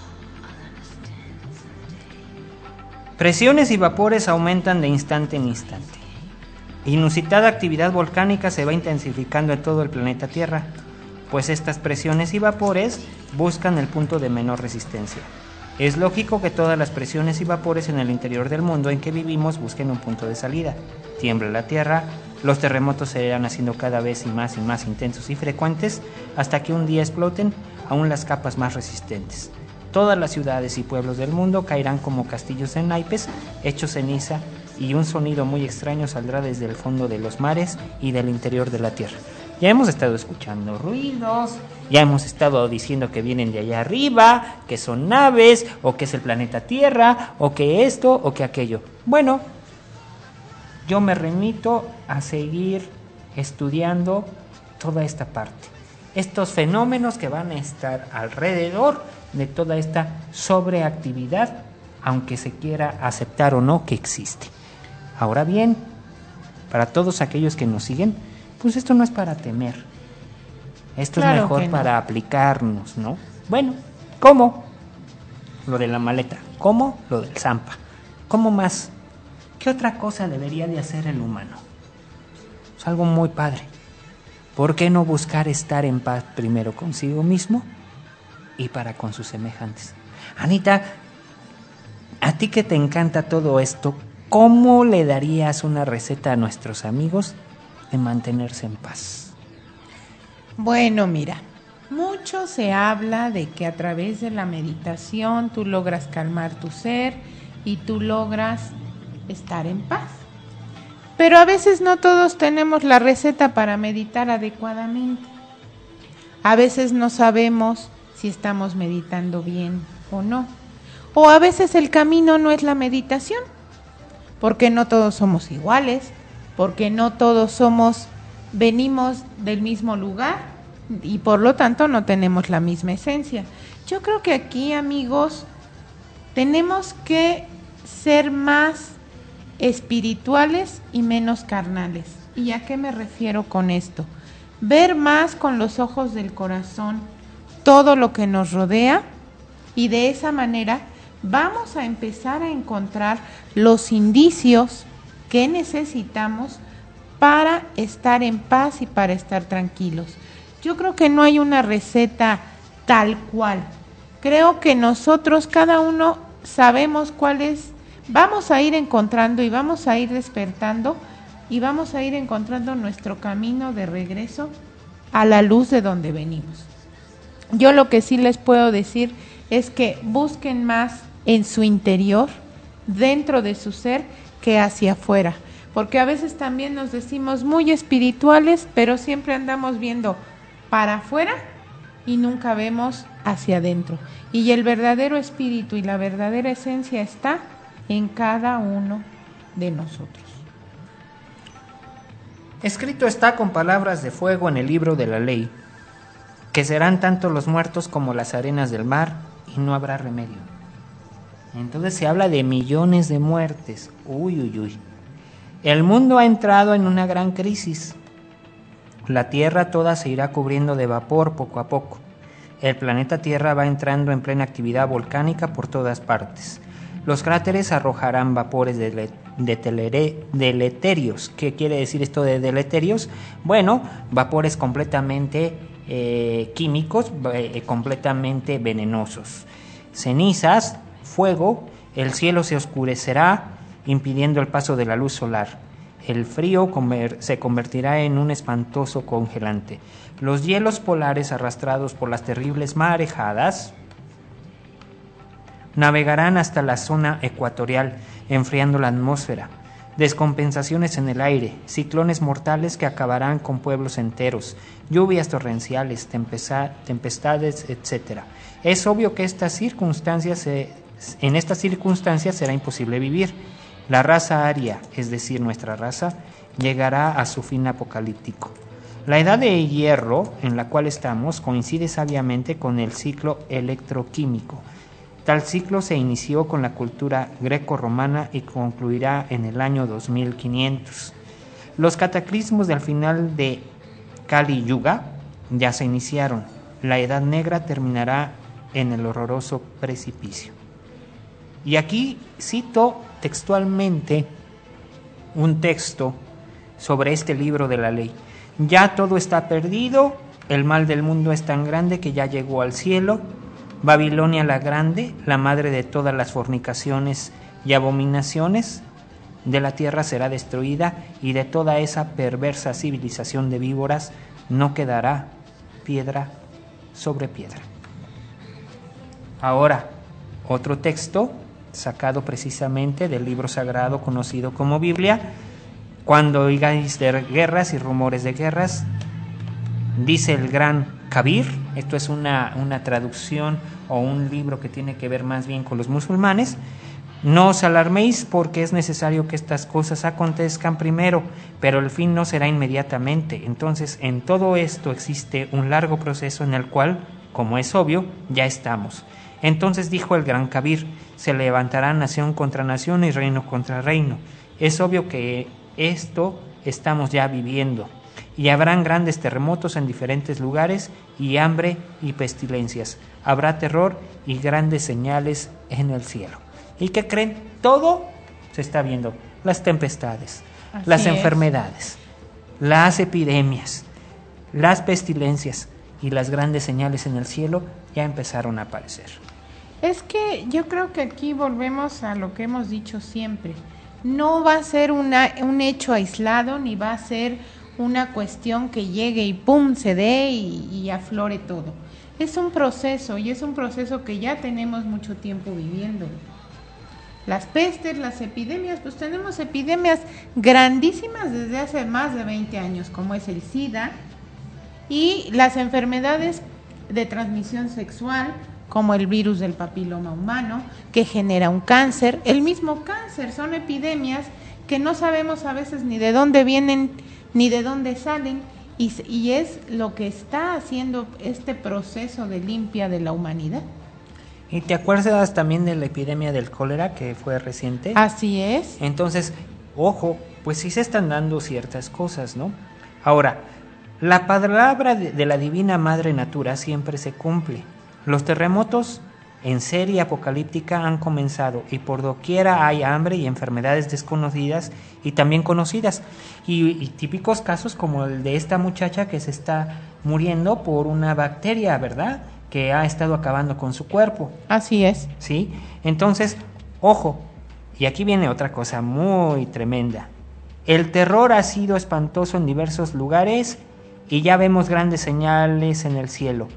S5: Presiones y vapores aumentan de instante en instante. Inusitada actividad volcánica se va intensificando en todo el planeta Tierra. pues estas presiones y vapores buscan el punto de menor resistencia. Es lógico que todas las presiones y vapores en el interior del mundo en que vivimos busquen un punto de salida. Tiembla la tierra, los terremotos se irán haciendo cada vez y más y más intensos y frecuentes hasta que un día exploten aún las capas más resistentes. Todas las ciudades y pueblos del mundo caerán como castillos de naipes, hechos ceniza, y un sonido muy extraño saldrá desde el fondo de los mares y del interior de la tierra. Ya hemos estado escuchando ruidos, ya hemos estado diciendo que vienen de allá arriba, que son naves, o que es el planeta Tierra, o que esto, o que aquello. Bueno, yo me remito a seguir estudiando toda esta parte, estos fenómenos que van a estar alrededor de toda esta sobreactividad, aunque se quiera aceptar o no que existe. Ahora bien, para todos aquellos que nos siguen, pues esto no es para temer, esto claro es mejor no. para aplicarnos, ¿no? Bueno, ¿cómo? Lo de la maleta, ¿cómo? Lo del Zampa, ¿cómo más? ¿Qué otra cosa debería de hacer el humano? Es algo muy padre. ¿Por qué no buscar estar en paz primero consigo mismo y para con sus semejantes? Anita, a ti que te encanta todo esto, ¿cómo le darías una receta a nuestros amigos de mantenerse en paz?
S4: Bueno, mira, mucho se habla de que a través de la meditación tú logras calmar tu ser y tú logras estar en paz. Pero a veces no todos tenemos la receta para meditar adecuadamente. A veces no sabemos si estamos meditando bien o no. O a veces el camino no es la meditación, porque no todos somos iguales, porque no todos somos, venimos del mismo lugar y por lo tanto no tenemos la misma esencia. Yo creo que aquí, amigos, tenemos que ser más espirituales y menos carnales. ¿Y a qué me refiero con esto? Ver más con los ojos del corazón todo lo que nos rodea y de esa manera vamos a empezar a encontrar los indicios que necesitamos para estar en paz y para estar tranquilos. Yo creo que no hay una receta tal cual. Creo que nosotros, cada uno, sabemos cuál es. Vamos a ir encontrando y vamos a ir despertando y vamos a ir encontrando nuestro camino de regreso a la luz de donde venimos. Yo lo que sí les puedo decir es que busquen más en su interior, dentro de su ser, que hacia afuera. Porque a veces también nos decimos muy espirituales, pero siempre andamos viendo para afuera y nunca vemos hacia adentro. Y el verdadero espíritu y la verdadera esencia está en cada uno de nosotros.
S5: Escrito está con palabras de fuego en el libro de la ley, que serán tanto los muertos como las arenas del mar, y no habrá remedio. Entonces se habla de millones de muertes. Uy, uy, uy. El mundo ha entrado en una gran crisis. La Tierra toda se irá cubriendo de vapor poco a poco. El planeta Tierra va entrando en plena actividad volcánica por todas partes. Los cráteres arrojarán vapores de, de telere, deleterios. ¿Qué quiere decir esto de deleterios? Bueno, vapores completamente eh, químicos, eh, completamente venenosos. Cenizas, fuego, el cielo se oscurecerá, impidiendo el paso de la luz solar. El frío comer, se convertirá en un espantoso congelante. Los hielos polares, arrastrados por las terribles marejadas, navegarán hasta la zona ecuatorial, enfriando la atmósfera. Descompensaciones en el aire, ciclones mortales que acabarán con pueblos enteros, lluvias torrenciales, tempestad, tempestades, etcétera. Es obvio que estas circunstancias se, en estas circunstancias será imposible vivir. La raza aria, es decir, nuestra raza, llegará a su fin apocalíptico. La edad de hierro en la cual estamos coincide sabiamente con el ciclo electroquímico. Tal ciclo se inició con la cultura greco-romana y concluirá en el año dos mil quinientos. Los cataclismos del final de Kali Yuga ya se iniciaron. La Edad Negra terminará en el horroroso precipicio. Y aquí cito textualmente un texto sobre este libro de la ley. Ya todo está perdido, El mal del mundo es tan grande que ya llegó al cielo. Babilonia la grande, la madre de todas las fornicaciones y abominaciones de la tierra, será destruida, y de toda esa perversa civilización de víboras no quedará piedra sobre piedra. Ahora, otro texto sacado precisamente del libro sagrado conocido como Biblia. Cuando oigáis de guerras y rumores de guerras, dice el gran Kabir, esto es una, una traducción o un libro que tiene que ver más bien con los musulmanes: no os alarméis, porque es necesario que estas cosas acontezcan primero, pero el fin no será inmediatamente. Entonces, en todo esto existe un largo proceso en el cual, como es obvio, ya estamos. Entonces dijo el gran Kabir: se levantará nación contra nación y reino contra reino. Es obvio que esto estamos ya viviendo, y habrán grandes terremotos en diferentes lugares, y hambre y pestilencias. Habrá terror y grandes señales en el cielo. ¿Y qué creen? Todo se está viendo. Las tempestades,
S4: Así
S5: las
S4: es.
S5: enfermedades, las epidemias, las pestilencias y las grandes señales en el cielo ya empezaron a aparecer.
S4: Es que yo creo que aquí volvemos a lo que hemos dicho siempre. No va a ser una, un hecho aislado, ni va a ser una cuestión que llegue y pum, se dé y, y aflore todo. Es un proceso, y es un proceso que ya tenemos mucho tiempo viviendo. Las pestes, las epidemias, pues tenemos epidemias grandísimas desde hace más de veinte años, como es el SIDA, y las enfermedades de transmisión sexual, como el virus del papiloma humano, que genera un cáncer. El mismo cáncer, son epidemias que no sabemos a veces ni de dónde vienen ni de dónde salen, y, y es lo que está haciendo este proceso de limpia de la humanidad.
S5: ¿Y te acuerdas también de la epidemia del cólera que fue reciente?
S4: Así es.
S5: Entonces, ojo, pues sí se están dando ciertas cosas, ¿no? Ahora, la palabra de, de la divina Madre Natura siempre se cumple. Los terremotos en serie apocalíptica han comenzado, y por doquiera hay hambre y enfermedades desconocidas y también conocidas, y, y típicos casos como el de esta muchacha que se está muriendo por una bacteria, ¿verdad?, que ha estado acabando con su cuerpo.
S4: Así es.
S5: ¿Sí? Entonces, ojo, y aquí viene otra cosa muy tremenda. El terror ha sido espantoso en diversos lugares, y ya vemos grandes señales en el cielo.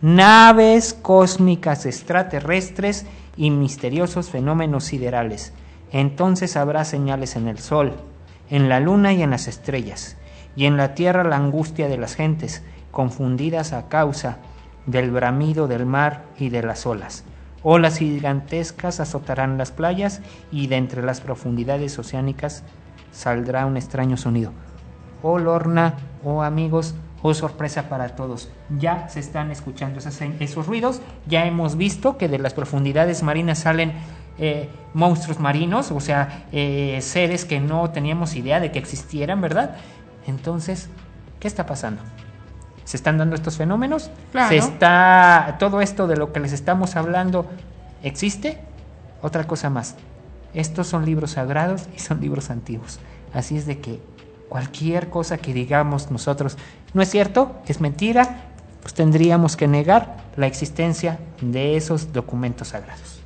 S5: Naves cósmicas extraterrestres y misteriosos fenómenos siderales. Entonces habrá señales en el sol, en la luna y en las estrellas, y en la tierra la angustia de las gentes, confundidas a causa del bramido del mar y de las olas. Olas gigantescas azotarán las playas, y de entre las profundidades oceánicas saldrá un extraño sonido. Oh Lorna, oh amigos, oh sorpresa para todos, ya se están escuchando esos, esos ruidos. Ya hemos visto que de las profundidades marinas salen eh, monstruos marinos, o sea, eh, seres que no teníamos idea de que existieran, ¿verdad? Entonces, ¿qué está pasando? ¿Se están dando estos fenómenos?
S4: Claro.
S5: ¿Se está, todo esto de lo que les estamos hablando existe? Otra cosa más, estos son libros sagrados y son libros antiguos, así es de que cualquier cosa que digamos nosotros no es cierto, es mentira, pues tendríamos que negar la existencia de esos documentos sagrados.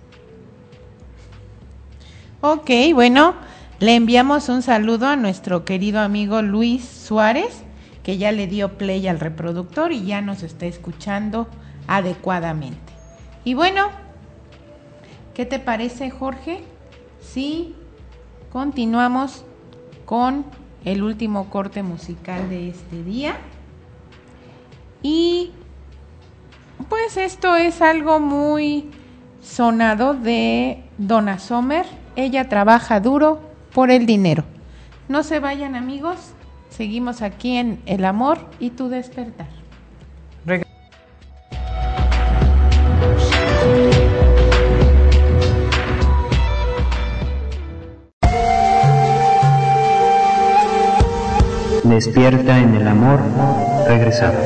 S4: Ok, bueno, le enviamos un saludo a nuestro querido amigo Luis Suárez, que ya le dio play al reproductor y ya nos está escuchando adecuadamente. Y bueno, ¿qué te parece, Jorge? Sí, continuamos con el último corte musical de este día. Y pues esto es algo muy sonado de Donna Summer. Ella trabaja duro por el dinero. No se vayan, amigos. Seguimos aquí en El Amor y tu Despertar.
S5: Reg-
S2: Despierta en el amor, regresamos.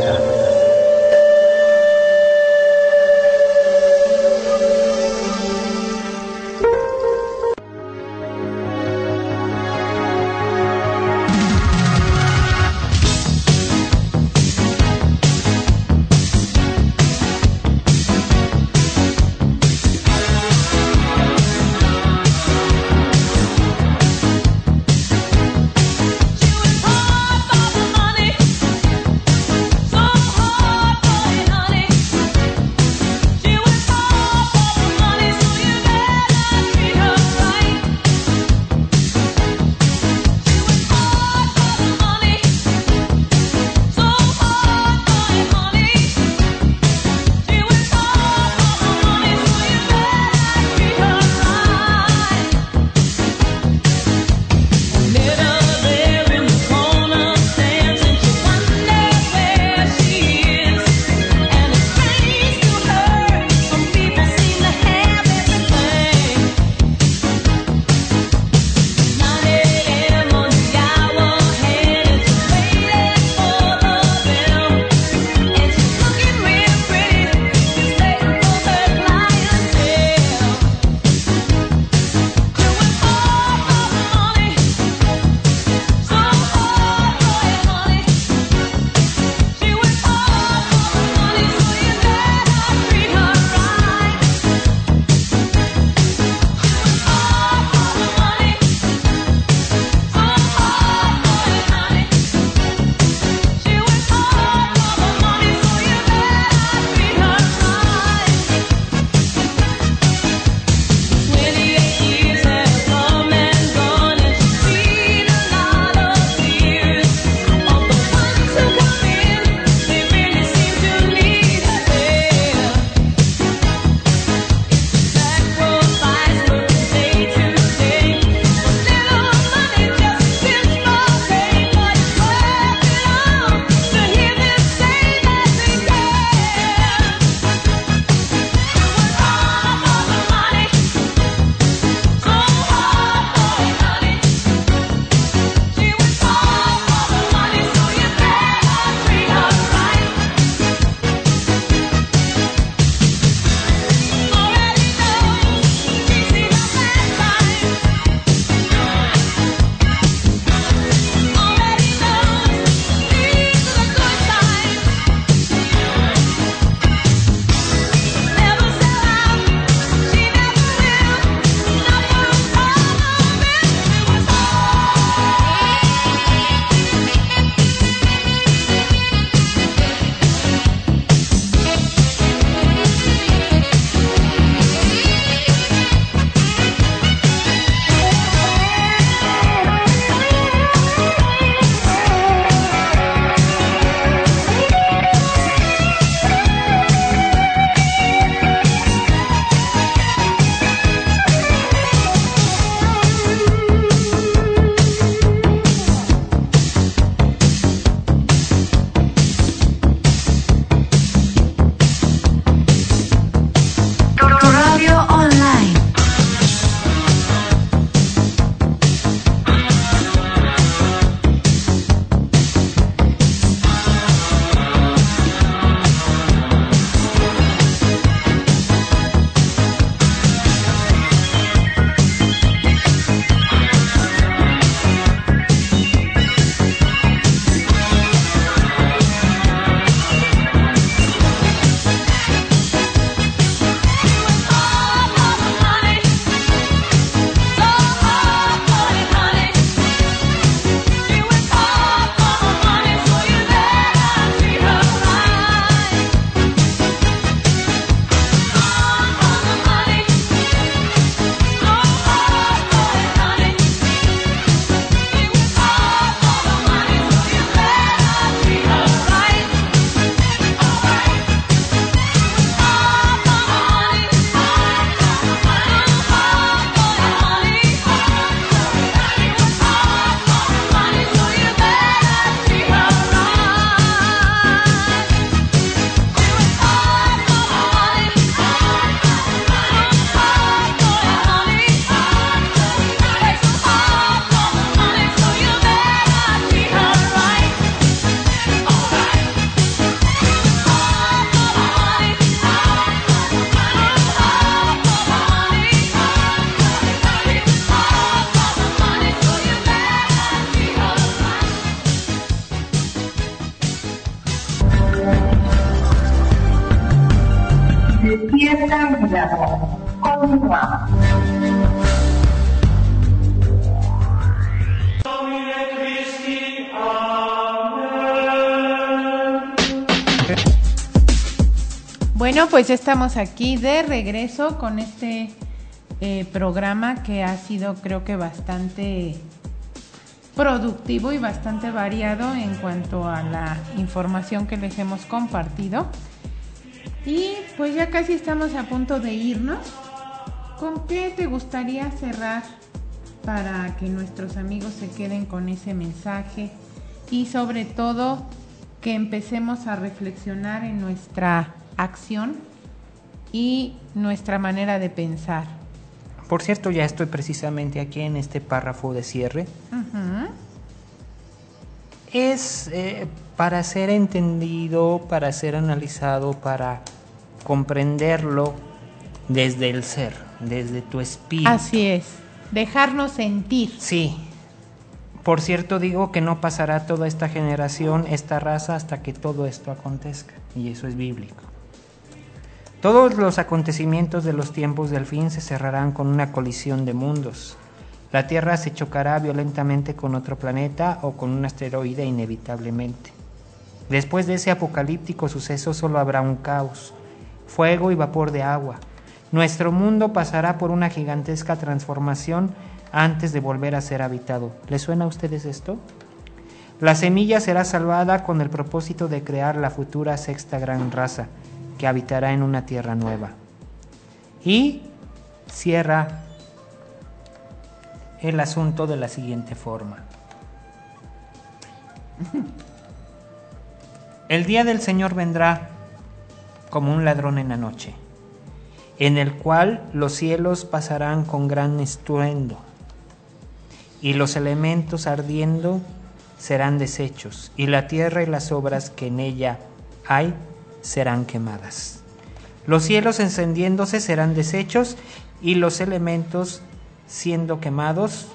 S3: Fiesta en Vida. Continuamos.
S4: Bueno, pues ya estamos aquí de regreso con este eh, programa que ha sido, creo que bastante productivo y bastante variado en cuanto a la información que les hemos compartido. Y pues ya casi estamos a punto de irnos. ¿Con qué te gustaría cerrar para que nuestros amigos se queden con ese mensaje y sobre todo que empecemos a reflexionar en nuestra acción y nuestra manera de pensar?
S5: Por cierto, ya estoy precisamente aquí en este párrafo de cierre.
S4: Uh-huh.
S5: Es eh, para ser entendido, para ser analizado, para comprenderlo desde el ser, desde tu espíritu.
S4: Así es, dejarnos sentir.
S5: Sí. Por cierto, digo que no pasará toda esta generación, esta raza, hasta que todo esto acontezca. Y eso es bíblico. Todos los acontecimientos de los tiempos del fin se cerrarán con una colisión de mundos. La Tierra se chocará violentamente con otro planeta o con un asteroide inevitablemente. Después de ese apocalíptico suceso solo habrá un caos, fuego y vapor de agua. Nuestro mundo pasará por una gigantesca transformación antes de volver a ser habitado. ¿Les suena a ustedes esto? La semilla será salvada con el propósito de crear la futura sexta gran raza, que habitará en una tierra nueva. Y cierra el asunto de la siguiente forma. El día del Señor vendrá como un ladrón en la noche, en el cual los cielos pasarán con gran estruendo, y los elementos ardiendo serán deshechos, y la tierra y las obras que en ella hay serán quemadas. Los cielos encendiéndose serán deshechos, y los elementos siendo quemados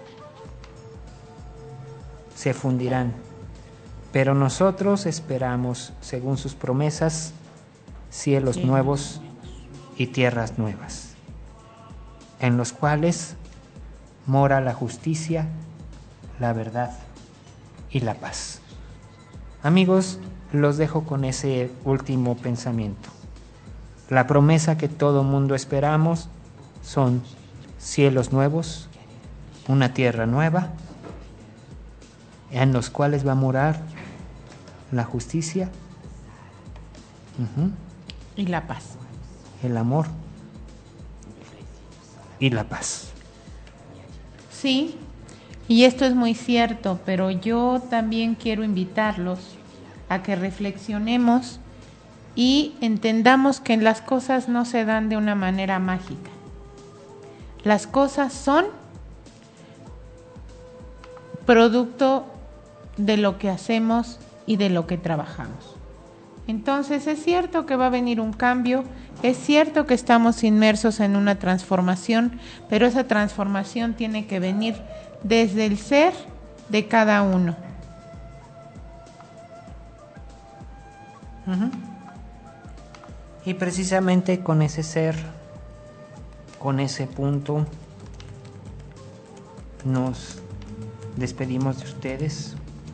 S5: se fundirán. Pero nosotros esperamos, según sus promesas, cielos sí. nuevos y tierras nuevas, en los cuales mora la justicia, la verdad y la paz. Amigos, los dejo con ese último pensamiento. La promesa que todo mundo esperamos son cielos nuevos, una tierra nueva, en los cuales va a morar la justicia uh-huh,
S4: y la paz,
S5: el amor y la paz.
S4: Sí, y esto es muy cierto, pero yo también quiero invitarlos a que reflexionemos y entendamos que las cosas no se dan de una manera mágica. Las cosas son producto de lo que hacemos y de lo que trabajamos. Entonces es cierto que va a venir un cambio, es cierto que estamos inmersos en una transformación, pero esa transformación tiene que venir desde el ser de cada uno.
S5: Uh-huh. Y precisamente con ese ser, con ese punto, nos despedimos de ustedes,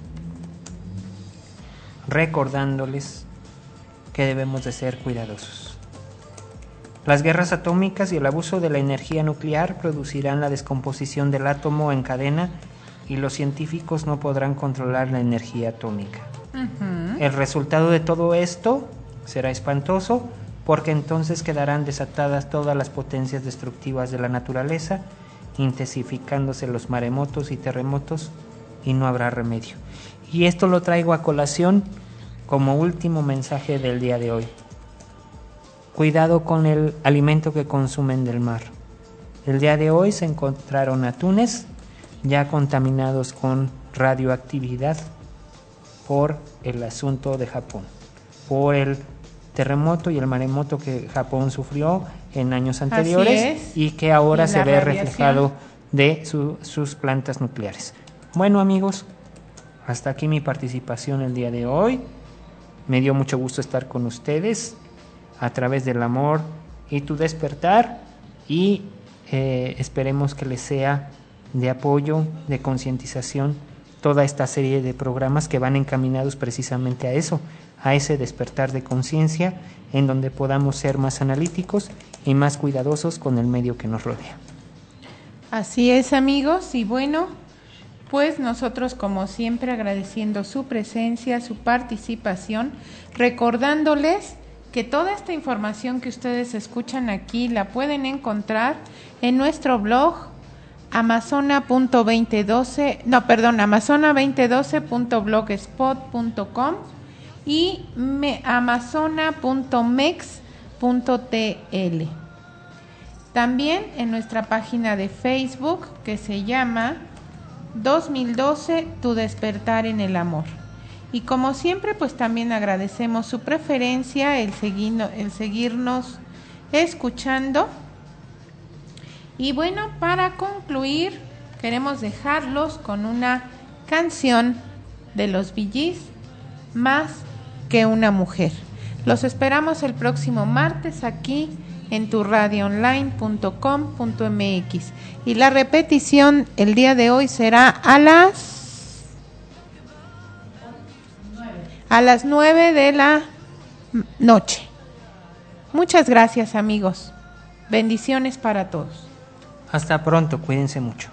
S5: recordándoles que debemos de ser cuidadosos. Las guerras atómicas y el abuso de la energía nuclear producirán la descomposición del átomo en cadena y los científicos no podrán controlar la energía atómica. Uh-huh. El resultado de todo esto será espantoso, porque entonces quedarán desatadas todas las potencias destructivas de la naturaleza, intensificándose los maremotos y terremotos, y no habrá remedio. Y esto lo traigo a colación como último mensaje del día de hoy. Cuidado con el alimento que consumen del mar. El día de hoy se encontraron atunes ya contaminados con radioactividad por el asunto de Japón, por el terremoto y el maremoto que Japón sufrió en años anteriores y que ahora y se ve radiación. reflejado de su, sus plantas nucleares. Bueno, amigos, hasta aquí mi participación el día de hoy. Me dio mucho gusto estar con ustedes a través del amor y tu despertar, y eh, esperemos que les sea de apoyo, de concientización, toda esta serie de programas que van encaminados precisamente a eso, a ese despertar de conciencia, en donde podamos ser más analíticos y más cuidadosos con el medio que nos rodea.
S4: Así es, amigos, y bueno, pues nosotros como siempre agradeciendo su presencia, su participación, recordándoles que toda esta información que ustedes escuchan aquí la pueden encontrar en nuestro blog amazona punto veinte doce, no, perdón, amazona veinte doce punto blogspot punto com y me, amazona punto mex punto tl. También en nuestra página de Facebook que se llama dos mil doce Tu despertar en el amor. Y como siempre, pues también agradecemos su preferencia, el, seguino, el seguirnos escuchando. Y bueno, para concluir, queremos dejarlos con una canción de los Bee Gees, Más que una mujer. Los esperamos el próximo martes aquí en tu radio online punto com punto m x. Y la repetición el día de hoy será a las a las nueve de la noche. Muchas gracias, amigos. Bendiciones para todos.
S5: Hasta pronto, cuídense mucho.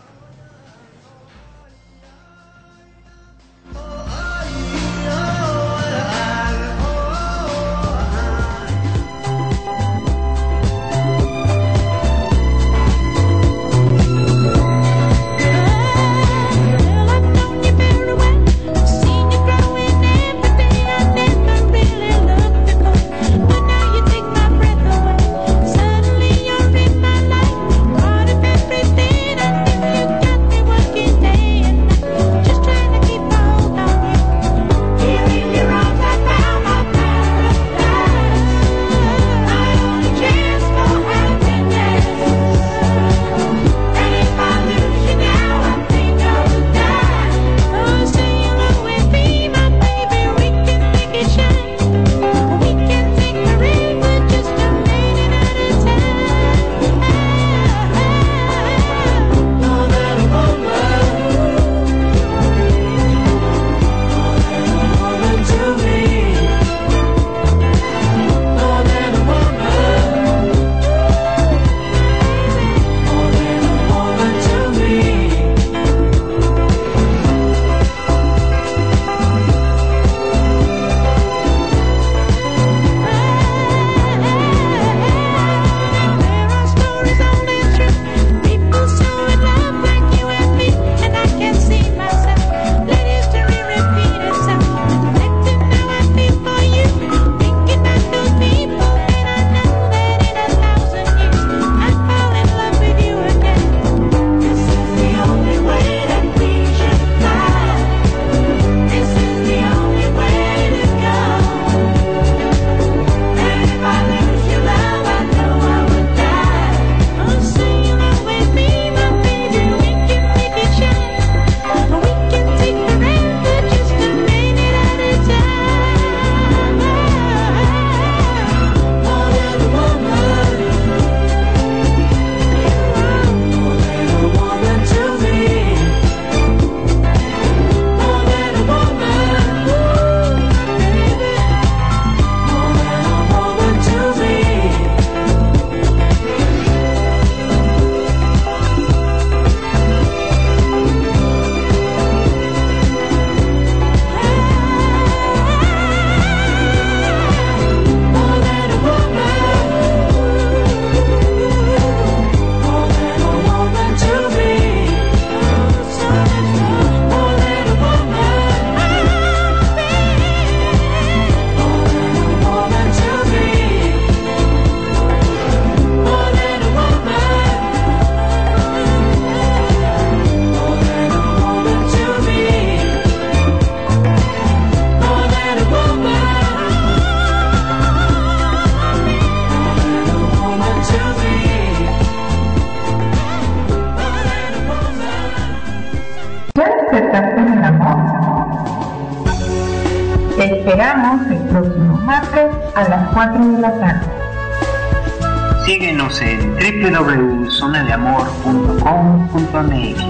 S3: Te esperamos el próximo martes a las cuatro de la tarde.
S2: Síguenos en doble u doble u doble u punto zona de amor punto com punto m x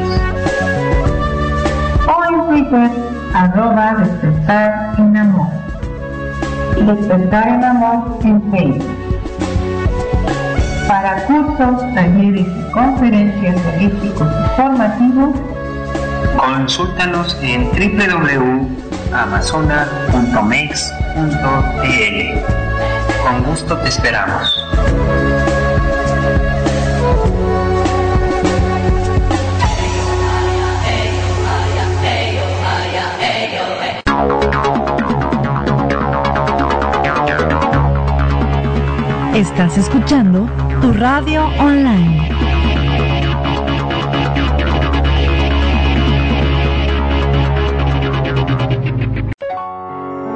S3: o en Twitter, arroba Despertar en Amor. Despertar en Amor en Facebook. Para cursos, talleres y conferencias holísticos y formativos,
S2: consúltanos en doble u doble u doble u punto amazona punto mex punto p l. Con gusto te esperamos.
S9: Estás escuchando tu radio online.